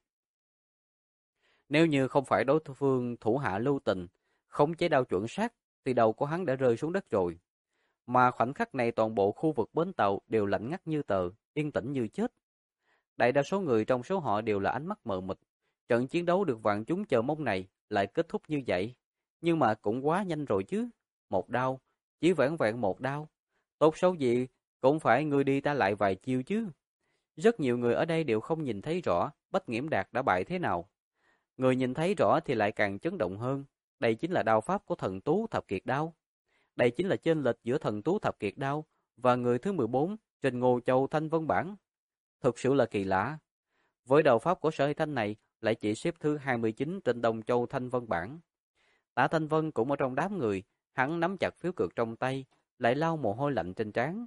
Nếu như không phải đối phương thủ hạ lưu tình, khống chế đao chuẩn xác, thì đầu của hắn đã rơi xuống đất rồi. Mà khoảnh khắc này toàn bộ khu vực bến tàu đều lạnh ngắt như tờ, yên tĩnh như chết. Đại đa số người trong số họ đều là ánh mắt mờ mịt. Trận chiến đấu được vạn chúng chờ mong này lại kết thúc như vậy. Nhưng mà cũng quá nhanh rồi chứ. Một đao, chỉ vẻn vẹn một đao. Tốt xấu gì, cũng phải ngươi đi ta lại vài chiêu chứ. Rất nhiều người ở đây đều không nhìn thấy rõ Bách Nghiễm Đạt đã bại thế nào. Người nhìn thấy rõ thì lại càng chấn động hơn. Đây chính là đao pháp của thần tú thập kiệt đao. Đây chính là chênh lệch giữa thần tú thập kiệt đao và người thứ 14 trên Ngô Châu Thanh Vân bảng. Thực sự là kỳ lạ. Với đầu pháp của Sở Y Thanh này lại chỉ xếp thứ 29 trên Đông Châu Thanh Vân bảng. Tả Thanh Vân cũng ở trong đám người, hắn nắm chặt phiếu cược trong tay, lại lau mồ hôi lạnh trên trán.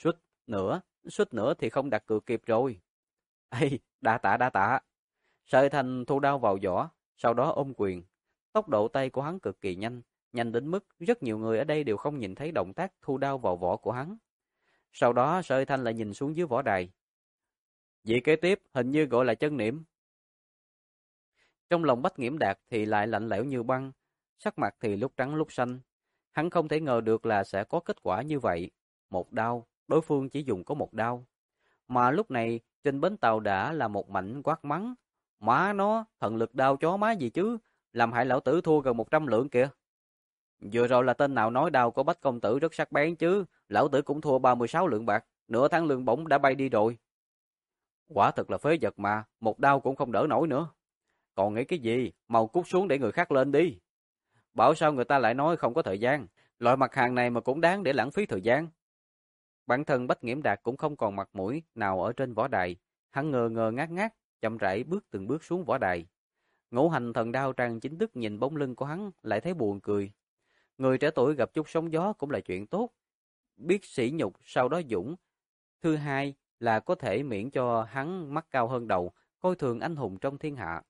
Suýt nữa thì không đặt cược kịp rồi. Ê, đa tạ. Sở Y Thanh thu đao vào vỏ, sau đó ôm quyền. Tốc độ tay của hắn cực kỳ nhanh, nhanh đến mức rất nhiều người ở đây đều không nhìn thấy động tác thu đao vào vỏ của hắn. Sau đó Sở Y Thanh lại nhìn xuống dưới võ đài. Vị kế tiếp hình như gọi là Chân Niệm. Trong lòng Bách Nghiễm Đạt thì lại lạnh lẽo như băng, sắc mặt thì lúc trắng lúc xanh. Hắn không thể ngờ được là sẽ có kết quả như vậy. Một đao, đối phương chỉ dùng có một đao. Mà lúc này trên bến tàu đã là một mảnh quát mắng. Má nó, thần lực đao chó má gì chứ, làm hại lão tử thua gần 100 lượng kìa. Vừa rồi là tên nào nói đao của Bách công tử rất sắc bén chứ, lão tử cũng thua 36 lượng bạc, nửa tháng lương bổng đã bay đi rồi. Quả thật là phế vật mà, một đao cũng không đỡ nổi nữa. Còn nghĩ cái gì, mau cút xuống để người khác lên đi. Bảo sao người ta lại nói không có thời gian, loại mặt hàng này mà cũng đáng để lãng phí thời gian. Bản thân Bách Nghiễm Đạt cũng không còn mặt mũi nào ở trên võ đài, hắn ngơ ngơ ngác ngác, chậm rãi bước từng bước xuống võ đài. Ngũ Hành Thần Đao Trang chính thức nhìn bóng lưng của hắn lại thấy buồn cười. Người trẻ tuổi gặp chút sóng gió cũng là chuyện tốt, biết sỉ nhục sau đó dũng. Thứ hai là có thể miễn cho hắn mắt cao hơn đầu, coi thường anh hùng trong thiên hạ.